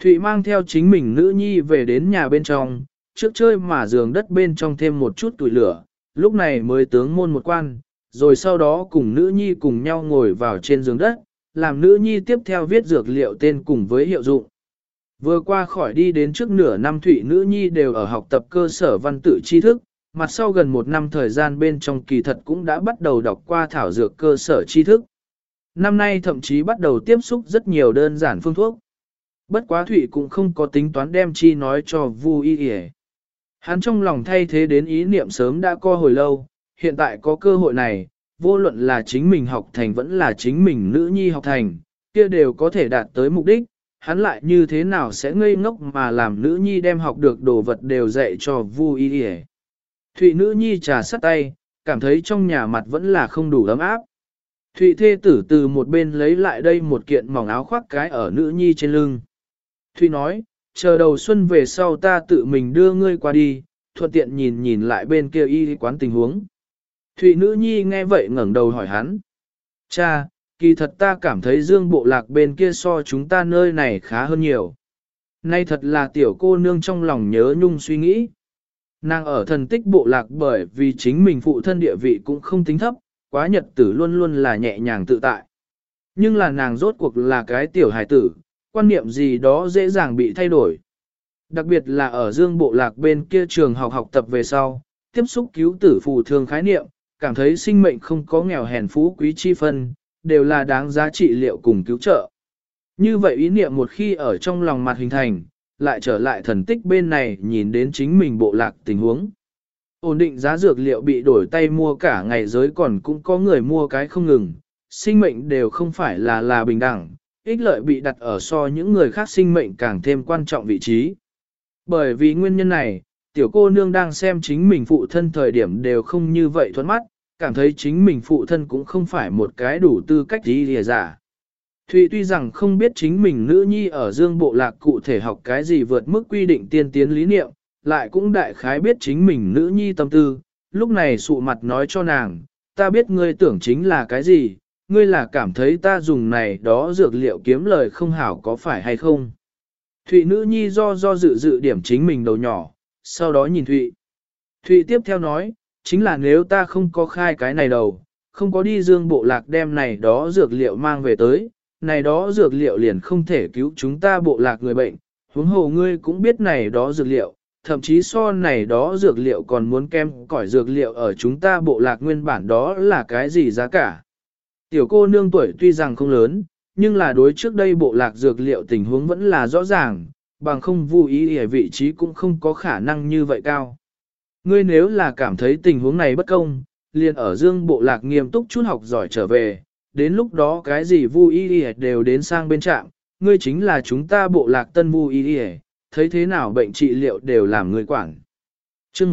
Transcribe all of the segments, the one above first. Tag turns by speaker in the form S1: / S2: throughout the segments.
S1: Thụy mang theo chính mình nữ nhi về đến nhà bên trong, trước chơi mà giường đất bên trong thêm một chút tuổi lửa, lúc này mới tướng môn một quan, rồi sau đó cùng nữ nhi cùng nhau ngồi vào trên giường đất, làm nữ nhi tiếp theo viết dược liệu tên cùng với hiệu dụng. Vừa qua khỏi đi đến trước nửa năm Thụy nữ nhi đều ở học tập cơ sở văn tự tri thức, mặt sau gần một năm thời gian bên trong kỳ thật cũng đã bắt đầu đọc qua thảo dược cơ sở tri thức. Năm nay thậm chí bắt đầu tiếp xúc rất nhiều đơn giản phương thuốc. Bất quá Thụy cũng không có tính toán đem chi nói cho Vu Y Y. Hắn trong lòng thay thế đến ý niệm sớm đã co hồi lâu, hiện tại có cơ hội này, vô luận là chính mình học thành vẫn là chính mình nữ nhi học thành, kia đều có thể đạt tới mục đích, hắn lại như thế nào sẽ ngây ngốc mà làm nữ nhi đem học được đồ vật đều dạy cho Vu Y Y. Thụy nữ nhi trà sắt tay, cảm thấy trong nhà mặt vẫn là không đủ ấm áp. Thụy thê tử từ một bên lấy lại đây một kiện mỏng áo khoác cái ở nữ nhi trên lưng. Thụy nói, chờ đầu xuân về sau ta tự mình đưa ngươi qua đi, thuận tiện nhìn nhìn lại bên kia y quán tình huống. Thụy nữ nhi nghe vậy ngẩng đầu hỏi hắn. Cha, kỳ thật ta cảm thấy Dương Bộ Lạc bên kia so chúng ta nơi này khá hơn nhiều. Nay thật là tiểu cô nương trong lòng nhớ nhung suy nghĩ. Nàng ở thần tích bộ lạc bởi vì chính mình phụ thân địa vị cũng không tính thấp, quá nhật tử luôn luôn là nhẹ nhàng tự tại. Nhưng là nàng rốt cuộc là cái tiểu hài tử, quan niệm gì đó dễ dàng bị thay đổi. Đặc biệt là ở Dương Bộ Lạc bên kia trường học tập về sau, tiếp xúc cứu tử phù thương khái niệm, cảm thấy sinh mệnh không có nghèo hèn phú quý chi phân, đều là đáng giá trị liệu cùng cứu trợ. Như vậy ý niệm một khi ở trong lòng mặt hình thành, lại trở lại thần tích bên này nhìn đến chính mình bộ lạc tình huống. Ổn định giá dược liệu bị đổi tay mua cả ngày giới còn cũng có người mua cái không ngừng, sinh mệnh đều không phải là bình đẳng, ích lợi bị đặt ở so những người khác sinh mệnh càng thêm quan trọng vị trí. Bởi vì nguyên nhân này, tiểu cô nương đang xem chính mình phụ thân thời điểm đều không như vậy thuẫn mắt, cảm thấy chính mình phụ thân cũng không phải một cái đủ tư cách gì lìa giả. Thụy tuy rằng không biết chính mình nữ nhi ở Dương Bộ Lạc cụ thể học cái gì vượt mức quy định tiên tiến lý niệm, lại cũng đại khái biết chính mình nữ nhi tâm tư, lúc này sụ mặt nói cho nàng, ta biết ngươi tưởng chính là cái gì, ngươi là cảm thấy ta dùng này đó dược liệu kiếm lời không hảo có phải hay không. Thụy nữ nhi do dự điểm chính mình đầu nhỏ, sau đó nhìn Thụy. Thụy tiếp theo nói, chính là nếu ta không có khai cái này đầu, không có đi Dương Bộ Lạc đem này đó dược liệu mang về tới, này đó dược liệu liền không thể cứu chúng ta bộ lạc người bệnh, huống hồ ngươi cũng biết này đó dược liệu, thậm chí so này đó dược liệu còn muốn kem cỏi dược liệu ở chúng ta bộ lạc nguyên bản đó là cái gì giá cả. Tiểu cô nương tuổi tuy rằng không lớn, nhưng là đối trước đây bộ lạc dược liệu tình huống vẫn là rõ ràng, bằng không Vu Y ở vị trí cũng không có khả năng như vậy cao. Ngươi nếu là cảm thấy tình huống này bất công, liền ở Dương Bộ Lạc nghiêm túc chút học giỏi trở về, đến lúc đó cái gì Vu Y đều đến sang bên trạm, ngươi chính là chúng ta bộ lạc tân Vu Y, thấy thế nào bệnh trị liệu đều làm người quản. Chương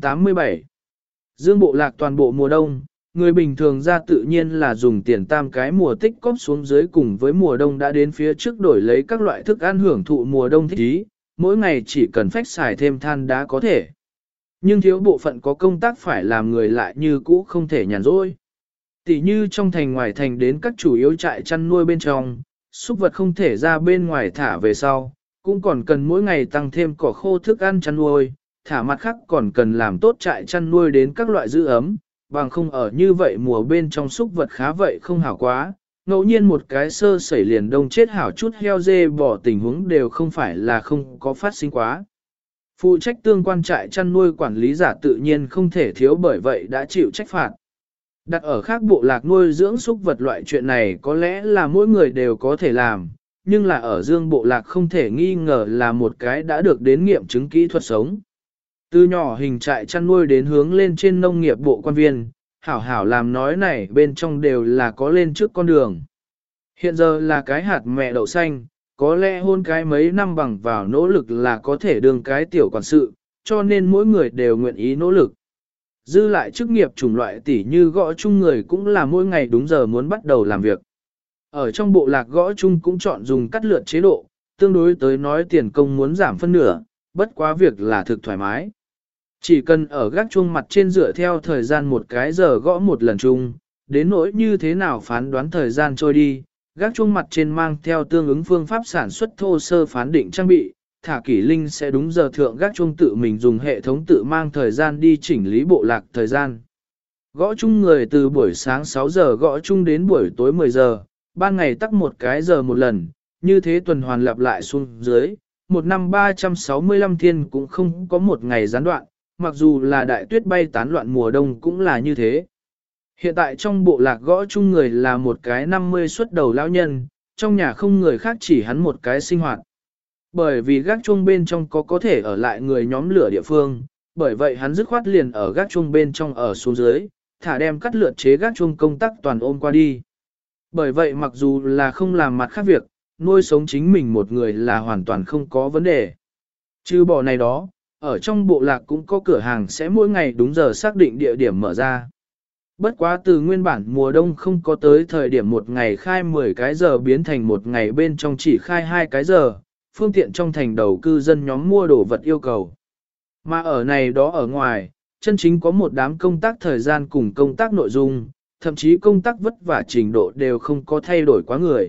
S1: 187 Dương Bộ Lạc toàn bộ mùa đông, người bình thường ra tự nhiên là dùng tiền tam cái mùa tích cóp xuống dưới cùng với mùa đông đã đến phía trước đổi lấy các loại thức ăn hưởng thụ mùa đông thích ý, mỗi ngày chỉ cần phách xài thêm than đá có thể. Nhưng thiếu bộ phận có công tác phải làm người lại như cũ không thể nhàn rỗi. Tỷ như trong thành ngoài thành đến các chủ yếu trại chăn nuôi bên trong, súc vật không thể ra bên ngoài thả về sau, cũng còn cần mỗi ngày tăng thêm cỏ khô thức ăn chăn nuôi, thả mặt khác còn cần làm tốt trại chăn nuôi đến các loại giữ ấm, bằng không ở như vậy mùa bên trong súc vật khá vậy không hảo quá, ngẫu nhiên một cái sơ sẩy liền đông chết hảo chút heo dê bỏ tình huống đều không phải là không có phát sinh quá. Phụ trách tương quan trại chăn nuôi quản lý giả tự nhiên không thể thiếu bởi vậy đã chịu trách phạt. Đặt ở khác bộ lạc nuôi dưỡng súc vật loại chuyện này có lẽ là mỗi người đều có thể làm, nhưng là ở Dương Bộ Lạc không thể nghi ngờ là một cái đã được đến nghiệm chứng kỹ thuật sống. Từ nhỏ hình trại chăn nuôi đến hướng lên trên nông nghiệp bộ quan viên, hảo hảo làm nói này bên trong đều là có lên trước con đường. Hiện giờ là cái hạt mẹ đậu xanh, có lẽ hôn cái mấy năm bằng vào nỗ lực là có thể đương cái tiểu quản sự, cho nên mỗi người đều nguyện ý nỗ lực. Dư lại chức nghiệp chủng loại tỉ như gõ chung người cũng là mỗi ngày đúng giờ muốn bắt đầu làm việc. Ở trong bộ lạc gõ chung cũng chọn dùng cắt lượt chế độ, tương đối tới nói tiền công muốn giảm phân nửa, bất quá việc là thực thoải mái. Chỉ cần ở gác chuông mặt trên dựa theo thời gian một cái giờ gõ một lần chung, đến nỗi như thế nào phán đoán thời gian trôi đi, gác chuông mặt trên mang theo tương ứng phương pháp sản xuất thô sơ phán định trang bị, thả kỷ linh sẽ đúng giờ thượng gác chuông tự mình dùng hệ thống tự mang thời gian đi chỉnh lý bộ lạc thời gian. Gõ chung người từ buổi sáng 6 giờ gõ chung đến buổi tối 10 giờ, ban ngày tắc một cái giờ một lần, như thế tuần hoàn lặp lại xuống dưới, một năm 365 thiên cũng không có một ngày gián đoạn, mặc dù là đại tuyết bay tán loạn mùa đông cũng là như thế. Hiện tại trong bộ lạc gõ chung người là một cái 50 xuất đầu lão nhân, trong nhà không người khác chỉ hắn một cái sinh hoạt. Bởi vì gác chuông bên trong có thể ở lại người nhóm lửa địa phương, bởi vậy hắn dứt khoát liền ở gác chuông bên trong ở xuống dưới, thả đem cắt lượt chế gác chuông công tác toàn ôm qua đi. Bởi vậy mặc dù là không làm mặt khác việc, nuôi sống chính mình một người là hoàn toàn không có vấn đề. Trừ bỏ này đó, ở trong bộ lạc cũng có cửa hàng sẽ mỗi ngày đúng giờ xác định địa điểm mở ra. Bất quá từ nguyên bản mùa đông không có tới thời điểm một ngày khai 10 cái giờ biến thành một ngày bên trong chỉ khai 2 cái giờ, phương tiện trong thành đầu cư dân nhóm mua đồ vật yêu cầu. Mà ở này đó ở ngoài, chân chính có một đám công tác thời gian cùng công tác nội dung, thậm chí công tác vất vả trình độ đều không có thay đổi quá người.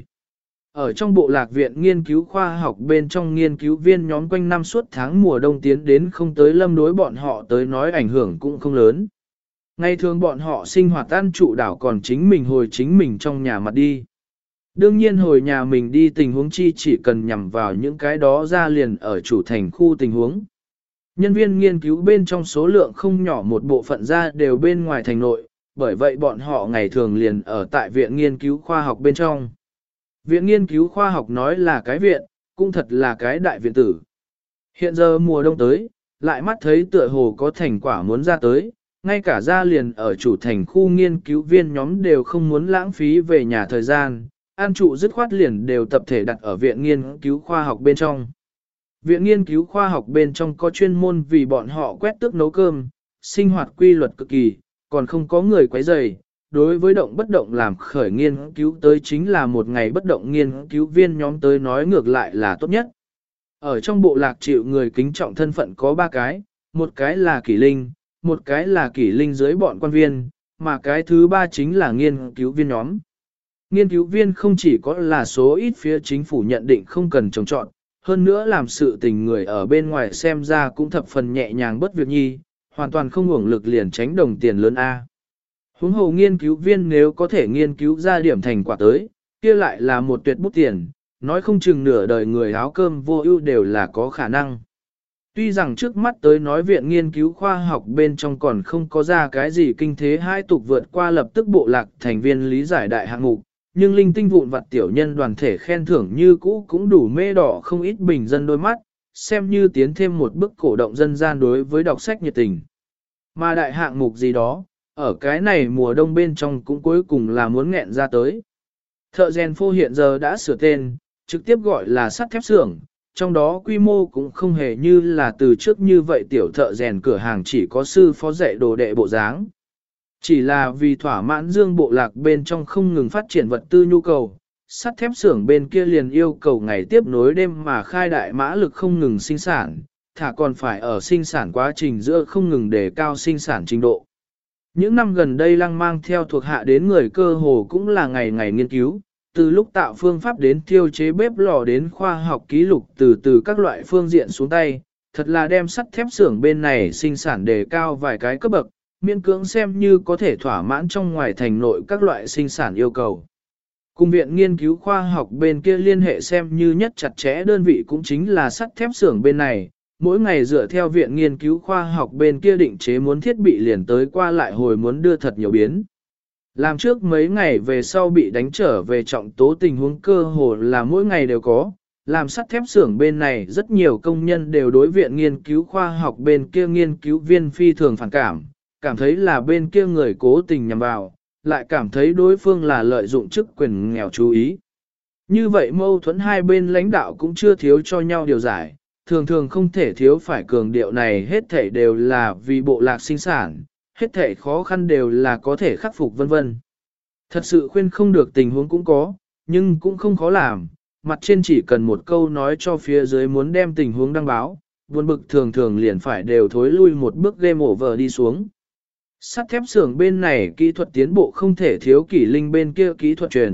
S1: Ở trong bộ lạc viện nghiên cứu khoa học bên trong nghiên cứu viên nhóm quanh năm suốt tháng mùa đông tiến đến không tới lâm đối bọn họ tới nói ảnh hưởng cũng không lớn. Ngày thường bọn họ sinh hoạt ăn trụ đảo còn chính mình hồi chính mình trong nhà mặt đi. Đương nhiên hồi nhà mình đi tình huống chi chỉ cần nhằm vào những cái đó ra liền ở chủ thành khu tình huống. Nhân viên nghiên cứu bên trong số lượng không nhỏ một bộ phận ra đều bên ngoài thành nội, bởi vậy bọn họ ngày thường liền ở tại viện nghiên cứu khoa học bên trong. Viện nghiên cứu khoa học nói là cái viện, cũng thật là cái đại viện tử. Hiện giờ mùa đông tới, lại mắt thấy tựa hồ có thành quả muốn ra tới, ngay cả ra liền ở chủ thành khu nghiên cứu viên nhóm đều không muốn lãng phí về nhà thời gian, an trụ dứt khoát liền đều tập thể đặt ở viện nghiên cứu khoa học bên trong. Viện nghiên cứu khoa học bên trong có chuyên môn vì bọn họ quét tước nấu cơm, sinh hoạt quy luật cực kỳ, còn không có người quấy rầy. Đối với động bất động làm khởi nghiên cứu tới chính là một ngày bất động nghiên cứu viên nhóm tới nói ngược lại là tốt nhất. Ở trong bộ lạc chịu người kính trọng thân phận có 3 cái, một cái là kỷ linh, một cái là kỷ linh dưới bọn quan viên, mà cái thứ 3 chính là nghiên cứu viên nhóm. Nghiên cứu viên không chỉ có là số ít phía chính phủ nhận định không cần trồng trọt, hơn nữa làm sự tình người ở bên ngoài xem ra cũng thập phần nhẹ nhàng bất việc nhi, hoàn toàn không hưởng lực liền tránh đồng tiền lớn A. Huống hồ nghiên cứu viên nếu có thể nghiên cứu ra điểm thành quả tới, kia lại là một tuyệt bút tiền, nói không chừng nửa đời người áo cơm vô ưu đều là có khả năng. Tuy rằng trước mắt tới nói viện nghiên cứu khoa học bên trong còn không có ra cái gì kinh thế hai tục vượt qua lập tức bộ lạc thành viên lý giải đại hạng mục, nhưng linh tinh vụn vặt tiểu nhân đoàn thể khen thưởng như cũ cũng đủ mê đỏ không ít bình dân đôi mắt, xem như tiến thêm một bước cổ động dân gian đối với đọc sách nhiệt tình. Mà đại hạng mục gì đó, ở cái này mùa đông bên trong cũng cuối cùng là muốn nghẹn ra tới. Thợ rèn phô hiện giờ đã sửa tên, trực tiếp gọi là sắt thép xưởng, trong đó quy mô cũng không hề như là từ trước như vậy tiểu thợ rèn cửa hàng chỉ có sư phó dạy đồ đệ bộ dáng. Chỉ là vì thỏa mãn dương bộ lạc bên trong không ngừng phát triển vật tư nhu cầu, sắt thép xưởng bên kia liền yêu cầu ngày tiếp nối đêm mà khai đại mã lực không ngừng sinh sản, thả còn phải ở sinh sản quá trình giữa không ngừng đề cao sinh sản trình độ. Những năm gần đây lăng mang theo thuộc hạ đến người cơ hồ cũng là ngày ngày nghiên cứu, từ lúc tạo phương pháp đến thiêu chế bếp lò đến khoa học ký lục từ các loại phương diện xuống tay, thật là đem sắt thép xưởng bên này sinh sản đề cao vài cái cấp bậc, miễn cưỡng xem như có thể thỏa mãn trong ngoài thành nội các loại sinh sản yêu cầu. Cùng viện nghiên cứu khoa học bên kia liên hệ xem như nhất chặt chẽ đơn vị cũng chính là sắt thép xưởng bên này, mỗi ngày dựa theo viện nghiên cứu khoa học bên kia định chế muốn thiết bị liền tới qua lại hồi muốn đưa thật nhiều biến. Làm trước mấy ngày về sau bị đánh trở về trọng tố tình huống cơ hồ là mỗi ngày đều có, làm sắt thép xưởng bên này rất nhiều công nhân đều đối viện nghiên cứu khoa học bên kia nghiên cứu viên phi thường phản cảm thấy là bên kia người cố tình nhằm vào, lại cảm thấy đối phương là lợi dụng chức quyền nghèo chú ý. Như vậy mâu thuẫn hai bên lãnh đạo cũng chưa thiếu cho nhau điều giải, thường thường không thể thiếu phải cường điệu này hết thảy đều là vì bộ lạc sinh sản, hết thảy khó khăn đều là có thể khắc phục vân vân. Thật sự khuyên không được tình huống cũng có, nhưng cũng không khó làm, mặt trên chỉ cần một câu nói cho phía dưới muốn đem tình huống đăng báo, buồn bực thường thường liền phải đều thối lui một bước game over đi xuống. Sắt thép xưởng bên này kỹ thuật tiến bộ không thể thiếu kỷ linh bên kia kỹ thuật truyền,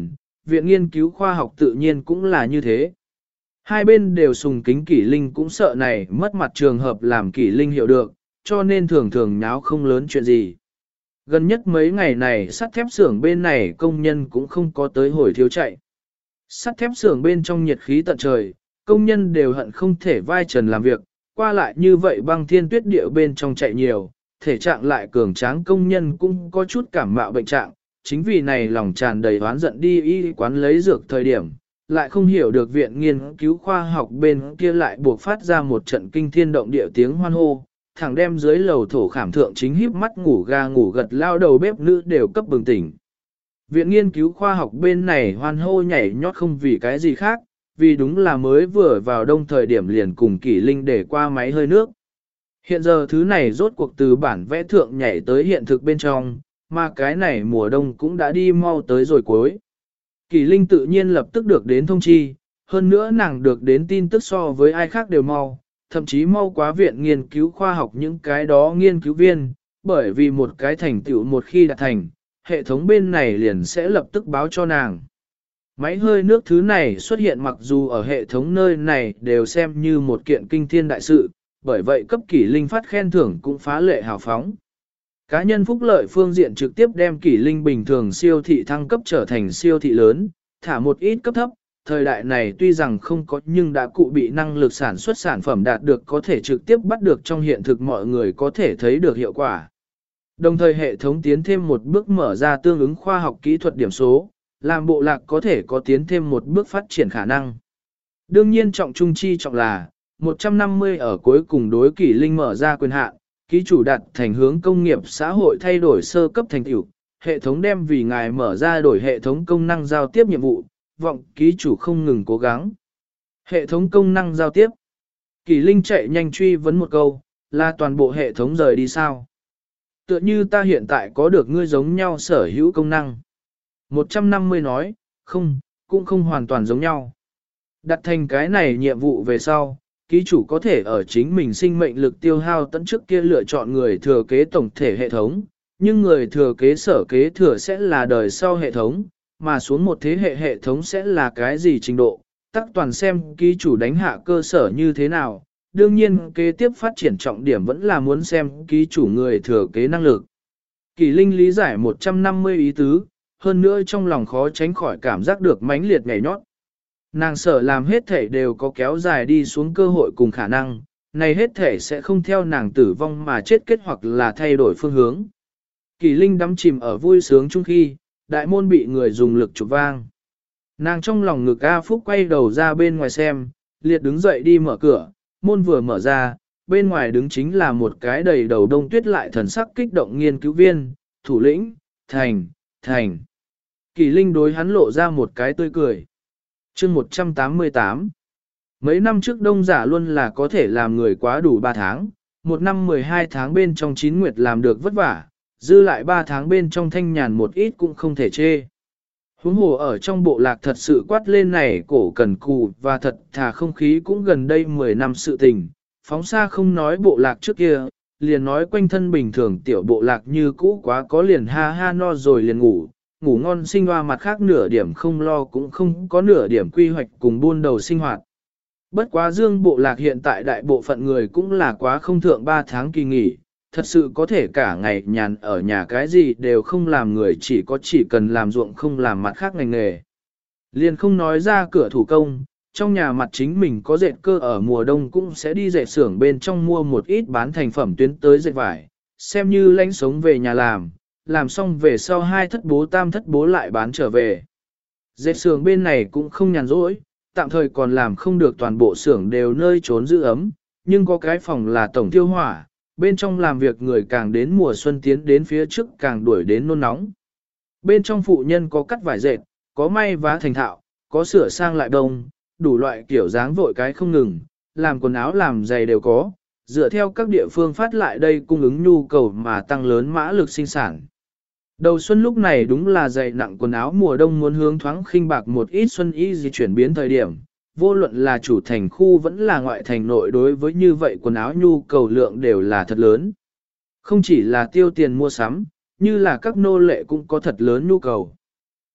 S1: viện nghiên cứu khoa học tự nhiên cũng là như thế. Hai bên đều sùng kính Kỷ Linh cũng sợ này mất mặt trường hợp làm Kỷ Linh hiểu được, cho nên thường thường nháo không lớn chuyện gì. Gần nhất mấy ngày này sắt thép xưởng bên này công nhân cũng không có tới hồi thiếu chạy. Sắt thép xưởng bên trong nhiệt khí tận trời, công nhân đều hận không thể vai trần làm việc, qua lại như vậy băng thiên tuyết địa bên trong chạy nhiều, thể trạng lại cường tráng công nhân cũng có chút cảm mạo bệnh trạng, chính vì này lòng tràn đầy oán giận đi y quán lấy dược thời điểm, lại không hiểu được viện nghiên cứu khoa học bên kia lại buộc phát ra một trận kinh thiên động địa tiếng hoan hô, thẳng đem dưới lầu thổ khảm thượng chính híp mắt ngủ ga ngủ gật lao đầu bếp nữ đều cấp bừng tỉnh. Viện nghiên cứu khoa học bên này hoan hô nhảy nhót không vì cái gì khác, vì đúng là mới vừa vào đông thời điểm liền cùng Kỷ Linh để qua máy hơi nước. Hiện giờ thứ này rốt cuộc từ bản vẽ thượng nhảy tới hiện thực bên trong, mà cái này mùa đông cũng đã đi mau tới rồi cuối. Kỷ Linh tự nhiên lập tức được đến thông chi, hơn nữa nàng được đến tin tức so với ai khác đều mau, thậm chí mau quá viện nghiên cứu khoa học những cái đó nghiên cứu viên, bởi vì một cái thành tựu một khi đạt thành, hệ thống bên này liền sẽ lập tức báo cho nàng. Máy hơi nước thứ này xuất hiện mặc dù ở hệ thống nơi này đều xem như một kiện kinh thiên đại sự, bởi vậy cấp Kỷ Linh phát khen thưởng cũng phá lệ hào phóng. Cá nhân phúc lợi phương diện trực tiếp đem Kỷ Linh bình thường siêu thị thăng cấp trở thành siêu thị lớn, thả một ít cấp thấp, thời đại này tuy rằng không có nhưng đã cụ bị năng lực sản xuất sản phẩm đạt được có thể trực tiếp bắt được trong hiện thực mọi người có thể thấy được hiệu quả. Đồng thời hệ thống tiến thêm một bước mở ra tương ứng khoa học kỹ thuật điểm số, làm bộ lạc có thể có tiến thêm một bước phát triển khả năng. Đương nhiên trọng trung chi trọng là, 150 ở cuối cùng đối Kỷ Linh mở ra quyền hạn, ký chủ đặt thành hướng công nghiệp xã hội thay đổi sơ cấp thành tựu, hệ thống đem vì ngài mở ra đổi hệ thống công năng giao tiếp nhiệm vụ, vọng ký chủ không ngừng cố gắng. Hệ thống công năng giao tiếp. Kỷ Linh chạy nhanh truy vấn một câu, là toàn bộ hệ thống rời đi sao? Tựa như ta hiện tại có được ngươi giống nhau sở hữu công năng. 150 nói, không, cũng không hoàn toàn giống nhau. Đặt thành cái này nhiệm vụ về sau, ký chủ có thể ở chính mình sinh mệnh lực tiêu hao tận trước kia lựa chọn người thừa kế tổng thể hệ thống, nhưng người thừa kế sở kế thừa sẽ là đời sau hệ thống, mà xuống một thế hệ hệ thống sẽ là cái gì trình độ, tắc toàn xem ký chủ đánh hạ cơ sở như thế nào. Đương nhiên kế tiếp phát triển trọng điểm vẫn là muốn xem ký chủ người thừa kế năng lực. Kỷ Linh lý giải 150 ý tứ, hơn nữa trong lòng khó tránh khỏi cảm giác được mãnh liệt nhảy nhót. Nàng sợ làm hết thể đều có kéo dài đi xuống cơ hội cùng khả năng, này hết thể sẽ không theo nàng tử vong mà chết kết hoặc là thay đổi phương hướng. Kỷ Linh đắm chìm ở vui sướng chung khi, đại môn bị người dùng lực chụp vang. Nàng trong lòng ngực A Phúc quay đầu ra bên ngoài xem, liệt đứng dậy đi mở cửa, môn vừa mở ra, bên ngoài đứng chính là một cái đầy đầu đông tuyết lại thần sắc kích động nghiên cứu viên, thủ lĩnh, Thành. Kỷ Linh đối hắn lộ ra một cái tươi cười. Chương 188. Mấy năm trước đông giả luôn là có thể làm người quá đủ 3 tháng, một năm 12 tháng bên trong 9 nguyệt làm được vất vả, dư lại 3 tháng bên trong thanh nhàn một ít cũng không thể chê. Huống hồ ở trong bộ lạc thật sự quát lên này cổ cần cù và thật thà không khí cũng gần đây 10 năm sự tình, phóng xa không nói bộ lạc trước kia, liền nói quanh thân bình thường tiểu bộ lạc như cũ quá có liền ha ha no rồi liền ngủ ngon sinh hoa mặt khác nửa điểm không lo cũng không có nửa điểm quy hoạch cùng buôn đầu sinh hoạt. Bất quá dương bộ lạc hiện tại đại bộ phận người cũng là quá không thượng 3 tháng kỳ nghỉ, thật sự có thể cả ngày nhàn ở nhà cái gì đều không làm người chỉ cần làm ruộng không làm mặt khác ngành nghề. Liền không nói ra cửa thủ công, trong nhà mặt chính mình có dệt cơ ở mùa đông cũng sẽ đi dệt xưởng bên trong mua một ít bán thành phẩm tuyến tới dệt vải, xem như lãnh sống về nhà làm xong về sau 2 thất bố 3 thất bố lại bán trở về. Dệt xưởng bên này cũng không nhàn rỗi, tạm thời còn làm không được toàn bộ xưởng đều nơi trốn giữ ấm, nhưng có cái phòng là tổng tiêu hỏa, bên trong làm việc người càng đến mùa xuân tiến đến phía trước càng đuổi đến nôn nóng. Bên trong phụ nhân có cắt vải dệt, có may vá thành thạo, có sửa sang lại đông, đủ loại kiểu dáng vội cái không ngừng, làm quần áo làm giày đều có, dựa theo các địa phương phát lại đây cung ứng nhu cầu mà tăng lớn mã lực sinh sản. Đầu xuân lúc này đúng là dày nặng quần áo mùa đông muốn hướng thoáng khinh bạc một ít xuân y di chuyển biến thời điểm, vô luận là chủ thành khu vẫn là ngoại thành nội đối với như vậy quần áo nhu cầu lượng đều là thật lớn. Không chỉ là tiêu tiền mua sắm, như là các nô lệ cũng có thật lớn nhu cầu.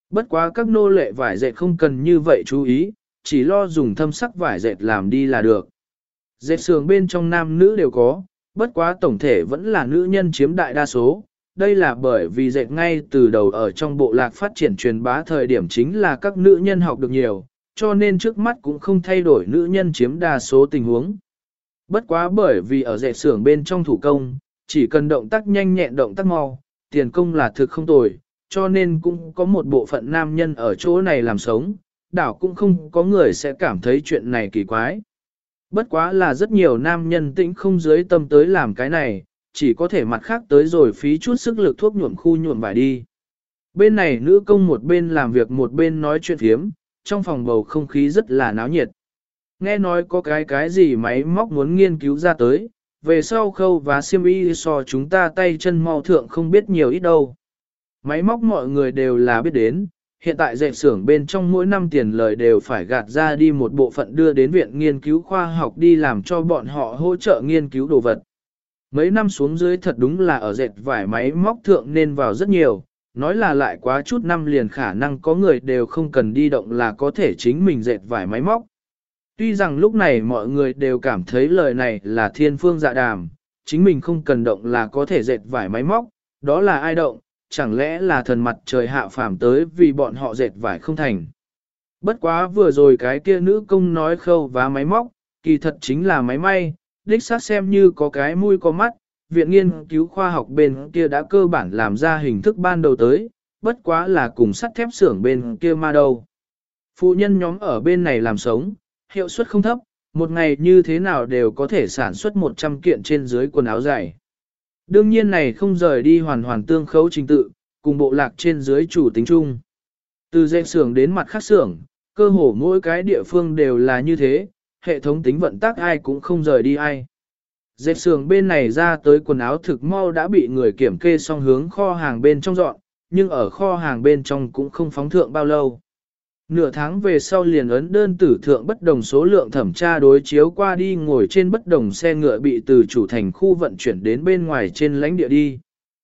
S1: Bất quá các nô lệ vải dệt không cần như vậy chú ý, chỉ lo dùng thâm sắc vải dệt làm đi là được. Dệt xưởng bên trong nam nữ đều có, bất quá tổng thể vẫn là nữ nhân chiếm đại đa số. Đây là bởi vì dệt ngay từ đầu ở trong bộ lạc phát triển truyền bá thời điểm chính là các nữ nhân học được nhiều, cho nên trước mắt cũng không thay đổi nữ nhân chiếm đa số tình huống. Bất quá bởi vì ở dệt xưởng bên trong thủ công, chỉ cần động tác nhanh nhẹn động tác mau, tiền công là thực không tồi, cho nên cũng có một bộ phận nam nhân ở chỗ này làm sống, đảo cũng không có người sẽ cảm thấy chuyện này kỳ quái. Bất quá là rất nhiều nam nhân tĩnh không dưới tâm tới làm cái này, chỉ có thể mặt khác tới rồi phí chút sức lực thuốc nhuộm khu nhuộm vải đi. Bên này nữ công một bên làm việc một bên nói chuyện phiếm, trong phòng bầu không khí rất là náo nhiệt. Nghe nói có cái gì máy móc muốn nghiên cứu ra tới, về sau khâu và xiêm y so chúng ta tay chân mau thượng không biết nhiều ít đâu. Máy móc mọi người đều là biết đến, hiện tại dệt xưởng bên trong mỗi năm tiền lời đều phải gạt ra đi một bộ phận đưa đến viện nghiên cứu khoa học đi làm cho bọn họ hỗ trợ nghiên cứu đồ vật. Mấy năm xuống dưới thật đúng là ở dệt vải máy móc thượng nên vào rất nhiều, nói là lại quá chút năm liền khả năng có người đều không cần đi động là có thể chính mình dệt vải máy móc. Tuy rằng lúc này mọi người đều cảm thấy lời này là thiên phương dạ đàm, chính mình không cần động là có thể dệt vải máy móc, đó là ai động, chẳng lẽ là thần mặt trời hạ phàm tới vì bọn họ dệt vải không thành. Bất quá vừa rồi cái kia nữ công nói khâu vá máy móc, kỳ thật chính là máy may, đích xác xem như có cái mũi có mắt, viện nghiên cứu khoa học bên kia đã cơ bản làm ra hình thức ban đầu tới, bất quá là cùng sắt thép xưởng bên kia mà đâu. Phụ nhân nhóm ở bên này làm sống, hiệu suất không thấp, một ngày như thế nào đều có thể sản xuất 100 kiện trên dưới quần áo dày. Đương nhiên này không rời đi hoàn hoàn tương khấu trình tự, cùng bộ lạc trên dưới chủ tính chung. Từ dệt xưởng đến mặt khác xưởng, cơ hồ mỗi cái địa phương đều là như thế, hệ thống tính vận tắc ai cũng không rời đi ai. Dệt xưởng bên này ra tới quần áo thực mau đã bị người kiểm kê xong hướng kho hàng bên trong dọn, nhưng ở kho hàng bên trong cũng không phóng thượng bao lâu. Nửa tháng về sau liền ấn đơn tử thượng bất đồng số lượng thẩm tra đối chiếu qua đi ngồi trên bất đồng xe ngựa bị từ chủ thành khu vận chuyển đến bên ngoài trên lãnh địa đi.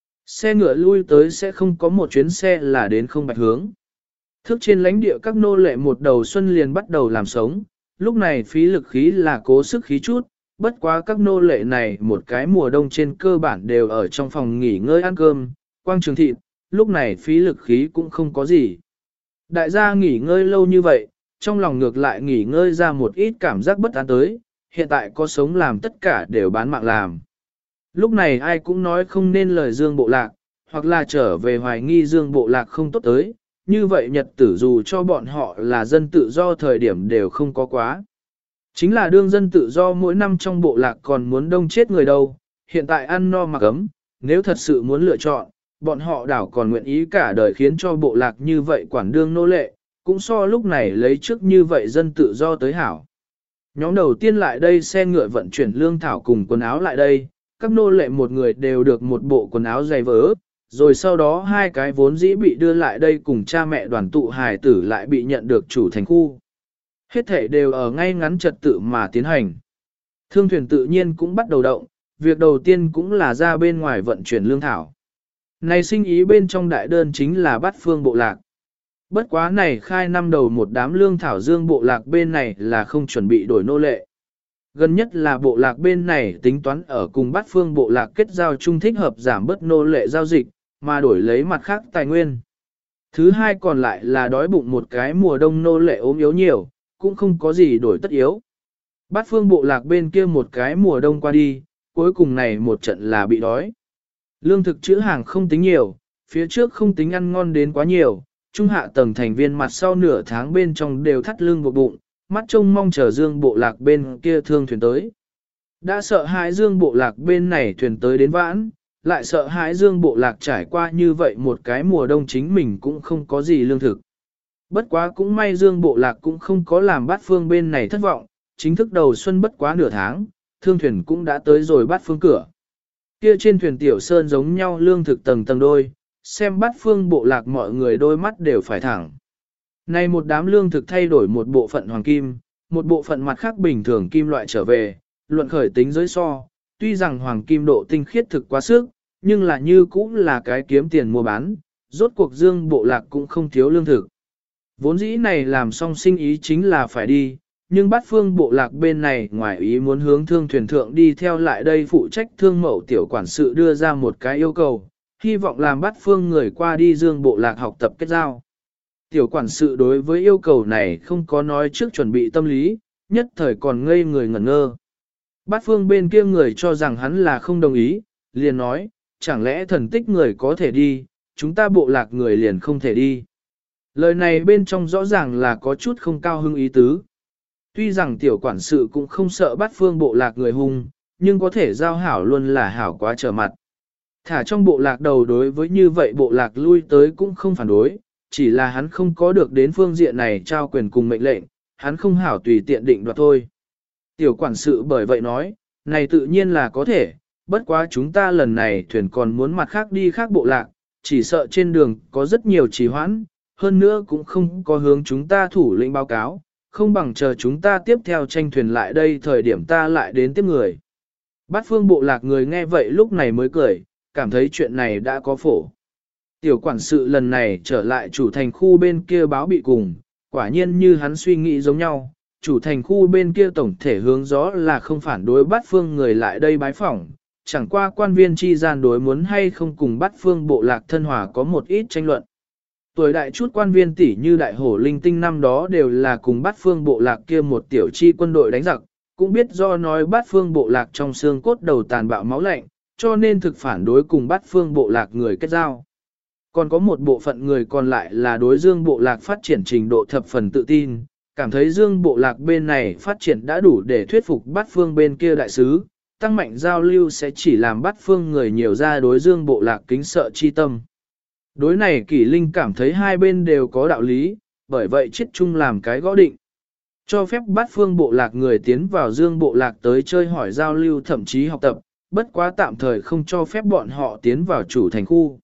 S1: Xe ngựa lui tới sẽ không có một chuyến xe là đến không bạch hướng. Thức trên lãnh địa các nô lệ một đầu xuân liền bắt đầu làm sống, lúc này phí lực khí là cố sức khí chút, bất quá các nô lệ này một cái mùa đông trên cơ bản đều ở trong phòng nghỉ ngơi ăn cơm, quang trường thịt, lúc này phí lực khí cũng không có gì. Đại gia nghỉ ngơi lâu như vậy, trong lòng ngược lại nghỉ ngơi ra một ít cảm giác bất an tới, hiện tại có sống làm tất cả đều bán mạng làm. Lúc này ai cũng nói không nên lời Dương Bộ Lạc, hoặc là trở về hoài nghi Dương Bộ Lạc không tốt tới, như vậy nhật tử dù cho bọn họ là dân tự do thời điểm đều không có quá. Chính là đương dân tự do mỗi năm trong bộ lạc còn muốn đông chết người đâu, hiện tại ăn no mặc ấm, nếu thật sự muốn lựa chọn, bọn họ đảo còn nguyện ý cả đời khiến cho bộ lạc như vậy quản đương nô lệ, cũng so lúc này lấy trước như vậy dân tự do tới hảo. Nhóm đầu tiên lại đây xe ngựa vận chuyển lương thảo cùng quần áo lại đây, các nô lệ một người đều được một bộ quần áo dày vỡ, rồi sau đó hai cái vốn dĩ bị đưa lại đây cùng cha mẹ đoàn tụ hài tử lại bị nhận được chủ thành khu. Hết thể đều ở ngay ngắn trật tự mà tiến hành. Thương thuyền tự nhiên cũng bắt đầu động, việc đầu tiên cũng là ra bên ngoài vận chuyển lương thảo. Này sinh ý bên trong đại đơn chính là Bát Phương bộ lạc. Bất quá này khai năm đầu một đám lương thảo Dương bộ lạc bên này là không chuẩn bị đổi nô lệ. Gần nhất là bộ lạc bên này tính toán ở cùng Bát Phương bộ lạc kết giao chung thích hợp giảm bớt nô lệ giao dịch, mà đổi lấy mặt khác tài nguyên. Thứ hai còn lại là đói bụng một cái mùa đông nô lệ ốm yếu nhiều, cũng không có gì đổi tất yếu. Bát Phương bộ lạc bên kia một cái mùa đông qua đi, cuối cùng này một trận là bị đói. Lương thực trữ hàng không tính nhiều, phía trước không tính ăn ngon đến quá nhiều, trung hạ tầng thành viên mặt sau nửa tháng bên trong đều thắt lưng buộc bụng, mắt trông mong chờ Dương bộ lạc bên kia thương thuyền tới. Đã sợ hãi Dương bộ lạc bên này thuyền tới đến vãn, lại sợ hãi Dương bộ lạc trải qua như vậy một cái mùa đông chính mình cũng không có gì lương thực. Bất quá cũng may Dương bộ lạc cũng không có làm Bát Phương bên này thất vọng, chính thức đầu xuân bất quá nửa tháng, thương thuyền cũng đã tới rồi Bát Phương cửa. Kia trên thuyền tiểu sơn giống nhau lương thực tầng tầng đôi, xem Bát Phương bộ lạc mọi người đôi mắt đều phải thẳng. Này một đám lương thực thay đổi một bộ phận hoàng kim, một bộ phận mặt khác bình thường kim loại trở về, luận khởi tính giới so, tuy rằng hoàng kim độ tinh khiết thực quá sức, nhưng là như cũng là cái kiếm tiền mua bán, Rốt cuộc Dương bộ lạc cũng không thiếu lương thực. Vốn dĩ này làm xong sinh ý chính là phải đi, nhưng Bát Phương bộ lạc bên này ngoài ý muốn hướng thương thuyền thượng đi theo lại đây phụ trách thương mậu tiểu quản sự đưa ra một cái yêu cầu, hy vọng làm Bát Phương người qua đi Dương bộ lạc học tập kết giao. Tiểu quản sự đối với yêu cầu này không có nói trước chuẩn bị tâm lý, nhất thời còn ngây người ngẩn ngơ. Bát Phương bên kia người cho rằng hắn là không đồng ý, liền nói, chẳng lẽ thần tích người có thể đi, chúng ta bộ lạc người liền không thể đi. Lời này bên trong rõ ràng là có chút không cao hứng ý tứ. Tuy rằng tiểu quản sự cũng không sợ Bát Phương bộ lạc người hung, nhưng có thể giao hảo luôn là hảo quá trở mặt. Thả trong bộ lạc đầu đối với như vậy bộ lạc lui tới cũng không phản đối, chỉ là hắn không có được đến phương diện này trao quyền cùng mệnh lệnh, hắn không hảo tùy tiện định đoạt thôi. Tiểu quản sự bởi vậy nói, này tự nhiên là có thể, bất quá chúng ta lần này thuyền còn muốn mặt khác đi khác bộ lạc, chỉ sợ trên đường có rất nhiều trì hoãn, hơn nữa cũng không có hướng chúng ta thủ lĩnh báo cáo, không bằng chờ chúng ta tiếp theo tranh thuyền lại đây thời điểm ta lại đến tiếp người. Bát Phương bộ lạc người nghe vậy lúc này mới cười, cảm thấy chuyện này đã có phổ. Tiểu quản sự lần này trở lại chủ thành khu bên kia báo bị cùng, quả nhiên như hắn suy nghĩ giống nhau, chủ thành khu bên kia tổng thể hướng gió là không phản đối Bát Phương người lại đây bái phỏng, chẳng qua quan viên chi gian đối muốn hay không cùng Bát Phương bộ lạc thân hòa có một ít tranh luận. Tuổi đại chút quan viên tỷ như đại hổ linh tinh năm đó đều là cùng Bát Phương bộ lạc kia một tiểu chi quân đội đánh giặc, cũng biết do nói Bát Phương bộ lạc trong xương cốt đầu tàn bạo máu lạnh, cho nên thực phản đối cùng Bát Phương bộ lạc người kết giao. Còn có một bộ phận người còn lại là đối Dương bộ lạc phát triển trình độ thập phần tự tin, cảm thấy Dương bộ lạc bên này phát triển đã đủ để thuyết phục Bát Phương bên kia đại sứ, tăng mạnh giao lưu sẽ chỉ làm Bát Phương người nhiều ra đối Dương bộ lạc kính sợ chi tâm. Đối này Kỷ Linh cảm thấy hai bên đều có đạo lý, bởi vậy chiết chung làm cái gõ định. Cho phép Bát Phương bộ lạc người tiến vào Dương bộ lạc tới chơi hỏi giao lưu thậm chí học tập, bất quá tạm thời không cho phép bọn họ tiến vào chủ thành khu.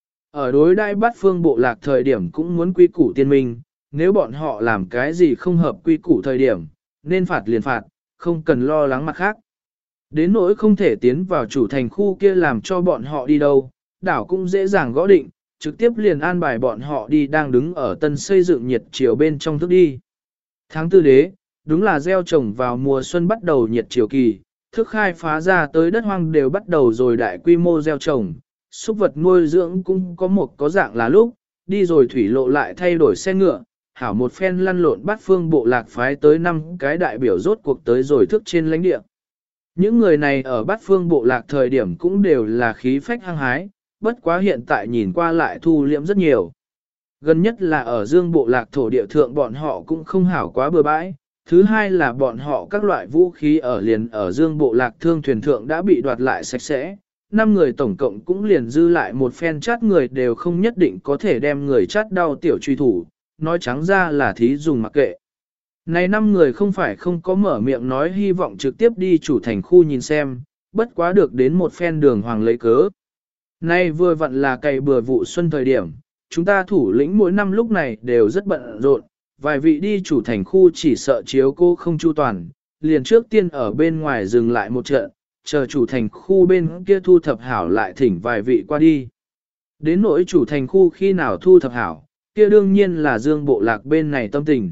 S1: Ở đối đại Bát Phương bộ lạc thời điểm cũng muốn quy củ tiên minh, nếu bọn họ làm cái gì không hợp quy củ thời điểm, nên phạt liền phạt, không cần lo lắng mặt khác. Đến nỗi không thể tiến vào chủ thành khu kia làm cho bọn họ đi đâu, đảo cũng dễ dàng gõ định, trực tiếp liền an bài bọn họ đi đang đứng ở tân xây dựng nhiệt chiều bên trong thức đi. Tháng tư đế, đúng là gieo trồng vào mùa xuân bắt đầu nhiệt chiều kỳ, thức khai phá ra tới đất hoang đều bắt đầu rồi đại quy mô gieo trồng, súc vật nuôi dưỡng cũng có dạng là lúc, đi rồi thủy lộ lại thay đổi xe ngựa, hảo một phen lăn lộn Bát Phương bộ lạc phái tới 5 cái đại biểu rốt cuộc tới rồi thức trên lãnh địa. Những người này ở Bát Phương bộ lạc thời điểm cũng đều là khí phách hăng hái, bất quá hiện tại nhìn qua lại thu liễm rất nhiều. Gần nhất là ở Dương bộ lạc thổ địa thượng bọn họ cũng không hảo quá bừa bãi, thứ hai là bọn họ các loại vũ khí ở liền ở Dương bộ lạc thương thuyền thượng đã bị đoạt lại sạch sẽ, 5 người tổng cộng cũng liền dư lại một phen chát người đều không nhất định có thể đem người chát đau tiểu truy thủ, nói trắng ra là thí dùng mặc kệ. Này 5 người không phải không có mở miệng nói hy vọng trực tiếp đi chủ thành khu nhìn xem, bất quá được đến một phen đường hoàng lấy cớ. Nay vừa vặn là cày bừa vụ xuân thời điểm, chúng ta thủ lĩnh mỗi năm lúc này đều rất bận rộn, vài vị đi chủ thành khu chỉ sợ chiếu cô không chu toàn, liền trước tiên ở bên ngoài dừng lại một trận, chờ chủ thành khu bên kia thu thập hảo lại thỉnh vài vị qua đi. Đến nỗi chủ thành khu khi nào thu thập hảo, kia đương nhiên là Dương bộ lạc bên này tâm tình.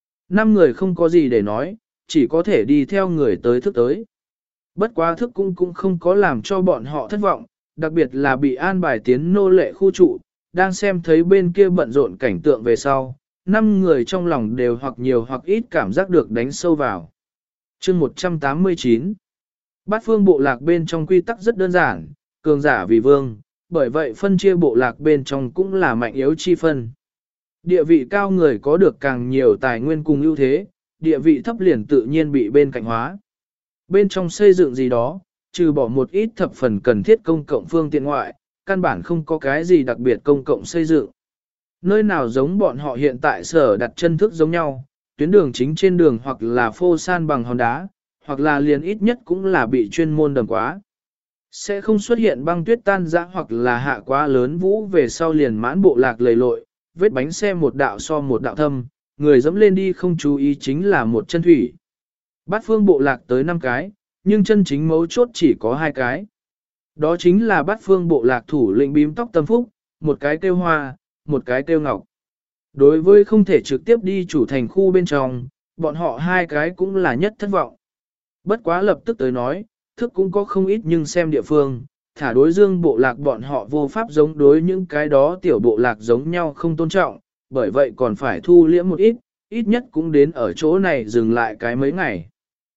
S1: 5 người không có gì để nói, chỉ có thể đi theo người tới thức tới. Bất quá thức cũng không có làm cho bọn họ thất vọng, đặc biệt là bị an bài tiến nô lệ khu trụ, đang xem thấy bên kia bận rộn cảnh tượng về sau, 5 người trong lòng đều hoặc nhiều hoặc ít cảm giác được đánh sâu vào. Chương 189 Bát Phương bộ lạc bên trong quy tắc rất đơn giản, cường giả vì vương, bởi vậy phân chia bộ lạc bên trong cũng là mạnh yếu chi phân. Địa vị cao người có được càng nhiều tài nguyên cùng ưu thế, địa vị thấp liền tự nhiên bị bên cạnh hóa. Bên trong xây dựng gì đó, trừ bỏ một ít thập phần cần thiết công cộng phương tiện ngoại, căn bản không có cái gì đặc biệt công cộng xây dựng. Nơi nào giống bọn họ hiện tại sở đặt chân thức giống nhau, tuyến đường chính trên đường hoặc là phô san bằng hòn đá, hoặc là liền ít nhất cũng là bị chuyên môn đầm quá. Sẽ không xuất hiện băng tuyết tan rã hoặc là hạ quá lớn vũ về sau liền mãn bộ lạc lầy lội, vết bánh xe một đạo so một đạo thâm, người dẫm lên đi không chú ý chính là một chân thủy. Bát Phương bộ lạc tới 5 cái, nhưng chân chính mấu chốt chỉ có 2 cái. Đó chính là Bát Phương bộ lạc thủ lĩnh bím tóc Tâm Phúc, một cái kêu Hoa, một cái kêu Ngọc. Đối với không thể trực tiếp đi chủ thành khu bên trong, bọn họ hai cái cũng là nhất thất vọng. Bất quá lập tức tới nói, thức cũng có không ít nhưng xem địa phương, thả đối dương bộ lạc bọn họ vô pháp giống đối những cái đó tiểu bộ lạc giống nhau không tôn trọng, bởi vậy còn phải thu liễm một ít, ít nhất cũng đến ở chỗ này dừng lại cái mấy ngày.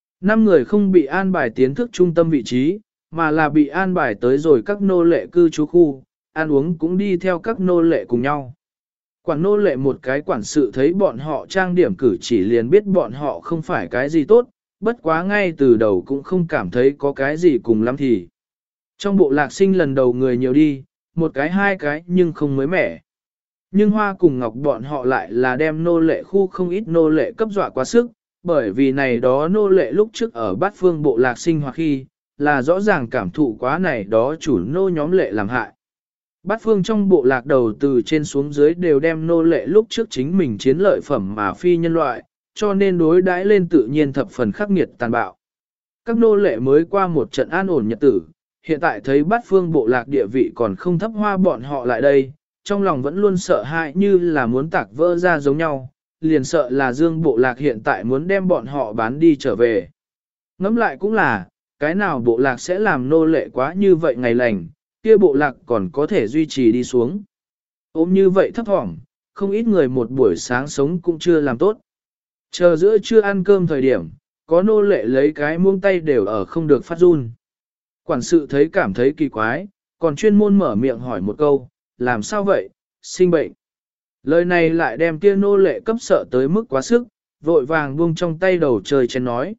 S1: 5 người không bị an bài tiến thức trung tâm vị trí, mà là bị an bài tới rồi các nô lệ cư trú khu, ăn uống cũng đi theo các nô lệ cùng nhau. Quản nô lệ một cái quản sự thấy bọn họ trang điểm cử chỉ liền biết bọn họ không phải cái gì tốt, bất quá ngay từ đầu cũng không cảm thấy có cái gì cùng lắm thì. Trong bộ lạc sinh lần đầu người nhiều đi, một cái hai cái nhưng không mới mẻ. Nhưng Hoa cùng Ngọc bọn họ lại là đem nô lệ khu không ít nô lệ cấp dọa quá sức, bởi vì này đó nô lệ lúc trước ở bát phương bộ lạc sinh hoạt khi, là rõ ràng cảm thụ quá này đó chủ nô nhóm lệ làm hại. Bát phương trong bộ lạc đầu từ trên xuống dưới đều đem nô lệ lúc trước chính mình chiến lợi phẩm mà phi nhân loại, cho nên đối đãi lên tự nhiên thập phần khắc nghiệt tàn bạo. Các nô lệ mới qua một trận an ổn nhật tử, hiện tại thấy bát phương bộ lạc địa vị còn không thấp Hoa bọn họ lại đây, trong lòng vẫn luôn sợ hãi như là muốn tạc vỡ ra giống nhau, liền sợ là dương bộ lạc hiện tại muốn đem bọn họ bán đi trở về. Ngẫm lại cũng là, cái nào bộ lạc sẽ làm nô lệ quá như vậy ngày lành, kia bộ lạc còn có thể duy trì đi xuống. Ôm như vậy thấp thỏm, không ít người một buổi sáng sống cũng chưa làm tốt. Chờ giữa trưa ăn cơm thời điểm, có nô lệ lấy cái muông tay đều ở không được phát run. Quản sự thấy cảm thấy kỳ quái, còn chuyên môn mở miệng hỏi một câu, làm sao vậy, sinh bệnh. Lời này lại đem kia nô lệ cấp sợ tới mức quá sức, vội vàng buông trong tay đầu trời chén nói.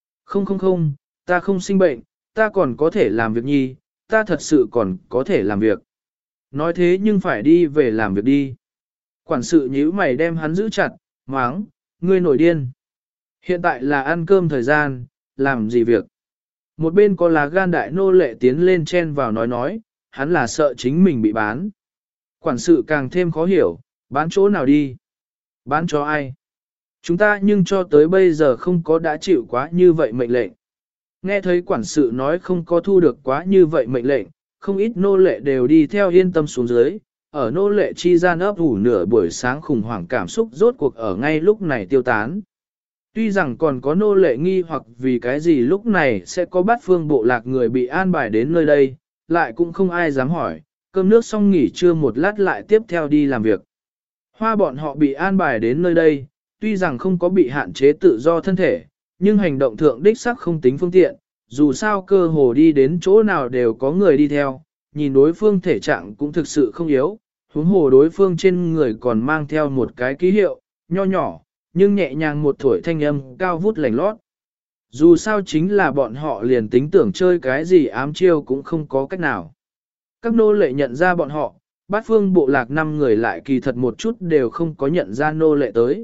S1: Không, ta không sinh bệnh, ta còn có thể làm việc nhi, ta thật sự còn có thể làm việc. Nói thế nhưng phải đi về làm việc đi. Quản sự nhíu mày đem hắn giữ chặt, máng, ngươi nổi điên. Hiện tại là ăn cơm thời gian, làm gì việc. Một bên có lá gan đại nô lệ tiến lên chen vào nói, hắn là sợ chính mình bị bán. Quản sự càng thêm khó hiểu, bán chỗ nào đi? Bán cho ai? Chúng ta nhưng cho tới bây giờ không có đã chịu quá như vậy mệnh lệnh. Nghe thấy quản sự nói không có thu được quá như vậy mệnh lệnh, không ít nô lệ đều đi theo yên tâm xuống dưới, ở nô lệ chi gian ấp ủ nửa buổi sáng khủng hoảng cảm xúc rốt cuộc ở ngay lúc này tiêu tán. Tuy rằng còn có nô lệ nghi hoặc vì cái gì lúc này sẽ có bát phương bộ lạc người bị an bài đến nơi đây, lại cũng không ai dám hỏi, cơm nước xong nghỉ trưa một lát lại tiếp theo đi làm việc. Hoa bọn họ bị an bài đến nơi đây, tuy rằng không có bị hạn chế tự do thân thể, nhưng hành động thượng đích sắc không tính phương tiện, dù sao cơ hồ đi đến chỗ nào đều có người đi theo, nhìn đối phương thể trạng cũng thực sự không yếu, huống hồ đối phương trên người còn mang theo một cái ký hiệu, nho nhỏ, nhưng nhẹ nhàng một thổi thanh âm cao vút lành lót. Dù sao chính là bọn họ liền tính tưởng chơi cái gì ám chiêu cũng không có cách nào. Các nô lệ nhận ra bọn họ, bát phương bộ lạc 5 người lại kỳ thật một chút đều không có nhận ra nô lệ tới.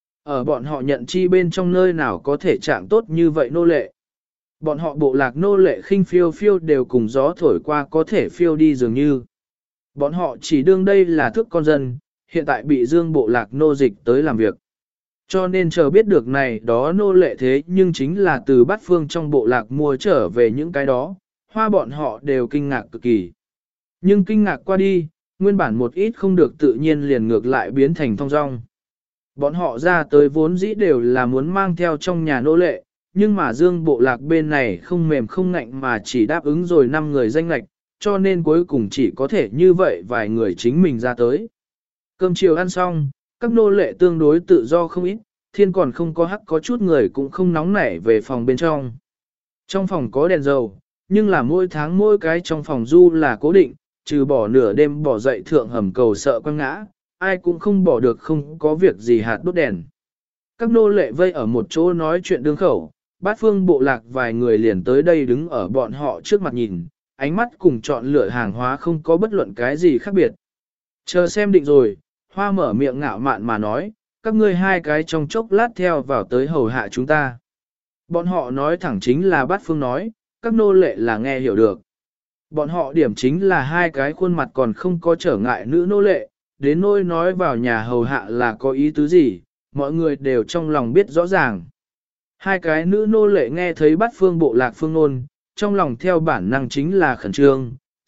S1: Ở bọn họ nhận chi bên trong nơi nào có thể trạng tốt như vậy nô lệ. Bọn họ bộ lạc nô lệ khinh phiêu phiêu đều cùng gió thổi qua có thể phiêu đi dường như. Bọn họ chỉ đương đây là thức con dân, hiện tại bị dương bộ lạc nô dịch tới làm việc. Cho nên chờ biết được này đó nô lệ thế nhưng chính là từ bát phương trong bộ lạc mua trở về những cái đó, Hoa bọn họ đều kinh ngạc cực kỳ. Nhưng kinh ngạc qua đi, nguyên bản một ít không được tự nhiên liền ngược lại biến thành thong dong. Bọn họ ra tới vốn dĩ đều là muốn mang theo trong nhà nô lệ, nhưng mà dương bộ lạc bên này không mềm không ngạnh mà chỉ đáp ứng rồi 5 người danh lạch, cho nên cuối cùng chỉ có thể như vậy vài người chính mình ra tới. Cơm chiều ăn xong, các nô lệ tương đối tự do không ít, thiên còn không có hắc có chút người cũng không nóng nảy về phòng bên trong. Trong phòng có đèn dầu, nhưng là mỗi tháng mỗi cái trong phòng du là cố định, trừ bỏ nửa đêm bỏ dậy thượng hầm cầu sợ quăng ngã, ai cũng không bỏ được không có việc gì hạt đốt đèn. Các nô lệ vây ở một chỗ nói chuyện đương khẩu, bát phương bộ lạc vài người liền tới đây đứng ở bọn họ trước mặt nhìn, ánh mắt cùng chọn lựa hàng hóa không có bất luận cái gì khác biệt. Chờ xem định rồi, Hoa mở miệng ngạo mạn mà nói, các ngươi hai cái trong chốc lát theo vào tới hầu hạ chúng ta. Bọn họ nói thẳng chính là bát phương nói, các nô lệ là nghe hiểu được. Bọn họ điểm chính là hai cái khuôn mặt còn không có trở ngại nữ nô lệ, đến nỗi nói vào nhà hầu hạ là có ý tứ gì, mọi người đều trong lòng biết rõ ràng. Hai cái nữ nô lệ nghe thấy bát phương bộ lạc phương nôn, trong lòng theo bản năng chính là khẩn trương,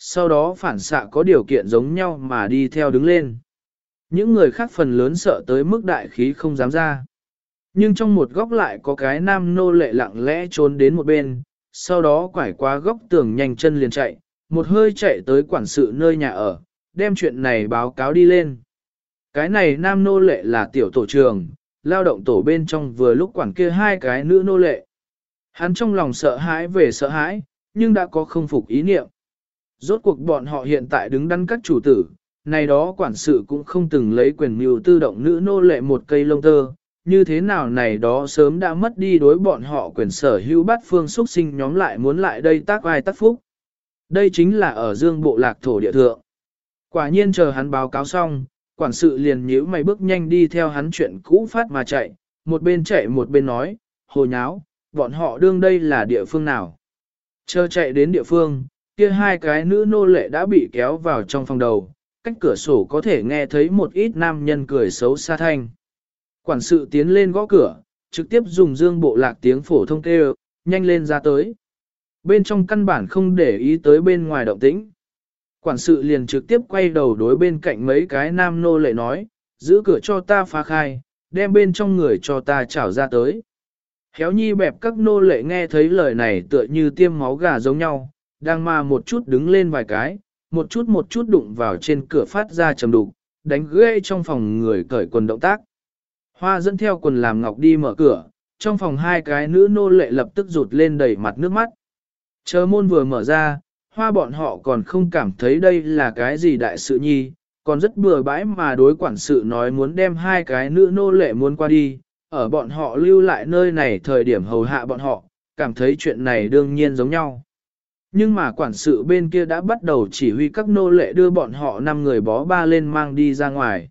S1: sau đó phản xạ có điều kiện giống nhau mà đi theo đứng lên. Những người khác phần lớn sợ tới mức đại khí không dám ra. Nhưng trong một góc lại có cái nam nô lệ lặng lẽ trốn đến một bên, sau đó quải qua góc tường nhanh chân liền chạy, một hơi chạy tới quản sự nơi nhà ở, đem chuyện này báo cáo đi lên. Cái này nam nô lệ là tiểu tổ trưởng, lao động tổ bên trong vừa lúc quản kia hai cái nữ nô lệ. Hắn trong lòng sợ hãi về sợ hãi, nhưng đã có không phục ý niệm. Rốt cuộc bọn họ hiện tại đứng đắn các chủ tử, này đó quản sự cũng không từng lấy quyền mưu tư động nữ nô lệ một cây lông tơ, như thế nào này đó sớm đã mất đi đối bọn họ quyền sở hữu bát phương xuất sinh nhóm lại muốn lại đây tác ai tác phúc. Đây chính là ở dương bộ lạc thổ địa thượng. Quả nhiên chờ hắn báo cáo xong, quản sự liền nhíu mày bước nhanh đi theo hắn chuyện cũ phát mà chạy, một bên nói, hồ nháo, bọn họ đương đây là địa phương nào. Chờ chạy đến địa phương, kia hai cái nữ nô lệ đã bị kéo vào trong phòng đầu, cách cửa sổ có thể nghe thấy một ít nam nhân cười xấu xa thanh. Quản sự tiến lên gõ cửa, trực tiếp dùng dương bộ lạc tiếng phổ thông kêu, nhanh lên ra tới. Bên trong căn bản không để ý tới bên ngoài động tĩnh. Quản sự liền trực tiếp quay đầu đối bên cạnh mấy cái nam nô lệ nói, giữ cửa cho ta phá khai, đem bên trong người cho ta trảo ra tới. Khéo nhi bẹp các nô lệ nghe thấy lời này tựa như tiêm máu gà giống nhau, đang mà một chút đứng lên vài cái, một chút đụng vào trên cửa phát ra trầm đục, đánh ghê trong phòng người cởi quần động tác. Hoa dẫn theo quần làm ngọc đi mở cửa, trong phòng hai cái nữ nô lệ lập tức rụt lên đầy mặt nước mắt. Chờ môn vừa mở ra, Hoa bọn họ còn không cảm thấy đây là cái gì đại sự nhi, còn rất bừa bãi mà đối quản sự nói muốn đem hai cái nữ nô lệ muốn qua đi, ở bọn họ lưu lại nơi này thời điểm hầu hạ bọn họ, cảm thấy chuyện này đương nhiên giống nhau. Nhưng mà quản sự bên kia đã bắt đầu chỉ huy các nô lệ đưa bọn họ 5 người bó ba lên mang đi ra ngoài.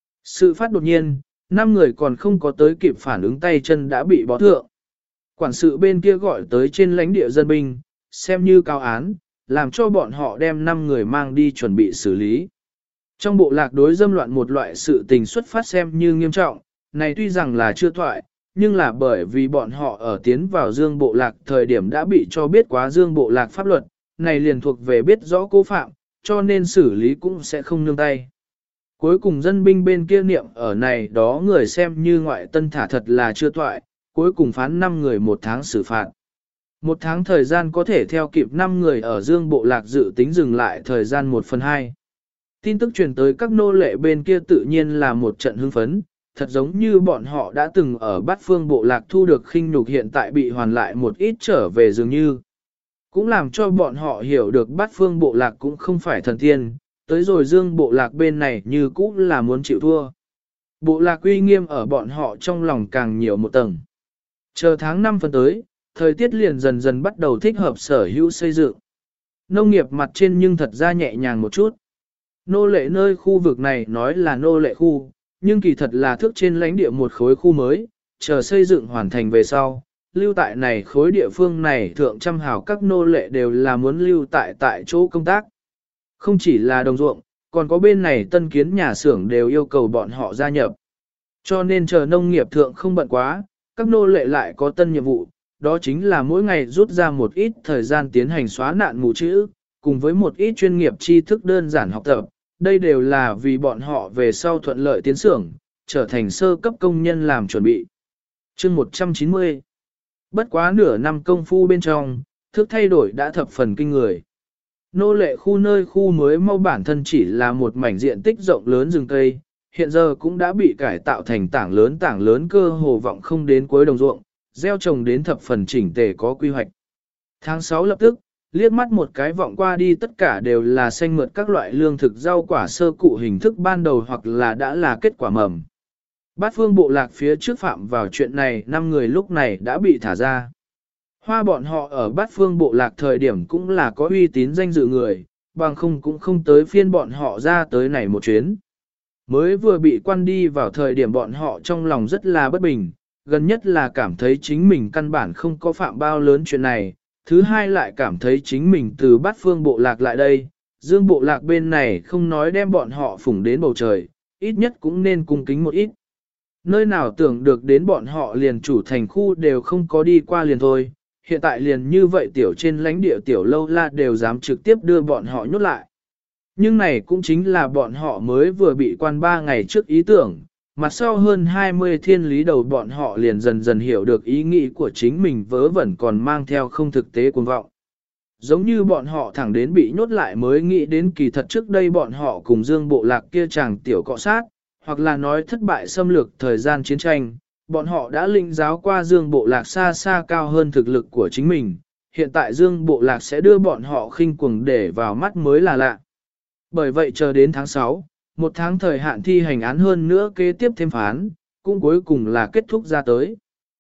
S1: Sự phát đột nhiên, 5 người còn không có tới kịp phản ứng tay chân đã bị bó thượng. Quản sự bên kia gọi tới trên lãnh địa dân binh, xem như cao án, làm cho bọn họ đem 5 người mang đi chuẩn bị xử lý. Trong bộ lạc đối dâm loạn một loại sự tình xuất phát xem như nghiêm trọng, này tuy rằng là chưa thoại, nhưng là bởi vì bọn họ ở tiến vào dương bộ lạc thời điểm đã bị cho biết quá dương bộ lạc pháp luật, này liền thuộc về biết rõ cố phạm, cho nên xử lý cũng sẽ không nương tay. Cuối cùng dân binh bên kia niệm ở này đó người xem như ngoại tân thả thật là chưa thoại, cuối cùng phán 5 người 1 tháng xử phạt. 1 tháng thời gian có thể theo kịp 5 người ở dương bộ lạc dự tính dừng lại thời gian 1/2. Tin tức truyền tới các nô lệ bên kia tự nhiên là một trận hưng phấn, thật giống như bọn họ đã từng ở bát phương bộ lạc thu được khinh nhục hiện tại bị hoàn lại một ít trở về dường như. Cũng làm cho bọn họ hiểu được bát phương bộ lạc cũng không phải thần tiên, tới rồi dương bộ lạc bên này như cũng là muốn chịu thua. Bộ lạc uy nghiêm ở bọn họ trong lòng càng nhiều một tầng. Chờ tháng 5 phần tới, thời tiết liền dần dần bắt đầu thích hợp sở hữu xây dựng. Nông nghiệp mặt trên nhưng thật ra nhẹ nhàng một chút. Nô lệ nơi khu vực này nói là nô lệ khu, nhưng kỳ thật là thước trên lãnh địa một khối khu mới, chờ xây dựng hoàn thành về sau. Lưu tại này khối địa phương này thượng trăm hào các nô lệ đều là muốn lưu tại chỗ công tác. Không chỉ là đồng ruộng, còn có bên này tân kiến nhà xưởng đều yêu cầu bọn họ gia nhập. Cho nên chờ nông nghiệp thượng không bận quá, các nô lệ lại có tân nhiệm vụ, đó chính là mỗi ngày rút ra một ít thời gian tiến hành xóa nạn mù chữ, cùng với một ít chuyên nghiệp tri thức đơn giản học tập. Đây đều là vì bọn họ về sau thuận lợi tiến xưởng, trở thành sơ cấp công nhân làm chuẩn bị. Chương 190. Bất quá nửa năm công phu bên trong, thước thay đổi đã thập phần kinh người. Nô lệ khu nơi khu mới mau bản thân chỉ là một mảnh diện tích rộng lớn rừng cây, hiện giờ cũng đã bị cải tạo thành tảng lớn cơ hồ vọng không đến cuối đồng ruộng, gieo trồng đến thập phần chỉnh tề có quy hoạch. Tháng 6 lập tức, liếc mắt một cái vọng qua đi tất cả đều là xanh mượt các loại lương thực rau quả sơ cụ hình thức ban đầu hoặc là đã là kết quả mầm. Bát phương bộ lạc phía trước phạm vào chuyện này 5 người lúc này đã bị thả ra. Hoa bọn họ ở bát phương bộ lạc thời điểm cũng là có uy tín danh dự người, bằng không cũng không tới phiên bọn họ ra tới này một chuyến. Mới vừa bị quan đi vào thời điểm bọn họ trong lòng rất là bất bình, gần nhất là cảm thấy chính mình căn bản không có phạm bao lớn chuyện này, thứ hai lại cảm thấy chính mình từ bát phương bộ lạc lại đây, dương bộ lạc bên này không nói đem bọn họ phủng đến bầu trời, ít nhất cũng nên cung kính một ít. Nơi nào tưởng được đến bọn họ liền chủ thành khu đều không có đi qua liền thôi, hiện tại liền như vậy tiểu trên lãnh địa tiểu lâu la đều dám trực tiếp đưa bọn họ nhốt lại. Nhưng này cũng chính là bọn họ mới vừa bị quan 3 ngày trước ý tưởng, mặt sau hơn 20 thiên lý đầu bọn họ liền dần dần hiểu được ý nghĩ của chính mình vớ vẩn còn mang theo không thực tế cuồng vọng. Giống như bọn họ thẳng đến bị nhốt lại mới nghĩ đến kỳ thật trước đây bọn họ cùng Dương Bộ Lạc kia chàng tiểu cọ sát, hoặc là nói thất bại xâm lược thời gian chiến tranh, bọn họ đã linh giáo qua Dương Bộ Lạc xa xa cao hơn thực lực của chính mình, hiện tại Dương Bộ Lạc sẽ đưa bọn họ khinh cuồng để vào mắt mới là lạ. Bởi vậy chờ đến tháng 6, một tháng thời hạn thi hành án hơn nữa kế tiếp thêm phán, cũng cuối cùng là kết thúc ra tới.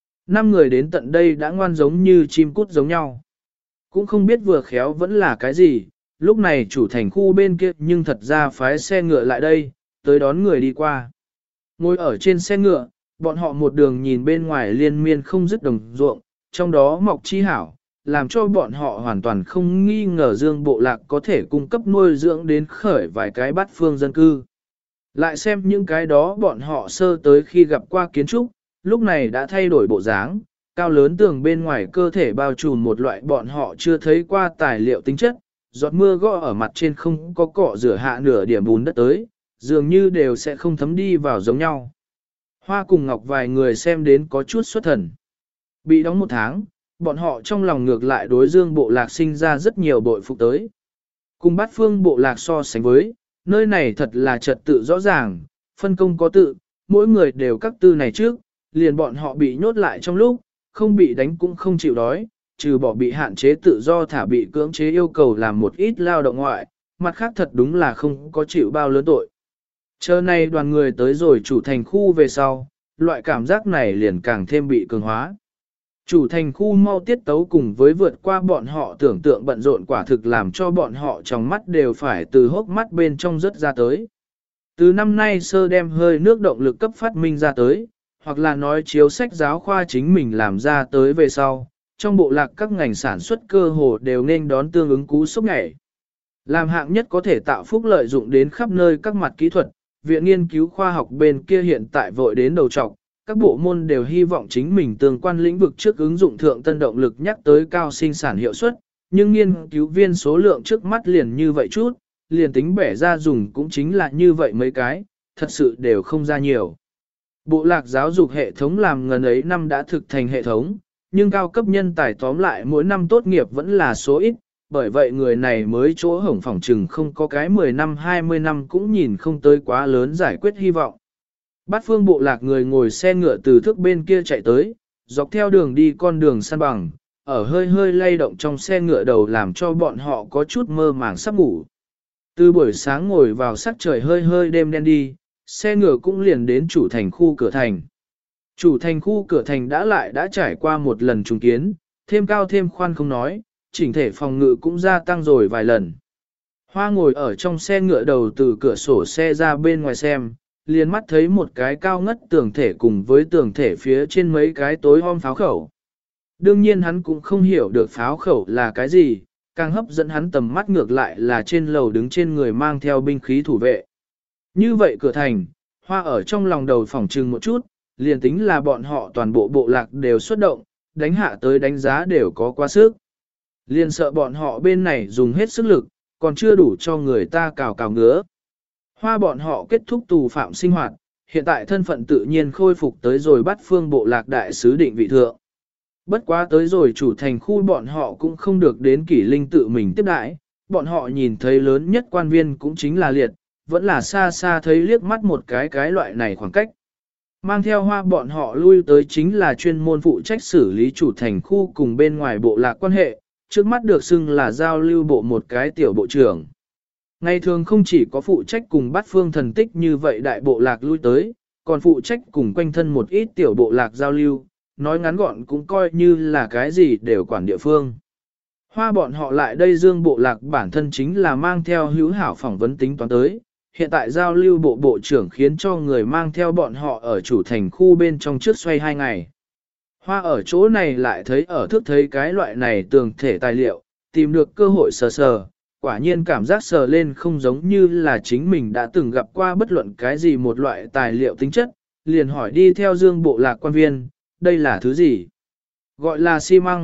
S1: 5 người đến tận đây đã ngoan giống như chim cút giống nhau. Cũng không biết vừa khéo vẫn là cái gì, lúc này chủ thành khu bên kia nhưng thật ra phái xe ngựa lại đây, tới đón người đi qua. Ngồi ở trên xe ngựa, bọn họ một đường nhìn bên ngoài liên miên không dứt đồng ruộng, trong đó mọc chi hảo, làm cho bọn họ hoàn toàn không nghi ngờ Dương Bộ Lạc có thể cung cấp nuôi dưỡng đến khởi vài cái bát phương dân cư. Lại xem những cái đó bọn họ sơ tới khi gặp qua kiến trúc, lúc này đã thay đổi bộ dáng, cao lớn tường bên ngoài cơ thể bao trùm một loại bọn họ chưa thấy qua tài liệu tính chất, giọt mưa gõ ở mặt trên không có cọ rửa hạ nửa điểm bùn đất tới, dường như đều sẽ không thấm đi vào giống nhau. Hoa cùng Ngọc vài người xem đến có chút xuất thần. Bị đóng 1 tháng, bọn họ trong lòng ngược lại đối Dương Bộ Lạc sinh ra rất nhiều bội phục tới. Cùng bát phương Bộ Lạc so sánh với, nơi này thật là trật tự rõ ràng, phân công có tự, mỗi người đều các tư này trước, liền bọn họ bị nhốt lại trong lúc, không bị đánh cũng không chịu đói, trừ bỏ bị hạn chế tự do thả bị cưỡng chế yêu cầu làm một ít lao động ngoại, mặt khác thật đúng là không có chịu bao lớn tội. Chờ này đoàn người tới rồi chủ thành khu về sau, loại cảm giác này liền càng thêm bị cường hóa. Chủ thành khu mau tiết tấu cùng với vượt qua bọn họ tưởng tượng bận rộn quả thực làm cho bọn họ trong mắt đều phải từ hốc mắt bên trong rớt ra tới. Từ năm nay sơ đem hơi nước động lực cấp phát minh ra tới, hoặc là nói chiếu sách giáo khoa chính mình làm ra tới về sau, trong bộ lạc các ngành sản xuất cơ hồ đều nên đón tương ứng cú sốc nhảy. Làm hạng nhất có thể tạo phúc lợi dụng đến khắp nơi các mặt kỹ thuật, viện nghiên cứu khoa học bên kia hiện tại vội đến đầu trọc, các bộ môn đều hy vọng chính mình tương quan lĩnh vực trước ứng dụng thượng tân động lực nhắc tới cao sinh sản hiệu suất, nhưng nghiên cứu viên số lượng trước mắt liền như vậy chút, liền tính bẻ ra dùng cũng chính là như vậy mấy cái, thật sự đều không ra nhiều. Bộ lạc giáo dục hệ thống làm ngần ấy năm đã thực thành hệ thống, nhưng cao cấp nhân tài tóm lại mỗi năm tốt nghiệp vẫn là số ít, bởi vậy người này mới chỗ hổng phỏng trừng không có cái 10 năm 20 năm cũng nhìn không tới quá lớn giải quyết hy vọng. Bát phương bộ lạc người ngồi xe ngựa từ thước bên kia chạy tới, dọc theo đường đi con đường săn bằng, ở hơi hơi lay động trong xe ngựa đầu làm cho bọn họ có chút mơ màng sắp ngủ. Từ buổi sáng ngồi vào sắc trời hơi hơi đêm đen đi, xe ngựa cũng liền đến chủ thành khu cửa thành. Chủ thành khu cửa thành đã trải qua một lần trùng kiến, thêm cao thêm khoan không nói, chỉnh thể phòng ngự cũng gia tăng rồi vài lần. Hoa ngồi ở trong xe ngựa đầu từ cửa sổ xe ra bên ngoài xem, liền mắt thấy một cái cao ngất tường thể cùng với tường thể phía trên mấy cái tối om pháo khẩu. Đương nhiên hắn cũng không hiểu được pháo khẩu là cái gì, càng hấp dẫn hắn tầm mắt ngược lại là trên lầu đứng trên người mang theo binh khí thủ vệ. Như vậy cửa thành, Hoa ở trong lòng đầu phỏng trừng một chút, liền tính là bọn họ toàn bộ bộ lạc đều xuất động, đánh hạ tới đánh giá đều có quá sức. Liền sợ bọn họ bên này dùng hết sức lực, còn chưa đủ cho người ta cào cào ngứa. Hoa bọn họ kết thúc tù phạm sinh hoạt, hiện tại thân phận tự nhiên khôi phục tới rồi bắt phương bộ lạc đại sứ định vị thượng. Bất quá tới rồi chủ thành khu bọn họ cũng không được đến kỷ linh tự mình tiếp đãi, bọn họ nhìn thấy lớn nhất quan viên cũng chính là liệt, vẫn là xa xa thấy liếc mắt một cái loại này khoảng cách. Mang theo Hoa bọn họ lui tới chính là chuyên môn phụ trách xử lý chủ thành khu cùng bên ngoài bộ lạc quan hệ, trước mắt được xưng là giao lưu bộ một cái tiểu bộ trưởng. Ngày thường không chỉ có phụ trách cùng bắt phương thần tích như vậy đại bộ lạc lui tới, còn phụ trách cùng quanh thân một ít tiểu bộ lạc giao lưu, nói ngắn gọn cũng coi như là cái gì đều quản địa phương. Hoa bọn họ lại đây Dương bộ lạc bản thân chính là mang theo hữu hảo phỏng vấn tính toán tới, hiện tại giao lưu bộ bộ trưởng khiến cho người mang theo bọn họ ở chủ thành khu bên trong trước xoay 2 ngày. Hoa ở chỗ này lại thấy ở thức thấy cái loại này tường thể tài liệu, tìm được cơ hội sờ sờ, quả nhiên cảm giác sờ lên không giống như là chính mình đã từng gặp qua bất luận cái gì một loại tài liệu tính chất, liền hỏi đi theo Dương bộ lạc quan viên, đây là thứ gì? Gọi là xi măng,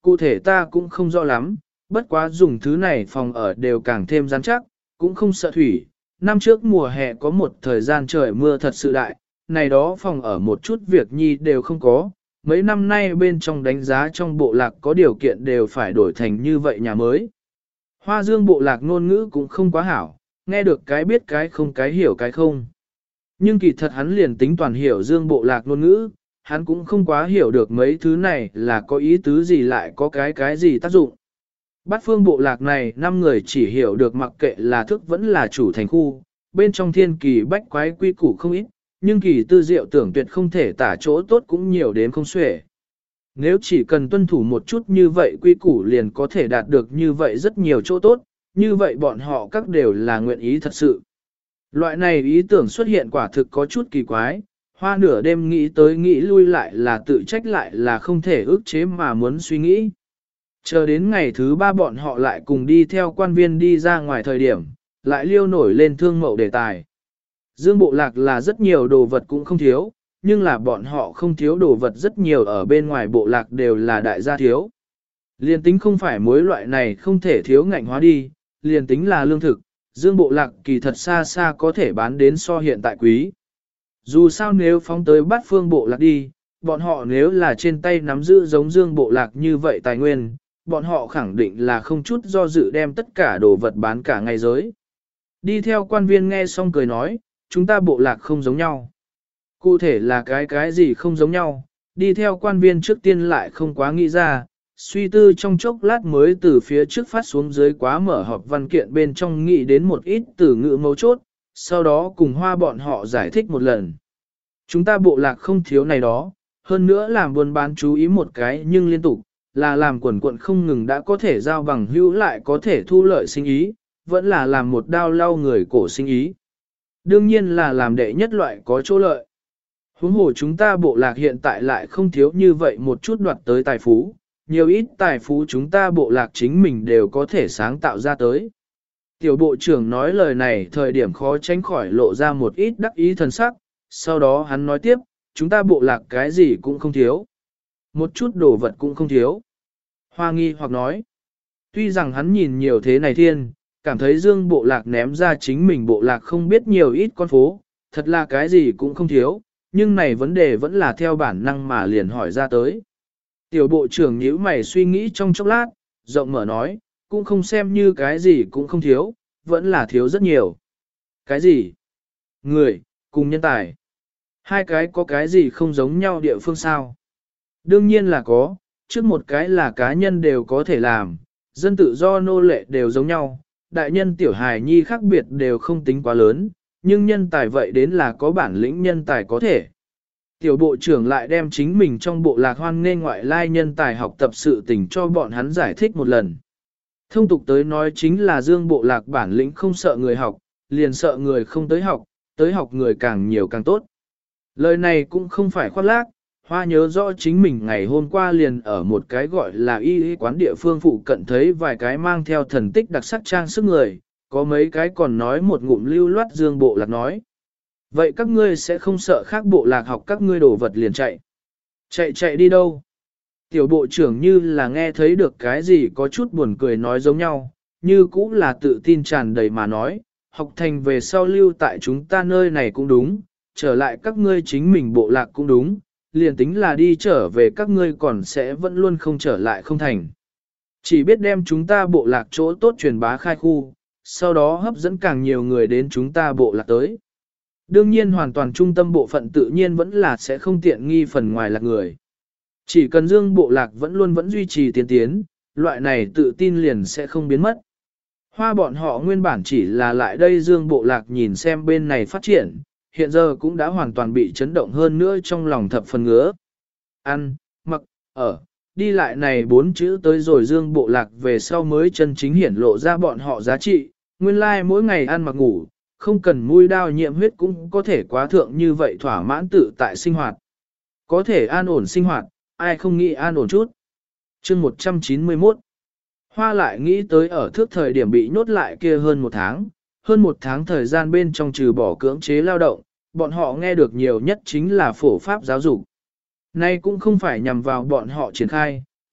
S1: Cụ thể ta cũng không rõ lắm, bất quá dùng thứ này phòng ở đều càng thêm rắn chắc, cũng không sợ thủy. Năm trước mùa hè có một thời gian trời mưa thật sự đại, này đó phòng ở một chút việc nhi đều không có. Mấy năm nay bên trong đánh giá trong bộ lạc có điều kiện đều phải đổi thành như vậy nhà mới. Hoa dương bộ lạc ngôn ngữ cũng không quá hảo, nghe được cái biết cái không cái hiểu cái không. Nhưng kỳ thật hắn liền tính toàn hiểu dương bộ lạc ngôn ngữ, hắn cũng không quá hiểu được mấy thứ này là có ý tứ gì lại có cái gì tác dụng. Bát phương bộ lạc này 5 người chỉ hiểu được mặc kệ là thức vẫn là chủ thành khu, bên trong thiên kỳ bách quái quy củ không ít, nhưng kỳ tư diệu tưởng tuyệt không thể tả chỗ tốt cũng nhiều đến không xuể. Nếu chỉ cần tuân thủ một chút như vậy quy củ liền có thể đạt được như vậy rất nhiều chỗ tốt, như vậy bọn họ các đều là nguyện ý thật sự. Loại này ý tưởng xuất hiện quả thực có chút kỳ quái, hoa nửa đêm nghĩ tới nghĩ lui lại là tự trách lại là không thể ức chế mà muốn suy nghĩ. Chờ đến ngày thứ 3 bọn họ lại cùng đi theo quan viên đi ra ngoài thời điểm, lại liêu nổi lên thương mậu đề tài. Dương bộ lạc là rất nhiều đồ vật cũng không thiếu, nhưng là bọn họ không thiếu đồ vật rất nhiều ở bên ngoài bộ lạc đều là đại gia thiếu. Liên tính không phải mối loại này không thể thiếu ngạnh hóa đi, liên tính là lương thực, dương bộ lạc kỳ thật xa xa có thể bán đến so hiện tại quý. Dù sao nếu phóng tới bát phương bộ lạc đi, bọn họ nếu là trên tay nắm giữ giống dương bộ lạc như vậy tài nguyên, bọn họ khẳng định là không chút do dự đem tất cả đồ vật bán cả ngày giới. Đi theo quan viên nghe xong cười nói, chúng ta bộ lạc không giống nhau. Cụ thể là cái gì không giống nhau, đi theo quan viên trước tiên lại không quá nghĩ ra, suy tư trong chốc lát mới từ phía trước phát xuống dưới quá mở họp văn kiện bên trong nghĩ đến một ít từ ngữ mấu chốt, sau đó cùng hoa bọn họ giải thích một lần. Chúng ta bộ lạc không thiếu này đó, hơn nữa làm buôn bán chú ý một cái nhưng liên tục, là làm quần quận không ngừng đã có thể giao bằng hữu lại có thể thu lợi sinh ý, vẫn là làm một đao lau người cổ sinh ý. Đương nhiên là làm đệ nhất loại có chỗ lợi. Huống hồ chúng ta bộ lạc hiện tại lại không thiếu như vậy một chút đoạt tới tài phú, nhiều ít tài phú chúng ta bộ lạc chính mình đều có thể sáng tạo ra tới. Tiểu bộ trưởng nói lời này thời điểm khó tránh khỏi lộ ra một ít đắc ý thần sắc, sau đó hắn nói tiếp, chúng ta bộ lạc cái gì cũng không thiếu. Một chút đồ vật cũng không thiếu. Hoa nghi hoặc nói, tuy rằng hắn nhìn nhiều thế này thiên, cảm thấy dương bộ lạc ném ra chính mình bộ lạc không biết nhiều ít con phố, thật là cái gì cũng không thiếu, nhưng này vấn đề vẫn là theo bản năng mà liền hỏi ra tới. Tiểu bộ trưởng nhíu mày suy nghĩ trong chốc lát, rộng mở nói, cũng không xem như cái gì cũng không thiếu, vẫn là thiếu rất nhiều. Cái gì? Người, cùng nhân tài. Hai cái có cái gì không giống nhau địa phương sao? Đương nhiên là có, trước một cái là cá nhân đều có thể làm, dân tự do nô lệ đều giống nhau, đại nhân tiểu hài nhi khác biệt đều không tính quá lớn, nhưng nhân tài vậy đến là có bản lĩnh nhân tài có thể. Tiểu bộ trưởng lại đem chính mình trong bộ lạc hoan nghênh ngoại lai nhân tài học tập sự tình cho bọn hắn giải thích một lần. Thông tục tới nói chính là dương bộ lạc bản lĩnh không sợ người học, liền sợ người không tới học người càng nhiều càng tốt. Lời này cũng không phải khoác lác, Hoa nhớ rõ chính mình ngày hôm qua liền ở một cái gọi là y quán địa phương phụ cận thấy vài cái mang theo thần tích đặc sắc trang sức người, có mấy cái còn nói một ngụm lưu loát dương bộ lạc nói. Vậy các ngươi sẽ không sợ khác bộ lạc học các ngươi đổ vật liền chạy. Chạy đi đâu? Tiểu bộ trưởng như là nghe thấy được cái gì có chút buồn cười nói giống nhau, như cũng là tự tin tràn đầy mà nói, học thành về sau lưu tại chúng ta nơi này cũng đúng, trở lại các ngươi chính mình bộ lạc cũng đúng, liền tính là đi trở về các ngươi còn sẽ vẫn luôn không trở lại không thành. Chỉ biết đem chúng ta bộ lạc chỗ tốt truyền bá khai khu, sau đó hấp dẫn càng nhiều người đến chúng ta bộ lạc tới. Đương nhiên hoàn toàn trung tâm bộ phận tự nhiên vẫn là sẽ không tiện nghi phần ngoài lạc người. Chỉ cần dương bộ lạc vẫn duy trì tiến, loại này tự tin liền sẽ không biến mất. Hoa bọn họ nguyên bản chỉ là lại đây dương bộ lạc nhìn xem bên này phát triển, hiện giờ cũng đã hoàn toàn bị chấn động hơn nữa trong lòng thập phần ngứa. Ăn, mặc, ở, đi lại này 4 chữ tới rồi dương bộ lạc về sau mới chân chính hiển lộ ra bọn họ giá trị, nguyên lai like mỗi ngày ăn mặc ngủ, không cần mũi đao nhiễm huyết cũng có thể quá thượng như vậy thỏa mãn tự tại sinh hoạt. Có thể an ổn sinh hoạt, ai không nghĩ an ổn chút. Chương 191 Hoa lại nghĩ tới ở thước thời điểm bị nhốt lại kia hơn một tháng thời gian bên trong trừ bỏ cưỡng chế lao động, bọn họ nghe được nhiều nhất chính là phổ pháp giáo dục. Nay cũng không phải nhằm vào bọn họ triển khai,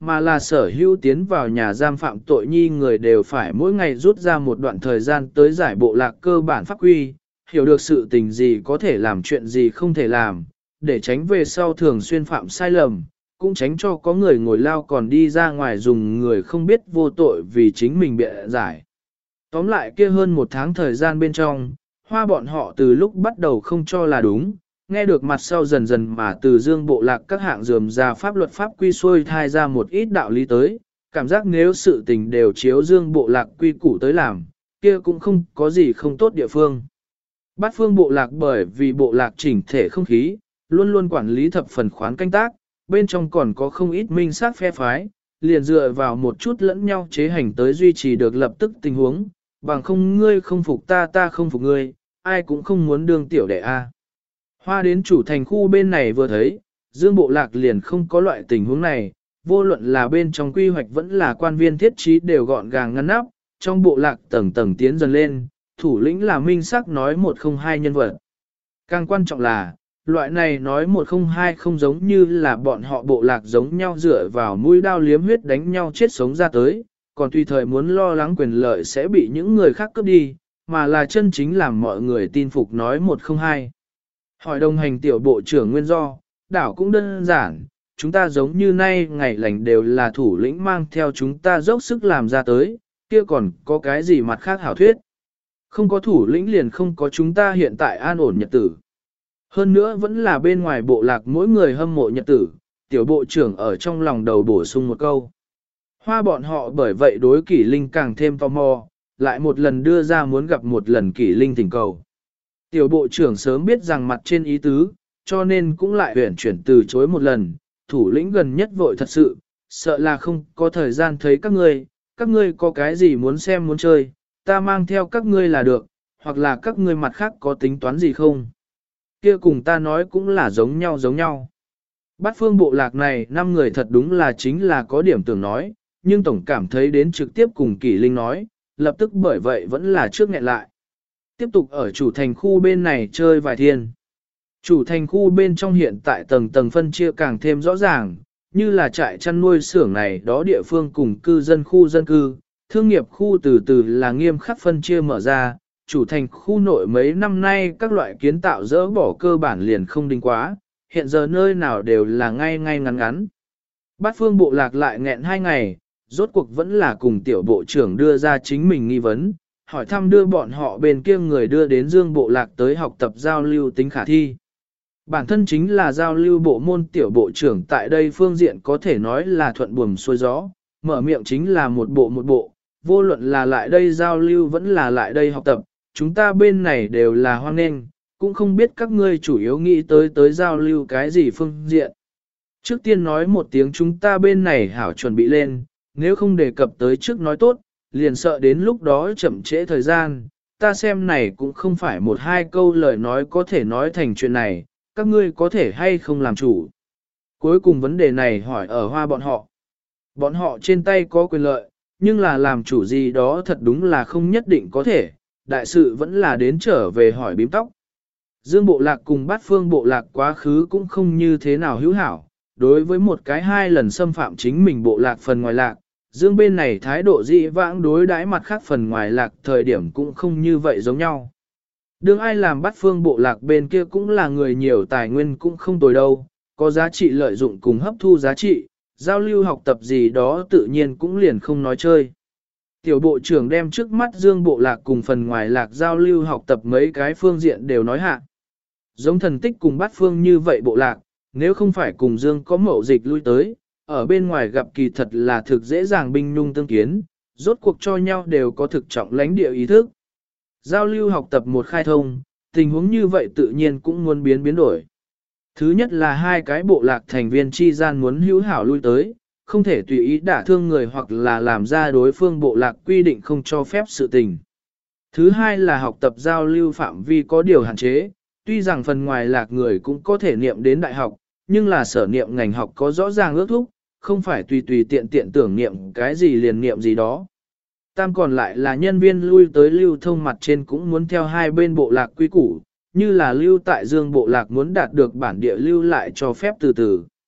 S1: mà là sở hữu tiến vào nhà giam phạm tội nhi người đều phải mỗi ngày rút ra một đoạn thời gian tới giải bộ lạc cơ bản pháp quy, hiểu được sự tình gì có thể làm chuyện gì không thể làm, để tránh về sau thường xuyên phạm sai lầm, cũng tránh cho có người ngồi lao còn đi ra ngoài dùng người không biết vô tội vì chính mình bịa giải. Tóm lại kia hơn một tháng thời gian bên trong, Hoa bọn họ từ lúc bắt đầu không cho là đúng, nghe được mặt sau dần dần mà từ dương bộ lạc các hạng dườm ra pháp luật pháp quy xuôi thai ra một ít đạo lý tới, cảm giác nếu sự tình đều chiếu dương bộ lạc quy củ tới làm, kia cũng không có gì không tốt địa phương. Bát phương bộ lạc bởi vì bộ lạc chỉnh thể không khí, luôn luôn quản lý thập phần khoán canh tác, bên trong còn có không ít minh sát phe phái, liền dựa vào một chút lẫn nhau chế hành tới duy trì được lập tức tình huống, bằng không ngươi không phục ta ta không phục ngươi, ai cũng không muốn đương tiểu đệ A. Hoa đến chủ thành khu bên này vừa thấy, dương bộ lạc liền không có loại tình huống này, vô luận là bên trong quy hoạch vẫn là quan viên thiết trí đều gọn gàng ngăn nắp, trong bộ lạc tầng tầng tiến dần lên, thủ lĩnh là minh sắc nói 102 nhân vật. Càng quan trọng là, loại này nói 102 không giống như là bọn họ bộ lạc giống nhau dựa vào mũi đao liếm huyết đánh nhau chết sống ra tới, còn tùy thời muốn lo lắng quyền lợi sẽ bị những người khác cướp đi, mà là chân chính làm mọi người tin phục nói 102. Hỏi đồng hành tiểu bộ trưởng nguyên do, đảo cũng đơn giản, chúng ta giống như nay ngày lành đều là thủ lĩnh mang theo chúng ta dốc sức làm ra tới, kia còn có cái gì mặt khác hảo thuyết. Không có thủ lĩnh liền không có chúng ta hiện tại an ổn nhật tử. Hơn nữa vẫn là bên ngoài bộ lạc mỗi người hâm mộ nhật tử, tiểu bộ trưởng ở trong lòng đầu bổ sung một câu. Hoa bọn họ bởi vậy đối kỷ linh càng thêm tò mò, lại một lần đưa ra muốn gặp một lần kỷ linh thỉnh cầu. Tiểu bộ trưởng sớm biết rằng mặt trên ý tứ, cho nên cũng lại huyển chuyển từ chối một lần, thủ lĩnh gần nhất vội thật sự, sợ là không có thời gian thấy các ngươi có cái gì muốn xem muốn chơi, ta mang theo các ngươi là được, hoặc là các ngươi mặt khác có tính toán gì không. Kia cùng ta nói cũng là giống nhau. Bát phương bộ lạc này 5 người thật đúng là chính là có điểm tưởng nói, nhưng tổng cảm thấy đến trực tiếp cùng kỷ linh nói, lập tức bởi vậy vẫn là trước nghẹn lại. Tiếp tục ở chủ thành khu bên này chơi vài thiên. Chủ thành khu bên trong hiện tại tầng tầng phân chia càng thêm rõ ràng, như là trại chăn nuôi xưởng này đó địa phương cùng khu dân cư, thương nghiệp khu từ từ là nghiêm khắc phân chia mở ra, chủ thành khu nội mấy năm nay các loại kiến tạo dỡ bỏ cơ bản liền không đinh quá, hiện giờ nơi nào đều là ngay ngắn ngắn. Bát phương bộ lạc lại nghẹn 2 ngày, rốt cuộc vẫn là cùng tiểu bộ trưởng đưa ra chính mình nghi vấn, hỏi thăm đưa bọn họ bên kia người đưa đến dương bộ lạc tới học tập giao lưu tính khả thi. Bản thân chính là giao lưu bộ môn tiểu bộ trưởng tại đây phương diện có thể nói là thuận buồm xuôi gió, mở miệng chính là một bộ, vô luận là lại đây giao lưu vẫn là lại đây học tập, chúng ta bên này đều là hoan nghênh, cũng không biết các ngươi chủ yếu nghĩ tới giao lưu cái gì phương diện. Trước tiên nói một tiếng chúng ta bên này hảo chuẩn bị lên, nếu không đề cập tới trước nói tốt, liền sợ đến lúc đó chậm trễ thời gian, ta xem này cũng không phải 1-2 câu lời nói có thể nói thành chuyện này, các ngươi có thể hay không làm chủ. Cuối cùng vấn đề này hỏi ở Hoa bọn họ. Bọn họ trên tay có quyền lợi, nhưng là làm chủ gì đó thật đúng là không nhất định có thể, đại sự vẫn là đến trở về hỏi bím tóc. Dương bộ lạc cùng bát phương bộ lạc quá khứ cũng không như thế nào hữu hảo, đối với một cái 2 lần xâm phạm chính mình bộ lạc phần ngoài lạc, Dương bên này thái độ dị vãng đối đãi mặt khác phần ngoài lạc thời điểm cũng không như vậy giống nhau. Đương ai làm bắt phương bộ lạc bên kia cũng là người nhiều tài nguyên cũng không tồi đâu, có giá trị lợi dụng cùng hấp thu giá trị, giao lưu học tập gì đó tự nhiên cũng liền không nói chơi. Tiểu bộ trưởng đem trước mắt Dương bộ lạc cùng phần ngoài lạc giao lưu học tập mấy cái phương diện đều nói hạ. Giống thần tích cùng bát phương như vậy bộ lạc, nếu không phải cùng Dương có mậu dịch lui tới, ở bên ngoài gặp kỳ thật là thực dễ dàng binh nhung tương kiến, rốt cuộc cho nhau đều có thực trọng lãnh địa ý thức. Giao lưu học tập một khai thông, tình huống như vậy tự nhiên cũng muốn biến đổi. Thứ nhất là 2 cái bộ lạc thành viên chi gian muốn hữu hảo lui tới, không thể tùy ý đả thương người hoặc là làm ra đối phương bộ lạc quy định không cho phép sự tình. Thứ hai là học tập giao lưu phạm vi có điều hạn chế, tuy rằng phần ngoài lạc người cũng có thể niệm đến đại học, nhưng là sở niệm ngành học có rõ ràng ước thúc, không phải tùy tiện tưởng niệm cái gì liền niệm gì đó. Tam còn lại là nhân viên lui tới lưu thông mặt trên cũng muốn theo 2 bên bộ lạc quy củ, như là lưu tại Dương bộ lạc muốn đạt được bản địa lưu lại cho phép từ từ.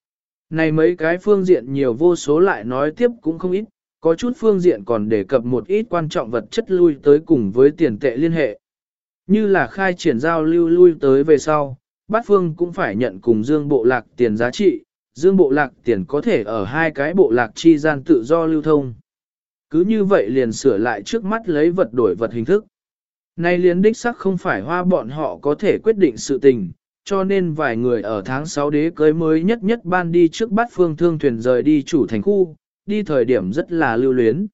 S1: Này mấy cái phương diện nhiều vô số lại nói tiếp cũng không ít, có chút phương diện còn đề cập một ít quan trọng vật chất lui tới cùng với tiền tệ liên hệ. Như là khai triển giao lưu lui tới về sau, bát phương cũng phải nhận cùng dương bộ lạc tiền giá trị, dương bộ lạc tiền có thể ở hai cái bộ lạc chi gian tự do lưu thông. Cứ như vậy liền sửa lại trước mắt lấy vật đổi vật hình thức. Nay liền đích sắc không phải hoa bọn họ có thể quyết định sự tình, cho nên vài người ở tháng 6 đế cưới mới nhất nhất ban đi trước bát phương thương thuyền rời đi chủ thành khu, đi thời điểm rất là lưu luyến.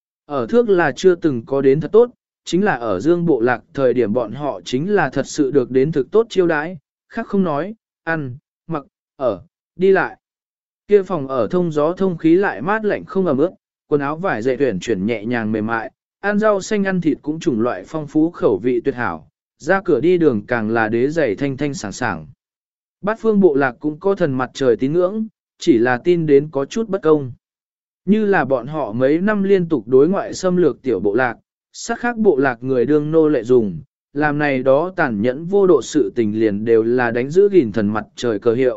S1: Ở thước là chưa từng có đến thật tốt, chính là ở dương bộ lạc thời điểm bọn họ chính là thật sự được đến thực tốt chiêu đãi, khác không nói, ăn, mặc, ở, đi lại. Kia phòng ở thông gió thông khí lại mát lạnh không ẩm ướt, quần áo vải dệt tuyển chuyển nhẹ nhàng mềm mại, ăn rau xanh ăn thịt cũng chủng loại phong phú khẩu vị tuyệt hảo, ra cửa đi đường càng là đế giày thanh thanh sảng sảng. Bát phương bộ lạc cũng có thần mặt trời tín ngưỡng, chỉ là tin đến có chút bất công. Như là bọn họ mấy năm liên tục đối ngoại xâm lược tiểu bộ lạc, sắc khác bộ lạc người đương nô lệ dùng, làm này đó tàn nhẫn vô độ sự tình liền đều là đánh giữ gìn thần mặt trời cờ hiệu.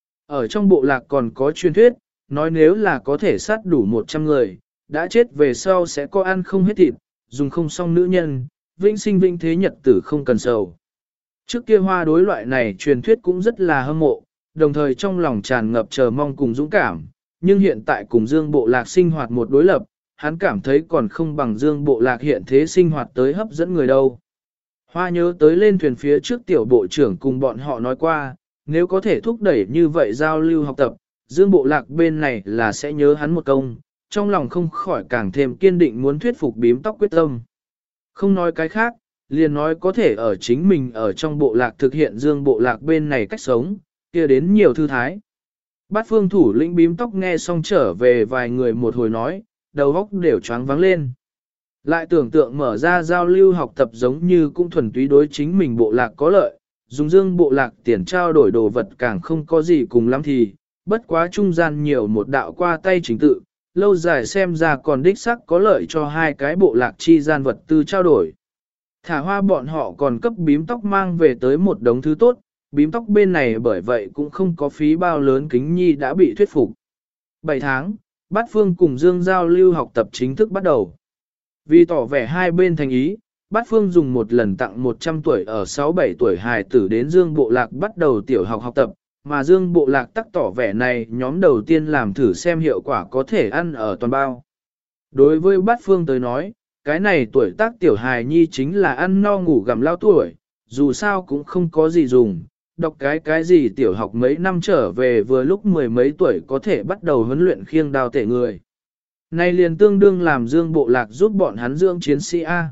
S1: Ở trong bộ lạc còn có truyền thuyết, nói nếu là có thể sát đủ 100 người, đã chết về sau sẽ có ăn không hết thịt, dùng không xong nữ nhân, vĩnh sinh vĩnh thế nhật tử không cần sầu. Trước kia hoa đối loại này truyền thuyết cũng rất là hâm mộ, đồng thời trong lòng tràn ngập chờ mong cùng dũng cảm, nhưng hiện tại cùng Dương Bộ Lạc sinh hoạt một đối lập, hắn cảm thấy còn không bằng Dương Bộ Lạc hiện thế sinh hoạt tới hấp dẫn người đâu. Hoa nhớ tới lên thuyền phía trước tiểu bộ trưởng cùng bọn họ nói qua, nếu có thể thúc đẩy như vậy giao lưu học tập, Dương Bộ Lạc bên này là sẽ nhớ hắn một công, trong lòng không khỏi càng thêm kiên định muốn thuyết phục bím tóc quyết tâm. Không nói cái khác, liền nói có thể ở chính mình ở trong bộ lạc thực hiện Dương Bộ Lạc bên này cách sống, kia đến nhiều thư thái. Bát phương thủ lĩnh bím tóc nghe xong trở về vài người một hồi nói, đầu óc đều choáng váng lên. Lại tưởng tượng mở ra giao lưu học tập giống như cũng thuần túy đối chính mình bộ lạc có lợi, dùng Dương Bộ Lạc tiền trao đổi đồ vật càng không có gì cùng lắm thì, bất quá trung gian nhiều một đạo qua tay chính tự, lâu dài xem ra còn đích sắc có lợi cho hai cái bộ lạc chi gian vật tư trao đổi. Thả hoa bọn họ còn cấp bím tóc mang về tới một đống thứ tốt, bím tóc bên này bởi vậy cũng không có phí bao lớn kính nhi đã bị thuyết phục. 7 tháng, Bát Phương cùng Dương giao lưu học tập chính thức bắt đầu. Vì tỏ vẻ hai bên thành ý, Bát Phương dùng một lần tặng 100 tuổi ở 6-7 tuổi hài tử đến Dương Bộ Lạc bắt đầu tiểu học học tập, mà Dương Bộ Lạc tắc tỏ vẻ này nhóm đầu tiên làm thử xem hiệu quả có thể ăn ở toàn bao. Đối với Bát Phương tới nói, cái này tuổi tác tiểu hài nhi chính là ăn no ngủ gặm lao tuổi, dù sao cũng không có gì dùng, đọc cái gì tiểu học mấy năm trở về vừa lúc mười mấy tuổi có thể bắt đầu huấn luyện khiêng đao tể người. Này liền tương đương làm Dương Bộ Lạc giúp bọn hắn dưỡng chiến sĩ A.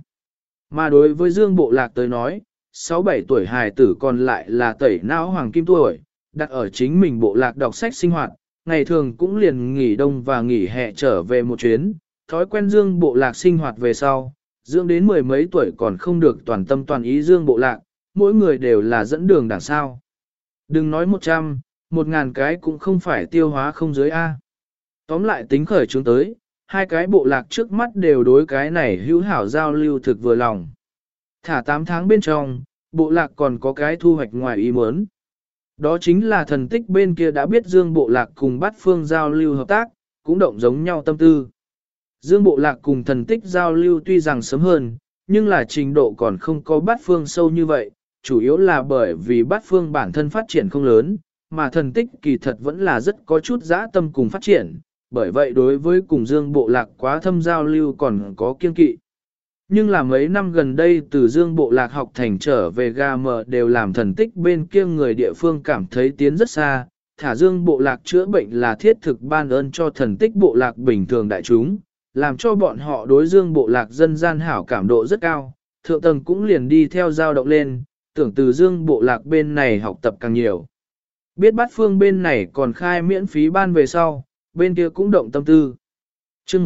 S1: Mà đối với Dương Bộ Lạc tới nói, 6-7 tuổi hài tử còn lại là tẩy não hoàng kim tuổi, đặt ở chính mình bộ lạc đọc sách sinh hoạt, ngày thường cũng liền nghỉ đông và nghỉ hè trở về một chuyến, thói quen Dương Bộ Lạc sinh hoạt về sau, Dương đến mười mấy tuổi còn không được toàn tâm toàn ý Dương Bộ Lạc, mỗi người đều là dẫn đường đằng sau. Đừng nói 100, 1000 cái cũng không phải tiêu hóa không dưới A. Tóm lại tính khởi chúng tới, hai cái bộ lạc trước mắt đều đối cái này hữu hảo giao lưu thực vừa lòng. Thả 8 tháng bên trong, bộ lạc còn có cái thu hoạch ngoài ý muốn. Đó chính là thần tích bên kia đã biết Dương Bộ Lạc cùng Bát Phương giao lưu hợp tác, cũng động giống nhau tâm tư. Dương Bộ Lạc cùng thần tích giao lưu tuy rằng sớm hơn, nhưng là trình độ còn không có Bát Phương sâu như vậy, chủ yếu là bởi vì Bát Phương bản thân phát triển không lớn, mà thần tích kỳ thật vẫn là rất có chút dã tâm cùng phát triển, bởi vậy đối với cùng Dương Bộ Lạc quá thâm giao lưu còn có kiên kỵ. Nhưng là mấy năm gần đây từ Dương Bộ Lạc học thành trở về GAM đều làm thần tích bên kia người địa phương cảm thấy tiến rất xa, thả Dương Bộ Lạc chữa bệnh là thiết thực ban ơn cho thần tích Bộ Lạc bình thường đại chúng, làm cho bọn họ đối Dương Bộ Lạc dân gian hảo cảm độ rất cao, thượng tầng cũng liền đi theo dao động lên, tưởng từ Dương Bộ Lạc bên này học tập càng nhiều. Biết Bát Phương bên này còn khai miễn phí ban về sau, bên kia cũng động tâm tư. Chương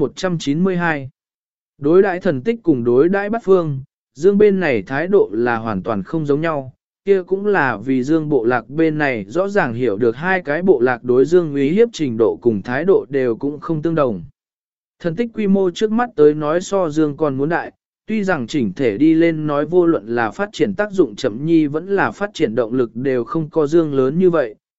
S1: 192 Đối đãi thần tích cùng đối đãi Bát Phương, Dương bên này thái độ là hoàn toàn không giống nhau, kia cũng là vì Dương Bộ Lạc bên này rõ ràng hiểu được hai cái bộ lạc đối Dương uy hiếp trình độ cùng thái độ đều cũng không tương đồng. Thần tích quy mô trước mắt tới nói so Dương còn muốn đại, tuy rằng chỉnh thể đi lên nói vô luận là phát triển tác dụng chậm nhi vẫn là phát triển động lực đều không có Dương lớn như vậy,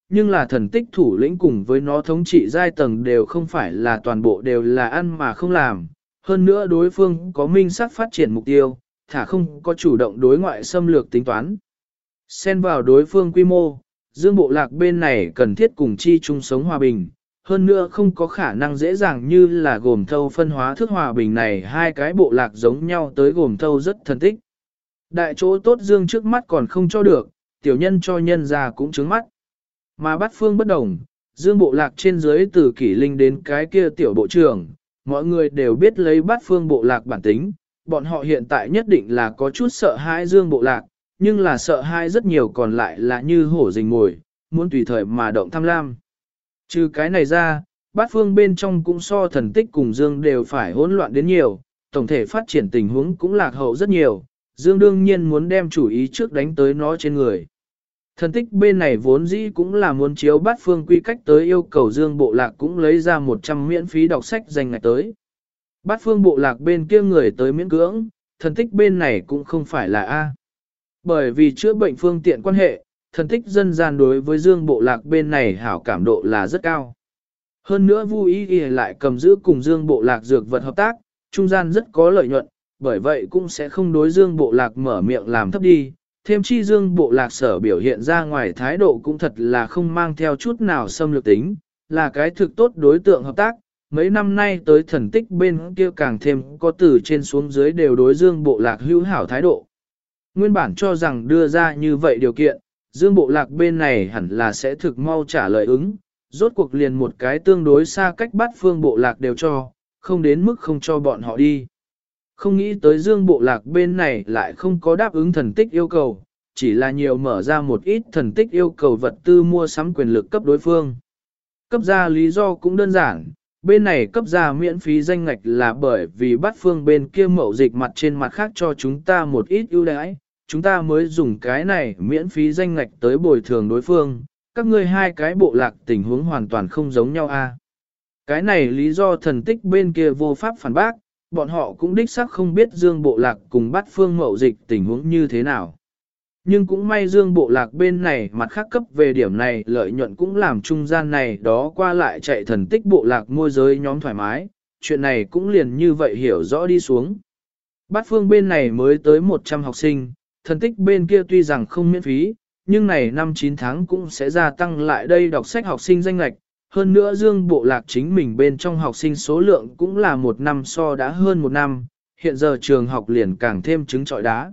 S1: nhưng là thần tích thủ lĩnh cùng với nó thống trị giai tầng đều không phải là toàn bộ đều là ăn mà không làm. Hơn nữa đối phương có minh sắc phát triển mục tiêu, thả không có chủ động đối ngoại xâm lược tính toán. Xen vào đối phương quy mô, Dương bộ lạc bên này cần thiết cùng chi chung sống hòa bình, hơn nữa không có khả năng dễ dàng như là gồm thâu phân hóa thức hòa bình này hai cái bộ lạc giống nhau tới gồm thâu rất thân tích. Đại chỗ tốt Dương trước mắt còn không cho được, tiểu nhân cho nhân ra cũng trướng mắt. Mà bắt phương bất đồng, Dương bộ lạc trên dưới từ kỷ linh đến cái kia tiểu bộ trưởng, mọi người đều biết lấy bắt phương bộ lạc bản tính, bọn họ hiện tại nhất định là có chút sợ hãi Dương bộ lạc, nhưng là sợ hãi rất nhiều còn lại là như hổ rình mồi, muốn tùy thời mà động tham lam. Trừ cái này ra, bát phương bên trong cũng so thần tích cùng Dương đều phải hỗn loạn đến nhiều, tổng thể phát triển tình huống cũng lạc hậu rất nhiều, Dương đương nhiên muốn đem chủ ý trước đánh tới nó trên người. Thần tích bên này vốn dĩ cũng là muốn chiếu bát phương quy cách tới yêu cầu Dương bộ lạc cũng lấy ra 100 miễn phí đọc sách dành ngày tới. Bát phương bộ lạc bên kia người tới miễn cưỡng, thần tích bên này cũng không phải là A. Bởi vì chữa bệnh phương tiện quan hệ, thần tích dân gian đối với Dương bộ lạc bên này hảo cảm độ là rất cao. Hơn nữa Vu Ý Y lại cầm giữ cùng Dương bộ lạc dược vật hợp tác, trung gian rất có lợi nhuận, bởi vậy cũng sẽ không đối Dương bộ lạc mở miệng làm thấp đi. Thêm chi Dương bộ lạc sở biểu hiện ra ngoài thái độ cũng thật là không mang theo chút nào xâm lược tính, là cái thực tốt đối tượng hợp tác. Mấy năm nay tới thần tích bên kia càng thêm có từ trên xuống dưới đều đối Dương bộ lạc hữu hảo thái độ. Nguyên bản cho rằng đưa ra như vậy điều kiện, Dương bộ lạc bên này hẳn là sẽ thực mau trả lời ứng, rốt cuộc liền một cái tương đối xa cách bắt phương bộ lạc đều cho, không đến mức không cho bọn họ đi. Không nghĩ tới Dương bộ lạc bên này lại không có đáp ứng thần tích yêu cầu, chỉ là nhiều mở ra một ít thần tích yêu cầu vật tư mua sắm quyền lực cấp đối phương. Cấp ra lý do cũng đơn giản, bên này cấp ra miễn phí danh ngạch là bởi vì bắt phương bên kia mậu dịch mặt trên mặt khác cho chúng ta một ít ưu đãi, chúng ta mới dùng cái này miễn phí danh ngạch tới bồi thường đối phương, các ngươi hai cái bộ lạc tình huống hoàn toàn không giống nhau a. Cái này lý do thần tích bên kia vô pháp phản bác, bọn họ cũng đích xác không biết Dương bộ lạc cùng bắt phương mậu dịch tình huống như thế nào. Nhưng cũng may Dương bộ lạc bên này mặt khác cấp về điểm này lợi nhuận cũng làm trung gian này đó qua lại chạy thần tích bộ lạc môi giới nhóm thoải mái, chuyện này cũng liền như vậy hiểu rõ đi xuống. Bát phương bên này mới tới 100 học sinh, thần tích bên kia tuy rằng không miễn phí, nhưng này năm 9 tháng cũng sẽ gia tăng lại đây đọc sách học sinh danh lệch. Hơn nữa Dương bộ lạc chính mình bên trong học sinh số lượng cũng là một năm so đã hơn một năm, hiện giờ trường học liền càng thêm trứng trọi đá.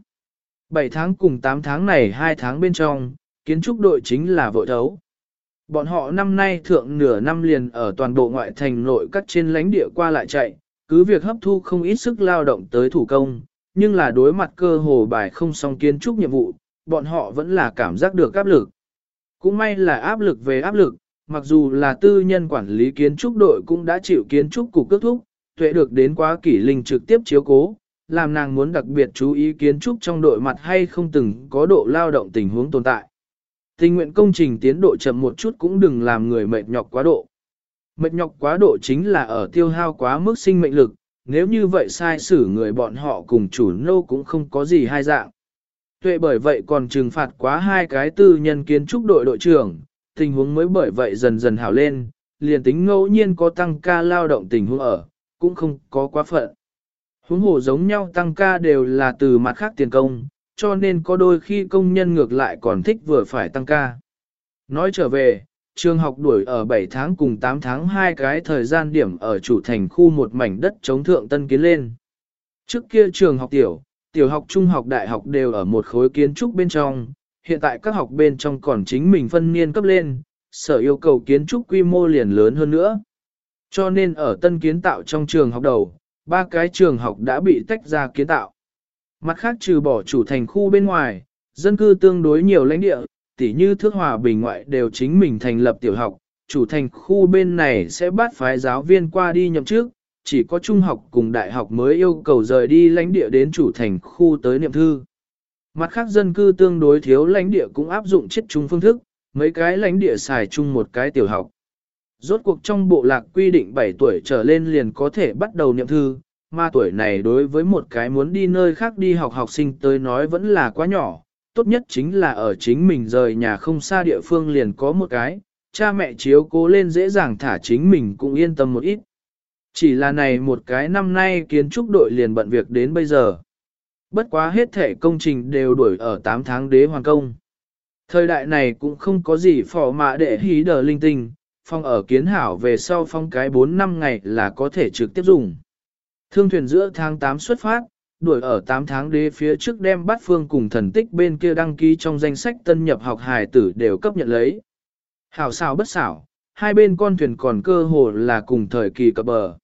S1: 7 tháng cùng 8 tháng này 2 tháng bên trong, kiến trúc đội chính là vội thấu. Bọn họ năm nay thượng nửa năm liền ở toàn bộ ngoại thành nội các trên lãnh địa qua lại chạy, cứ việc hấp thu không ít sức lao động tới thủ công, nhưng là đối mặt cơ hồ bài không xong kiến trúc nhiệm vụ, bọn họ vẫn là cảm giác được áp lực. Cũng may là áp lực về áp lực, mặc dù là tư nhân quản lý kiến trúc đội cũng đã chịu kiến trúc cục kết thúc, tuệ được đến quá kỷ linh trực tiếp chiếu cố, làm nàng muốn đặc biệt chú ý kiến trúc trong đội mặt hay không từng có độ lao động tình huống tồn tại. Tình nguyện công trình tiến độ chậm một chút cũng đừng làm người mệt nhọc quá độ. Mệt nhọc quá độ chính là ở tiêu hao quá mức sinh mệnh lực, nếu như vậy sai xử người bọn họ cùng chủ nô cũng không có gì hai dạng. Tuệ bởi vậy còn trừng phạt quá hai cái tư nhân kiến trúc đội đội trưởng, tình huống mới bởi vậy dần dần hảo lên, liền tính ngẫu nhiên có tăng ca lao động tình huống ở, cũng không có quá phận. Huống hồ giống nhau tăng ca đều là từ mặt khác tiền công, cho nên có đôi khi công nhân ngược lại còn thích vừa phải tăng ca. Nói trở về, trường học đuổi ở 7 tháng cùng 8 tháng hai cái thời gian điểm ở chủ thành khu một mảnh đất chống thượng tân kiến lên. Trước kia trường học tiểu học trung học đại học đều ở một khối kiến trúc bên trong, hiện tại các học bên trong còn chính mình phân niên cấp lên, sở yêu cầu kiến trúc quy mô liền lớn hơn nữa. Cho nên ở tân kiến tạo trong trường học đầu, 3 cái trường học đã bị tách ra kiến tạo. Mặt khác trừ bỏ chủ thành khu bên ngoài, dân cư tương đối nhiều lãnh địa, tỉ như Thước Hòa Bình ngoại đều chính mình thành lập tiểu học, chủ thành khu bên này sẽ bắt phái giáo viên qua đi nhậm chức, chỉ có trung học cùng đại học mới yêu cầu rời đi lãnh địa đến chủ thành khu tới niệm thư. Mặt khác dân cư tương đối thiếu lãnh địa cũng áp dụng chiết chung phương thức, mấy cái lãnh địa xài chung một cái tiểu học. Rốt cuộc trong bộ lạc quy định 7 tuổi trở lên liền có thể bắt đầu niệm thư, mà tuổi này đối với một cái muốn đi nơi khác đi học học sinh tới nói vẫn là quá nhỏ, tốt nhất chính là ở chính mình rời nhà không xa địa phương liền có một cái, cha mẹ chiếu cố lên dễ dàng thả chính mình cũng yên tâm một ít. Chỉ là này một cái năm nay kiến trúc đội liền bận việc đến bây giờ. Bất quá hết thể công trình đều đuổi ở 8 tháng đế hoàn công. Thời đại này cũng không có gì phò mạ để hí đờ linh tinh, phong ở kiến hảo về sau phong cái 4 năm ngày là có thể trực tiếp dùng. Thương thuyền giữa tháng 8 xuất phát, đuổi ở 8 tháng đế phía trước đem Bát Phương cùng thần tích bên kia đăng ký trong danh sách tân nhập học hài tử đều cấp nhận lấy. Hảo xảo bất xảo, hai bên con thuyền còn cơ hồ là cùng thời kỳ cập bờ.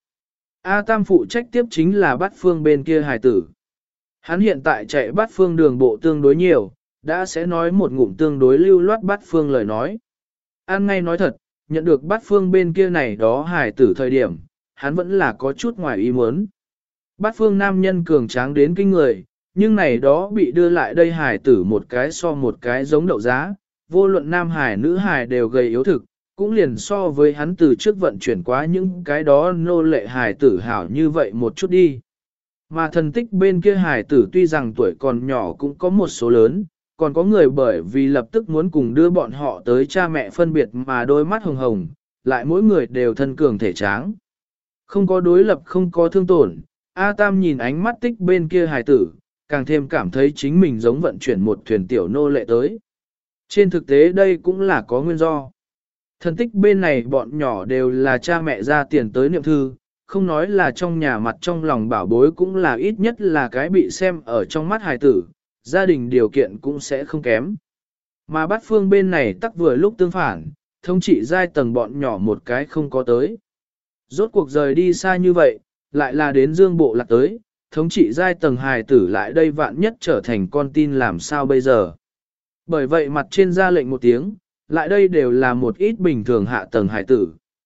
S1: A Tam phụ trách tiếp chính là Bát Phương bên kia hài tử. Hắn hiện tại chạy Bát Phương đường bộ tương đối nhiều, đã sẽ nói một ngụm tương đối lưu loát Bát Phương lời nói. An ngay nói thật, nhận được Bát Phương bên kia này đó hài tử thời điểm, hắn vẫn là có chút ngoài ý muốn. Bát Phương nam nhân cường tráng đến kinh người, nhưng này đó bị đưa lại đây hài tử một cái so một cái giống đậu giá, vô luận nam hài nữ hài đều gầy yếu thực, cũng liền so với hắn từ trước vận chuyển qua những cái đó nô lệ hài tử hảo như vậy một chút đi. Mà thần tích bên kia hài tử tuy rằng tuổi còn nhỏ cũng có một số lớn, còn có người bởi vì lập tức muốn cùng đưa bọn họ tới cha mẹ phân biệt mà đôi mắt hồng hồng, lại mỗi người đều thân cường thể tráng. Không có đối lập không có thương tổn, A Tam nhìn ánh mắt tích bên kia hài tử, càng thêm cảm thấy chính mình giống vận chuyển một thuyền tiểu nô lệ tới. Trên thực tế đây cũng là có nguyên do. Thần tích bên này bọn nhỏ đều là cha mẹ ra tiền tới niệm thư, không nói là trong nhà mặt trong lòng bảo bối cũng là ít nhất là cái bị xem ở trong mắt hài tử, gia đình điều kiện cũng sẽ không kém. Mà Bát Phương bên này tắc vừa lúc tương phản, thống trị giai tầng bọn nhỏ một cái không có tới. Rốt cuộc rời đi xa như vậy, lại là đến Dương Bộ Lạc tới, thống trị giai tầng hài tử lại đây vạn nhất trở thành con tin làm sao bây giờ. Bởi vậy mặt trên ra lệnh một tiếng, lại đây đều là một ít bình thường hạ tầng hài tử.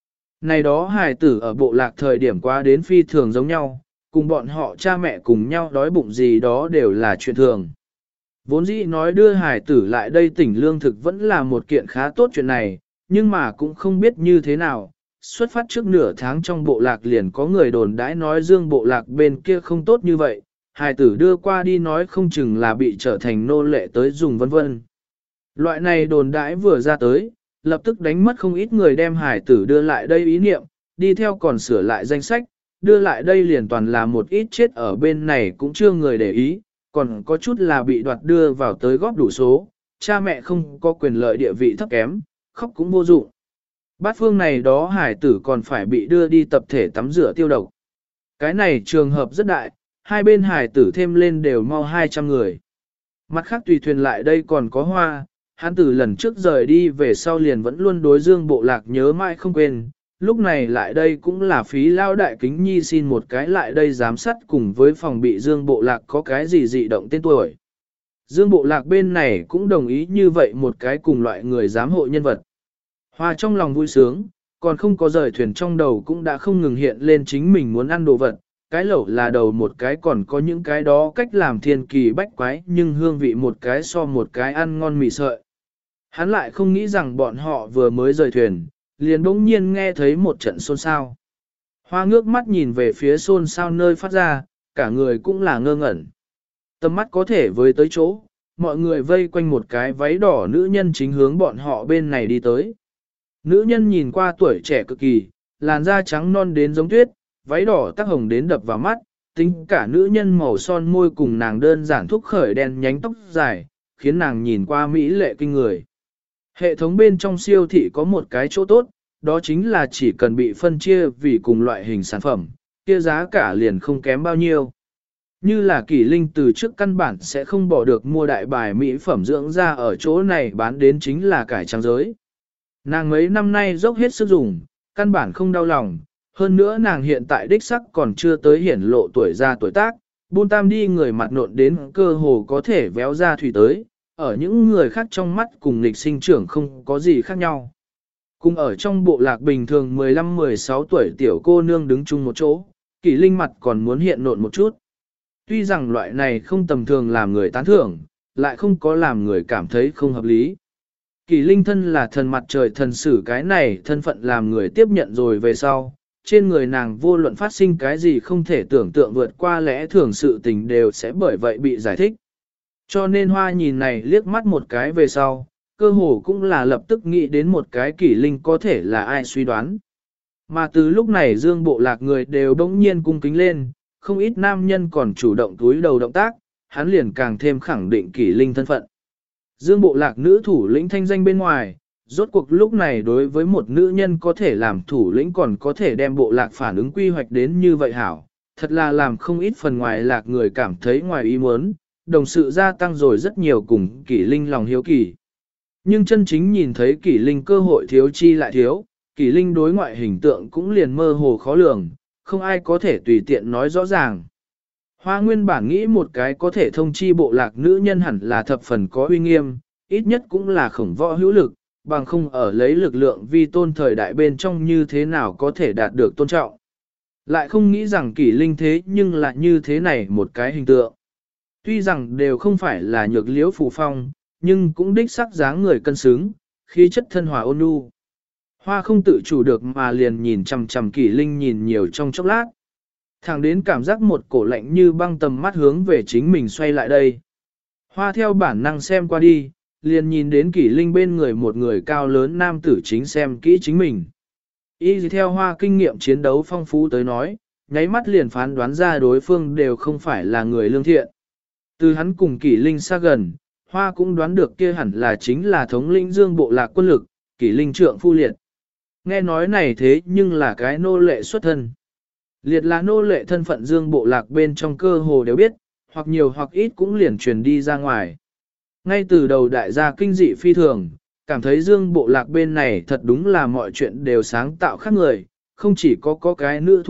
S1: Này đó hài tử ở Bộ Lạc thời điểm qua đến phi thường giống nhau, cùng bọn họ cha mẹ cùng nhau đói bụng gì đó đều là chuyện thường. Vốn dĩ nói đưa hài tử lại đây tỉnh lương thực vẫn là một kiện khá tốt chuyện này, nhưng mà cũng không biết như thế nào. Xuất phát trước nửa tháng trong bộ lạc liền có người đồn đãi nói Dương Bộ Lạc bên kia không tốt như vậy, hài tử đưa qua đi nói không chừng là bị trở thành nô lệ tới dùng vân vân. Loại này đồn đãi vừa ra tới, lập tức đánh mất không ít người đem hài tử đưa lại đây ý niệm, đi theo còn sửa lại danh sách, đưa lại đây liền toàn là một ít chết ở bên này cũng chưa người để ý, còn có chút là bị đoạt đưa vào tới góp đủ số, cha mẹ không có quyền lợi địa vị thấp kém, khóc cũng vô dụng. Bát Phương này đó hải tử còn phải bị đưa đi tập thể tắm rửa tiêu độc. Cái này trường hợp rất đại, hai bên hải tử thêm lên đều mau 200 người. Mặt khác tùy thuyền lại đây còn có Hoa, hắn từ lần trước rời đi về sau liền vẫn luôn đối Dương Bộ Lạc nhớ mãi không quên, lúc này lại đây cũng là phí lao đại kính nhi xin một cái lại đây giám sát cùng với phòng bị Dương Bộ Lạc có cái gì dị động tên tuổi. Dương Bộ Lạc bên này cũng đồng ý như vậy một cái cùng loại người giám hộ nhân vật. Hoa trong lòng vui sướng, còn không có rời thuyền trong đầu cũng đã không ngừng hiện lên chính mình muốn ăn đồ vật, cái lẩu là đầu một cái còn có những cái đó cách làm thiên kỳ bách quái nhưng hương vị một cái so một cái ăn ngon mì sợi. Hắn lại không nghĩ rằng bọn họ vừa mới rời thuyền, liền bỗng nhiên nghe thấy một trận xôn xao. Hoa ngước mắt nhìn về phía xôn xao nơi phát ra, cả người cũng là ngơ ngẩn. Tầm mắt có thể với tới chỗ, mọi người vây quanh một cái váy đỏ nữ nhân chính hướng bọn họ bên này đi tới. Nữ nhân nhìn qua tuổi trẻ cực kỳ, làn da trắng non đến giống tuyết, váy đỏ tắc hồng đến đập vào mắt, tính cả nữ nhân màu son môi cùng nàng đơn giản thúc khởi đen nhánh tóc dài, khiến nàng nhìn qua mỹ lệ kinh người. Hệ thống bên trong siêu thị có một cái chỗ tốt, đó chính là chỉ cần bị phân chia vì cùng loại hình sản phẩm, kia giá cả liền không kém bao nhiêu. Như là Kỷ Linh từ trước căn bản sẽ không bỏ được mua đại bài mỹ phẩm dưỡng da ở chỗ này bán đến chính là cải trang giới. Nàng mấy năm nay dốc hết sức dùng, căn bản không đau lòng, hơn nữa nàng hiện tại đích sắc còn chưa tới hiển lộ tuổi già tuổi tác, buôn tam đi người mặt nộn đến cơ hồ có thể véo ra thủy tới, ở những người khác trong mắt cùng nghịch sinh trưởng không có gì khác nhau. Cùng ở trong bộ lạc bình thường 15-16 tuổi tiểu cô nương đứng chung một chỗ, Kỷ Linh mặt còn muốn hiện nộn một chút. Tuy rằng loại này không tầm thường làm người tán thưởng, lại không có làm người cảm thấy không hợp lý. Kỷ Linh thân là thần mặt trời thần sử cái này thân phận làm người tiếp nhận rồi về sau, trên người nàng vô luận phát sinh cái gì không thể tưởng tượng vượt qua lẽ thường sự tình đều sẽ bởi vậy bị giải thích. Cho nên Hoa nhìn này liếc mắt một cái về sau, cơ hồ cũng là lập tức nghĩ đến một cái kỷ linh có thể là ai suy đoán. Mà từ lúc này Dương Bộ Lạc người đều bỗng nhiên cung kính lên, không ít nam nhân còn chủ động túi đầu động tác, hắn liền càng thêm khẳng định kỷ linh thân phận. Dương Bộ Lạc nữ thủ lĩnh thanh danh bên ngoài, rốt cuộc lúc này đối với một nữ nhân có thể làm thủ lĩnh còn có thể đem Bộ Lạc phản ứng quy hoạch đến như vậy hảo, thật là làm không ít phần ngoài lạc người cảm thấy ngoài ý muốn, đồng sự gia tăng rồi rất nhiều cùng kỷ linh lòng hiếu kỳ. Nhưng chân chính nhìn thấy kỷ linh cơ hội thiếu chi lại thiếu, kỷ linh đối ngoại hình tượng cũng liền mơ hồ khó lường, không ai có thể tùy tiện nói rõ ràng. Hoa nguyên bản nghĩ một cái có thể thông chi bộ lạc nữ nhân hẳn là thập phần có uy nghiêm, ít nhất cũng là khổng võ hữu lực, bằng không ở lấy lực lượng vi tôn thời đại bên trong như thế nào có thể đạt được tôn trọng. Lại không nghĩ rằng kỷ linh thế nhưng lại như thế này một cái hình tượng. Tuy rằng đều không phải là nhược liễu phù phong, nhưng cũng đích sắc dáng người cân xứng, khí chất thân hòa ôn nhu. Hoa không tự chủ được mà liền nhìn chằm chằm kỷ linh nhìn nhiều trong chốc lát. Thẳng đến cảm giác một cổ lạnh như băng tầm mắt hướng về chính mình xoay lại đây. Hoa theo bản năng xem qua đi, liền nhìn đến kỷ linh bên người một người cao lớn nam tử chính xem kỹ chính mình. Y theo Hoa kinh nghiệm chiến đấu phong phú tới nói, nháy mắt liền phán đoán ra đối phương đều không phải là người lương thiện. Từ hắn cùng kỷ linh xa gần, Hoa cũng đoán được kia hẳn là chính là thống lĩnh Dương Bộ Lạc quân lực, kỷ linh trượng phu Liệt. Nghe nói này thế nhưng là cái nô lệ xuất thân. Liệt là nô lệ thân phận Dương Bộ Lạc bên trong cơ hồ đều biết, hoặc nhiều hoặc ít cũng liền truyền đi ra ngoài. Ngay từ đầu đại gia kinh dị phi thường, cảm thấy Dương Bộ Lạc bên này thật đúng là mọi chuyện đều sáng tạo khác người, không chỉ có cái nữ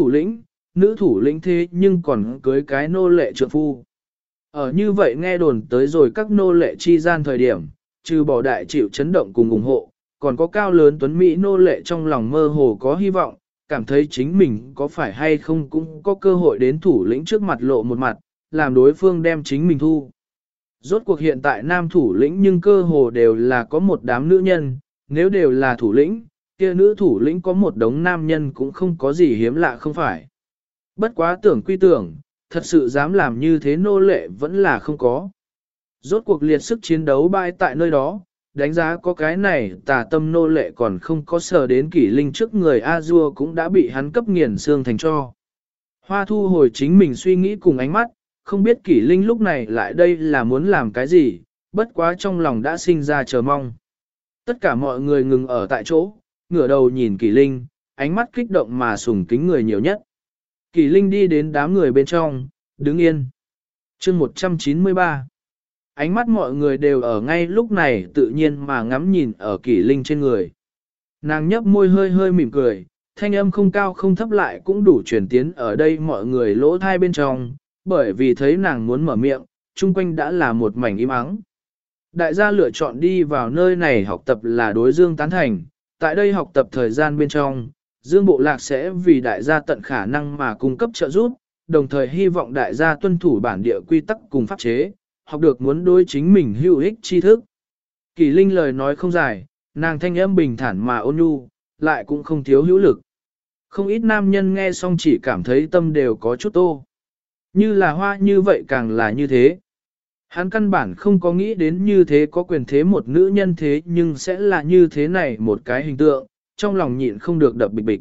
S1: thủ lĩnh thế nhưng còn cưới cái nô lệ trượng phu. Ở như vậy nghe đồn tới rồi các nô lệ chi gian thời điểm, trừ bỏ đại chịu chấn động cùng ủng hộ, còn có cao lớn tuấn Mỹ nô lệ trong lòng mơ hồ có hy vọng, cảm thấy chính mình có phải hay không cũng có cơ hội đến thủ lĩnh trước mặt lộ một mặt, làm đối phương đem chính mình thu. Rốt cuộc hiện tại nam thủ lĩnh nhưng cơ hồ đều là có một đám nữ nhân, nếu đều là thủ lĩnh, kia nữ thủ lĩnh có một đống nam nhân cũng không có gì hiếm lạ không phải. Bất quá tưởng quy tưởng, thật sự dám làm như thế nô lệ vẫn là không có. Rốt cuộc liệt sức chiến đấu bại tại nơi đó, đánh giá có cái này tà tâm nô lệ còn không có sờ đến kỷ linh trước người A-dua cũng đã bị hắn cấp nghiền xương thành cho. Hoa thu hồi chính mình suy nghĩ cùng ánh mắt, không biết kỷ linh lúc này lại đây là muốn làm cái gì, bất quá trong lòng đã sinh ra chờ mong. Tất cả mọi người ngừng ở tại chỗ, ngửa đầu nhìn kỷ linh, ánh mắt kích động mà sùng kính người nhiều nhất. Kỷ linh đi đến đám người bên trong, đứng yên. Chương 193. Ánh mắt mọi người đều ở ngay lúc này tự nhiên mà ngắm nhìn ở kỷ linh trên người. Nàng nhấp môi hơi hơi mỉm cười, thanh âm không cao không thấp lại cũng đủ truyền tiến ở đây mọi người lỗ thai bên trong, bởi vì thấy nàng muốn mở miệng, chung quanh đã là một mảnh im ắng. Đại gia lựa chọn đi vào nơi này học tập là đối Dương tán thành, tại đây học tập thời gian bên trong, Dương Bộ Lạc sẽ vì đại gia tận khả năng mà cung cấp trợ giúp, đồng thời hy vọng đại gia tuân thủ bản địa quy tắc cùng pháp chế, học được muốn đối chính mình hữu ích tri thức. Kỳ Linh lời nói không dài, nàng thanh âm bình thản mà ôn nhu, lại cũng không thiếu hữu lực. Không ít nam nhân nghe xong chỉ cảm thấy tâm đều có chút tô. Như là Hoa như vậy càng là như thế. Hắn căn bản không có nghĩ đến như thế có quyền thế một nữ nhân thế nhưng sẽ là như thế này một cái hình tượng, trong lòng nhịn không được đập bịch bịch.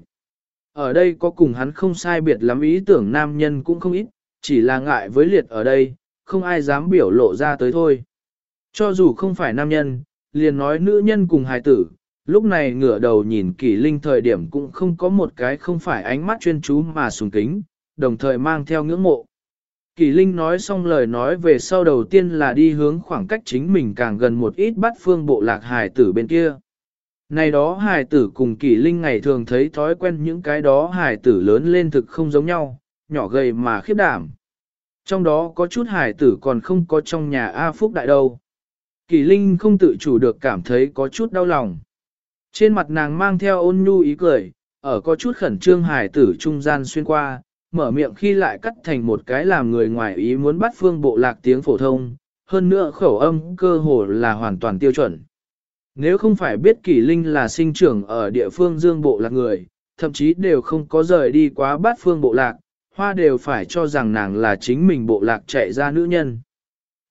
S1: Ở đây có cùng hắn không sai biệt lắm ý tưởng nam nhân cũng không ít, chỉ là ngại với Liệt ở đây, không ai dám biểu lộ ra tới thôi. Cho dù không phải nam nhân, liền nói nữ nhân cùng hài tử, lúc này ngửa đầu nhìn Kỷ Linh thời điểm cũng không có một cái không phải ánh mắt chuyên chú mà sùng kính, đồng thời mang theo ngưỡng mộ. Kỷ Linh nói xong lời nói về sau đầu tiên là đi hướng khoảng cách chính mình càng gần một ít bắt Phương Bộ Lạc hài tử bên kia. Này đó hài tử cùng Kỷ Linh ngày thường thấy thói quen những cái đó hài tử lớn lên thực không giống nhau, nhỏ gầy mà khiếp đảm. Trong đó có chút hài tử còn không có trong nhà A Phúc Đại đâu. Kỷ Linh không tự chủ được cảm thấy có chút đau lòng. Trên mặt nàng mang theo ôn nhu ý cười, ở có chút khẩn trương hài tử trung gian xuyên qua, mở miệng khi lại cắt thành một cái làm người ngoài ý muốn bắt Phương Bộ Lạc tiếng phổ thông, hơn nữa khẩu âm cơ hồ là hoàn toàn tiêu chuẩn. Nếu không phải biết Kỷ Linh là sinh trưởng ở địa phương Dương Bộ Lạc người, thậm chí đều không có rời đi quá bắt Phương Bộ Lạc, Hoa đều phải cho rằng nàng là chính mình Bộ Lạc chạy ra nữ nhân.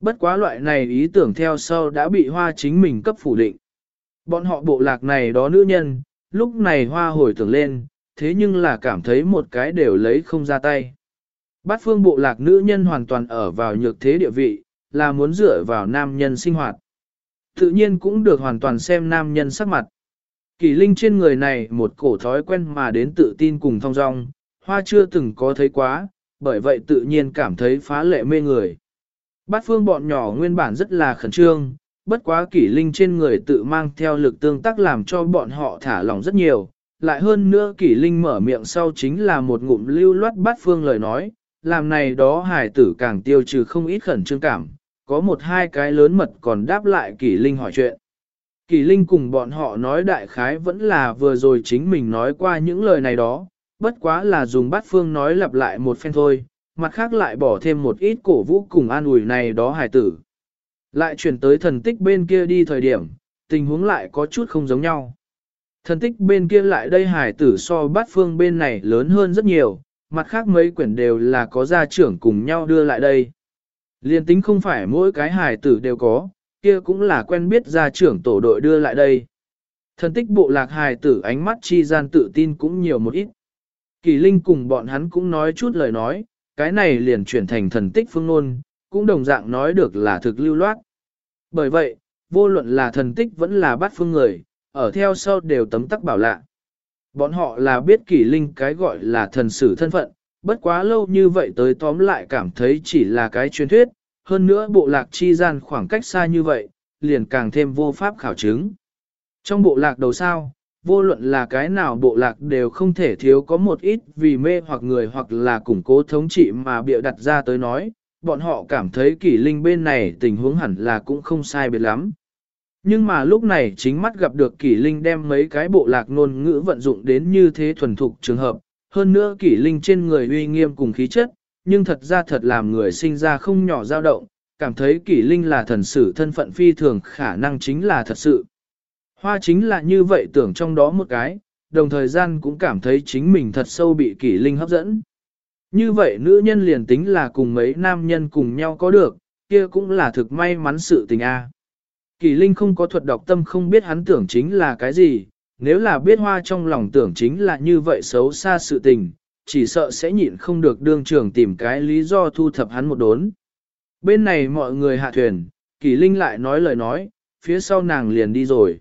S1: Bất quá loại này ý tưởng theo sau đã bị Hoa chính mình cấp phủ định. Bọn họ bộ lạc này đó nữ nhân, lúc này Hoa hồi tưởng lên, thế nhưng là cảm thấy một cái đều lấy không ra tay. Bát phương bộ lạc nữ nhân hoàn toàn ở vào nhược thế địa vị, là muốn dựa vào nam nhân sinh hoạt. Tự nhiên cũng được hoàn toàn xem nam nhân sắc mặt. Kỳ Linh trên người này một cổ thói quen mà đến tự tin cùng thong dong, Hoa chưa từng có thấy quá, bởi vậy tự nhiên cảm thấy phá lệ mê người. Bát phương bọn nhỏ nguyên bản rất là khẩn trương, bất quá Kỷ Linh trên người tự mang theo lực tương tác làm cho bọn họ thả lỏng rất nhiều. Lại hơn nữa Kỷ Linh mở miệng sau chính là một ngụm lưu loát bát phương lời nói, làm này đó hải tử càng tiêu trừ không ít khẩn trương cảm, có một hai cái lớn mật còn đáp lại Kỷ Linh hỏi chuyện. Kỷ Linh cùng bọn họ nói đại khái vẫn là vừa rồi chính mình nói qua những lời này đó, bất quá là dùng bát phương nói lặp lại một phen thôi, mặt khác lại bỏ thêm một ít cổ vũ cùng an ủi này đó hải tử. Lại chuyển tới thần tích bên kia đi thời điểm, tình huống lại có chút không giống nhau. Thần tích bên kia lại đây hải tử so bát phương bên này lớn hơn rất nhiều, mặt khác mấy quyển đều là có gia trưởng cùng nhau đưa lại đây. Liên tính không phải mỗi cái hải tử đều có, kia cũng là quen biết gia trưởng tổ đội đưa lại đây. Thần tích bộ lạc hải tử ánh mắt chi gian tự tin cũng nhiều một ít. Kỳ Linh cùng bọn hắn cũng nói chút lời nói, cái này liền chuyển thành thần tích phương ngôn, cũng đồng dạng nói được là thực lưu loát. Bởi vậy, vô luận là thần tích vẫn là bát phương người, ở theo sau đều tấm tắc bảo lạ. Bọn họ là biết Kỷ Linh cái gọi là thần sử thân phận, bất quá lâu như vậy tới tóm lại cảm thấy chỉ là cái truyền thuyết, hơn nữa bộ lạc chi gian khoảng cách xa như vậy, liền càng thêm vô pháp khảo chứng. Trong bộ lạc đầu sao, vô luận là cái nào bộ lạc đều không thể thiếu có một ít vì mê hoặc người hoặc là củng cố thống trị mà bịa đặt ra tới nói, bọn họ cảm thấy Kỷ Linh bên này tình huống hẳn là cũng không sai biệt lắm. Nhưng mà lúc này chính mắt gặp được Kỷ Linh đem mấy cái bộ lạc ngôn ngữ vận dụng đến như thế thuần thục trường hợp, hơn nữa Kỷ Linh trên người uy nghiêm cùng khí chất, nhưng thật ra thật làm người sinh ra không nhỏ dao động, cảm thấy Kỷ Linh là thần sử thân phận phi thường khả năng chính là thật sự. Hoa chính là như vậy tưởng trong đó một cái, đồng thời gian cũng cảm thấy chính mình thật sâu bị Kỷ Linh hấp dẫn. Như vậy nữ nhân liền tính là cùng mấy nam nhân cùng nhau có được, kia cũng là thực may mắn sự tình a. Kỷ Linh không có thuật đọc tâm không biết hắn tưởng chính là cái gì, nếu là biết Hoa trong lòng tưởng chính là như vậy xấu xa sự tình, chỉ sợ sẽ nhịn không được đương trường tìm cái lý do thu thập hắn một đốn. Bên này mọi người hạ thuyền, Kỷ Linh lại nói lời nói, phía sau nàng liền đi rồi.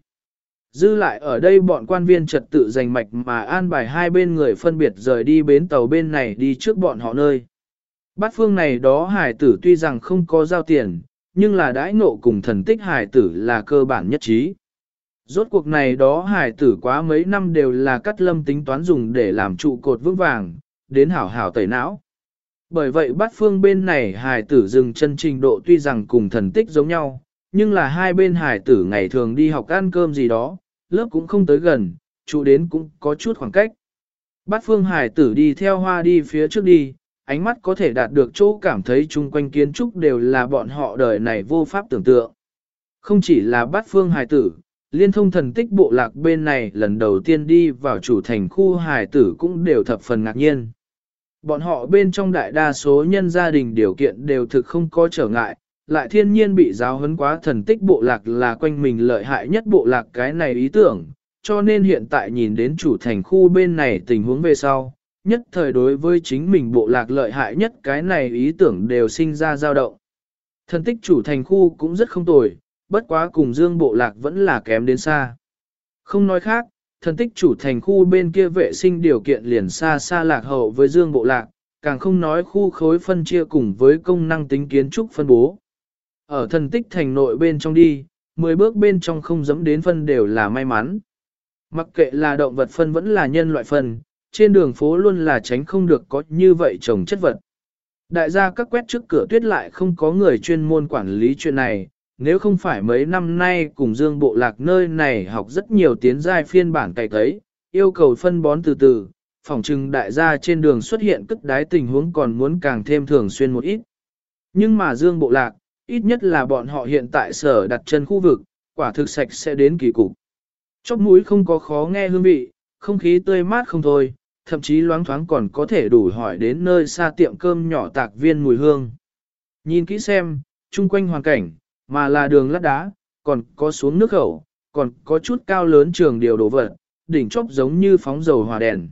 S1: Dư lại ở đây bọn quan viên trật tự giành mạch mà an bài hai bên người phân biệt rời đi bến tàu bên này đi trước bọn họ nơi. Bát phương này đó hải tử tuy rằng không có giao tiền, nhưng là đãi ngộ cùng thần tích hải tử là cơ bản nhất trí. Rốt cuộc này đó hải tử quá mấy năm đều là cắt lâm tính toán dùng để làm trụ cột vững vàng, đến hảo hảo tẩy não. Bởi vậy bát phương bên này hải tử dừng chân trình độ tuy rằng cùng thần tích giống nhau, nhưng là hai bên hải tử ngày thường đi học ăn cơm gì đó, lớp cũng không tới gần, trụ đến cũng có chút khoảng cách. Bát phương hải tử đi theo Hoa đi phía trước đi, ánh mắt có thể đạt được chỗ cảm thấy chung quanh kiến trúc đều là bọn họ đời này vô pháp tưởng tượng. Không chỉ là bát phương hải tử, liên thông thần tích bộ lạc bên này lần đầu tiên đi vào chủ thành khu hải tử cũng đều thập phần ngạc nhiên. Bọn họ bên trong đại đa số nhân gia đình điều kiện đều thực không có trở ngại, lại thiên nhiên bị giáo huấn quá thần tích bộ lạc là quanh mình lợi hại nhất bộ lạc cái này ý tưởng, cho nên hiện tại nhìn đến chủ thành khu bên này tình huống về sau, nhất thời đối với chính mình bộ lạc lợi hại nhất cái này ý tưởng đều sinh ra dao động. Thần tích chủ thành khu cũng rất không tồi, bất quá cùng dương bộ lạc vẫn là kém đến xa. Không nói khác, thần tích chủ thành khu bên kia vệ sinh điều kiện liền xa xa lạc hậu với dương bộ lạc, càng không nói khu khối phân chia cùng với công năng tính kiến trúc phân bố. Ở thần tích thành nội bên trong đi, 10 bước bên trong không dẫm đến phân đều là may mắn. Mặc kệ là động vật phân vẫn là nhân loại phân, trên đường phố luôn là tránh không được có như vậy trồng chất vật. Đại gia các quét trước cửa tuyết lại không có người chuyên môn quản lý chuyện này, nếu không phải mấy năm nay cùng dương bộ lạc nơi này học rất nhiều tiến giai phiên bản cày cấy, yêu cầu phân bón từ từ, phòng trừng đại gia trên đường xuất hiện cất đái tình huống còn muốn càng thêm thường xuyên một ít. Nhưng mà dương bộ lạc, ít nhất là bọn họ hiện tại sở đặt chân khu vực, quả thực sạch sẽ đến kỳ cục. Chóp mũi không có khó nghe hương vị, không khí tươi mát không thôi, thậm chí loáng thoáng còn có thể đủ hỏi đến nơi xa tiệm cơm nhỏ tạc viên mùi hương. Nhìn kỹ xem, chung quanh hoàn cảnh, mà là đường lát đá, còn có xuống nước khẩu, còn có chút cao lớn trường điều đổ vật, đỉnh chóp giống như phóng dầu hỏa đèn.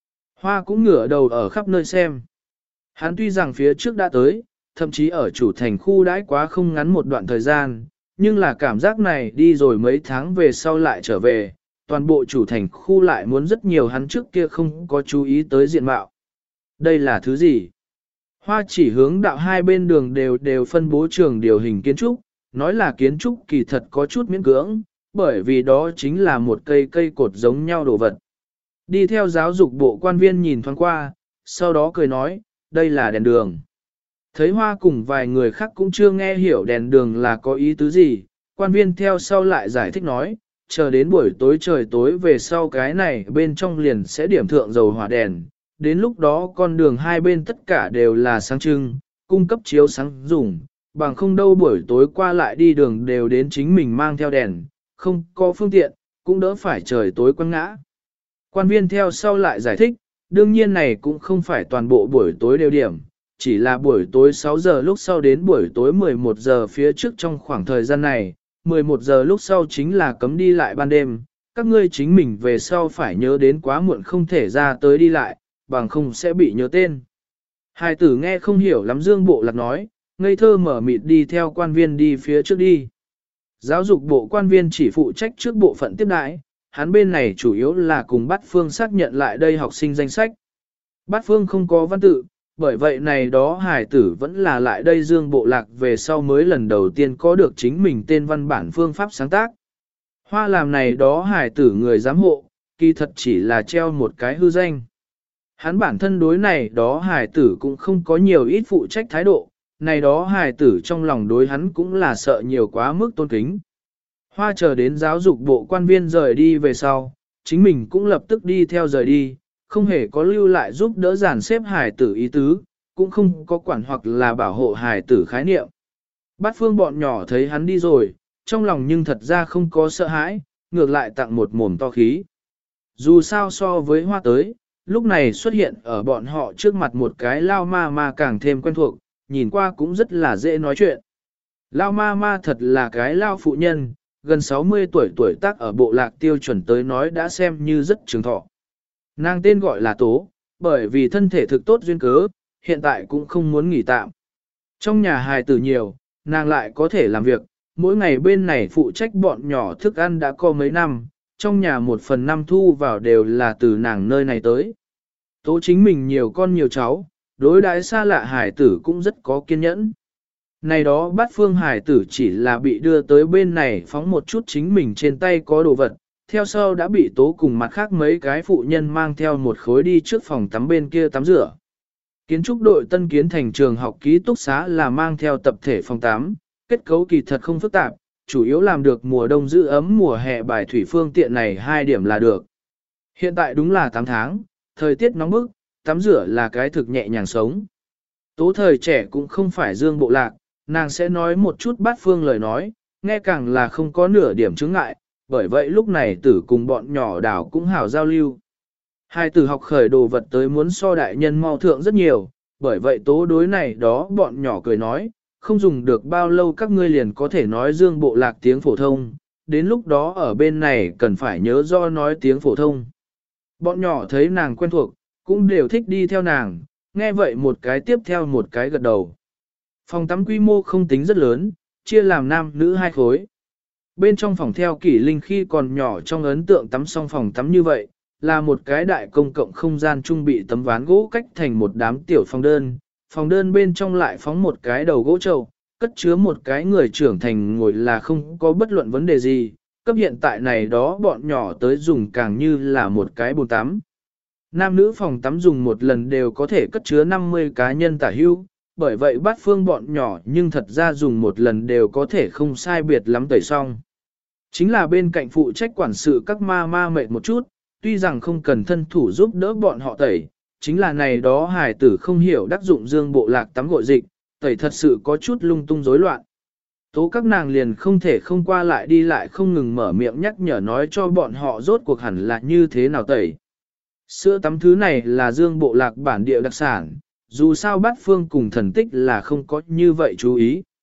S1: Hoa cũng ngửa đầu ở khắp nơi xem. Hắn tuy rằng phía trước đã tới, thậm chí ở chủ thành khu đãi quá không ngắn một đoạn thời gian, nhưng là cảm giác này đi rồi mấy tháng về sau lại trở về, toàn bộ chủ thành khu lại muốn rất nhiều hắn trước kia không có chú ý tới diện mạo. Đây là thứ gì? Hoa chỉ hướng đạo hai bên đường đều phân bố trường điều hình kiến trúc, nói là kiến trúc kỳ thật có chút miễn cưỡng, bởi vì đó chính là một cây cột giống nhau đồ vật. Đi theo giáo dục bộ quan viên nhìn thoáng qua, sau đó cười nói, đây là đèn đường. Thấy Hoa cùng vài người khác cũng chưa nghe hiểu đèn đường là có ý tứ gì, quan viên theo sau lại giải thích nói, chờ đến buổi tối trời tối về sau cái này bên trong liền sẽ điểm thượng dầu hỏa đèn, đến lúc đó con đường hai bên tất cả đều là sáng trưng, cung cấp chiếu sáng dùng, bằng không đâu buổi tối qua lại đi đường đều đến chính mình mang theo đèn, không có phương tiện, cũng đỡ phải trời tối quăng ngã. Quan viên theo sau lại giải thích, đương nhiên này cũng không phải toàn bộ buổi tối đều điểm, chỉ là buổi tối 6 giờ lúc sau đến buổi tối 11 giờ phía trước trong khoảng thời gian này, 11 giờ lúc sau chính là cấm đi lại ban đêm, các ngươi chính mình về sau phải nhớ đến quá muộn không thể ra tới đi lại, bằng không sẽ bị nhớ tên. Hai tử nghe không hiểu lắm Dương Bộ Lạc nói, ngây thơ mở mịt đi theo quan viên đi phía trước đi. Giáo dục bộ quan viên chỉ phụ trách trước bộ phận tiếp đãi, hắn bên này chủ yếu là cùng Bát Phương xác nhận lại đây học sinh danh sách. Bát Phương không có văn tự, bởi vậy này đó hải tử vẫn là lại đây Dương Bộ Lạc về sau mới lần đầu tiên có được chính mình tên văn bản phương pháp sáng tác. Hoa làm này đó hải tử người giám hộ, kỳ thật chỉ là treo một cái hư danh. Hắn bản thân đối này đó hải tử cũng không có nhiều ít phụ trách thái độ, này đó hải tử trong lòng đối hắn cũng là sợ nhiều quá mức tôn kính. Hoa chờ đến giáo dục bộ quan viên rời đi về sau, chính mình cũng lập tức đi theo rời đi, không hề có lưu lại giúp đỡ giàn xếp hải tử ý tứ, cũng không có quản hoặc là bảo hộ hải tử khái niệm. Bát Phương bọn nhỏ thấy hắn đi rồi, trong lòng nhưng thật ra không có sợ hãi, ngược lại tặng một mồm to khí. Dù sao so với Hoa tới, lúc này xuất hiện ở bọn họ trước mặt một cái lao ma ma càng thêm quen thuộc, nhìn qua cũng rất là dễ nói chuyện. Lao ma ma thật là cái lao phụ nhân, gần 60 tuổi tác ở bộ lạc tiêu chuẩn tới nói đã xem như rất trường thọ. Nàng tên gọi là Tố, bởi vì thân thể thực tốt duyên cớ, hiện tại cũng không muốn nghỉ tạm. Trong nhà hài tử nhiều, nàng lại có thể làm việc, mỗi ngày bên này phụ trách bọn nhỏ thức ăn đã có mấy năm, trong nhà 1/5 thu vào đều là từ nàng nơi này tới. Tố chính mình nhiều con nhiều cháu, đối đãi xa lạ hải tử cũng rất có kiên nhẫn. Này đó Bát Phương hải tử chỉ là bị đưa tới bên này phóng một chút chính mình trên tay có đồ vật, theo sau đã bị Tố cùng mặt khác mấy cái phụ nhân mang theo một khối đi trước phòng tắm bên kia tắm rửa. Kiến trúc đội tân kiến thành trường học ký túc xá là mang theo tập thể phòng tắm, kết cấu kỳ thật không phức tạp, chủ yếu làm được mùa đông giữ ấm mùa hè bài thủy phương tiện này 2 điểm là được. Hiện tại đúng là 8 tháng, thời tiết nóng bức, tắm rửa là cái thực nhẹ nhàng sống. Tố thời trẻ cũng không phải Dương Bộ Lạc, nàng sẽ nói một chút Bát Phương lời nói, nghe càng là không có nửa điểm chướng ngại, bởi vậy lúc này tử cùng bọn nhỏ đảo cũng hảo giao lưu. Hai tử học khởi đồ vật tới muốn so đại nhân mau thượng rất nhiều, bởi vậy Tố đối này đó bọn nhỏ cười nói, không dùng được bao lâu các ngươi liền có thể nói Dương Bộ Lạc tiếng phổ thông, đến lúc đó ở bên này cần phải nhớ do nói tiếng phổ thông. Bọn nhỏ thấy nàng quen thuộc, cũng đều thích đi theo nàng, nghe vậy một cái tiếp theo một cái gật đầu. Phòng tắm quy mô không tính rất lớn, chia làm nam nữ 2 khối. Bên trong phòng theo Kỷ Linh khi còn nhỏ trong ấn tượng tắm xong phòng tắm như vậy, là một cái đại công cộng không gian trung bị tấm ván gỗ cách thành một đám tiểu phòng đơn bên trong lại phóng một cái đầu gỗ trầu, cất chứa một cái người trưởng thành ngồi là không có bất luận vấn đề gì, cấp hiện tại này đó bọn nhỏ tới dùng càng như là một cái bồn tắm. Nam nữ phòng tắm dùng một lần đều có thể cất chứa 50 cá nhân tả hưu, bởi vậy Bát Phương bọn nhỏ nhưng thật ra dùng một lần đều có thể không sai biệt lắm tẩy xong. Chính là bên cạnh phụ trách quản sự các ma ma mệt một chút, tuy rằng không cần thân thủ giúp đỡ bọn họ tẩy, chính là này đó hài tử không hiểu đắc dụng Dương Bộ Lạc tắm gội dịch, tẩy thật sự có chút lung tung rối loạn. Tố các nàng liền không thể không qua lại đi lại không ngừng mở miệng nhắc nhở nói cho bọn họ rốt cuộc hẳn là như thế nào tẩy. Sữa tắm thứ này là Dương Bộ Lạc bản địa đặc sản, dù sao Bát Phương cùng Thần Tích là không có như vậy chú ý.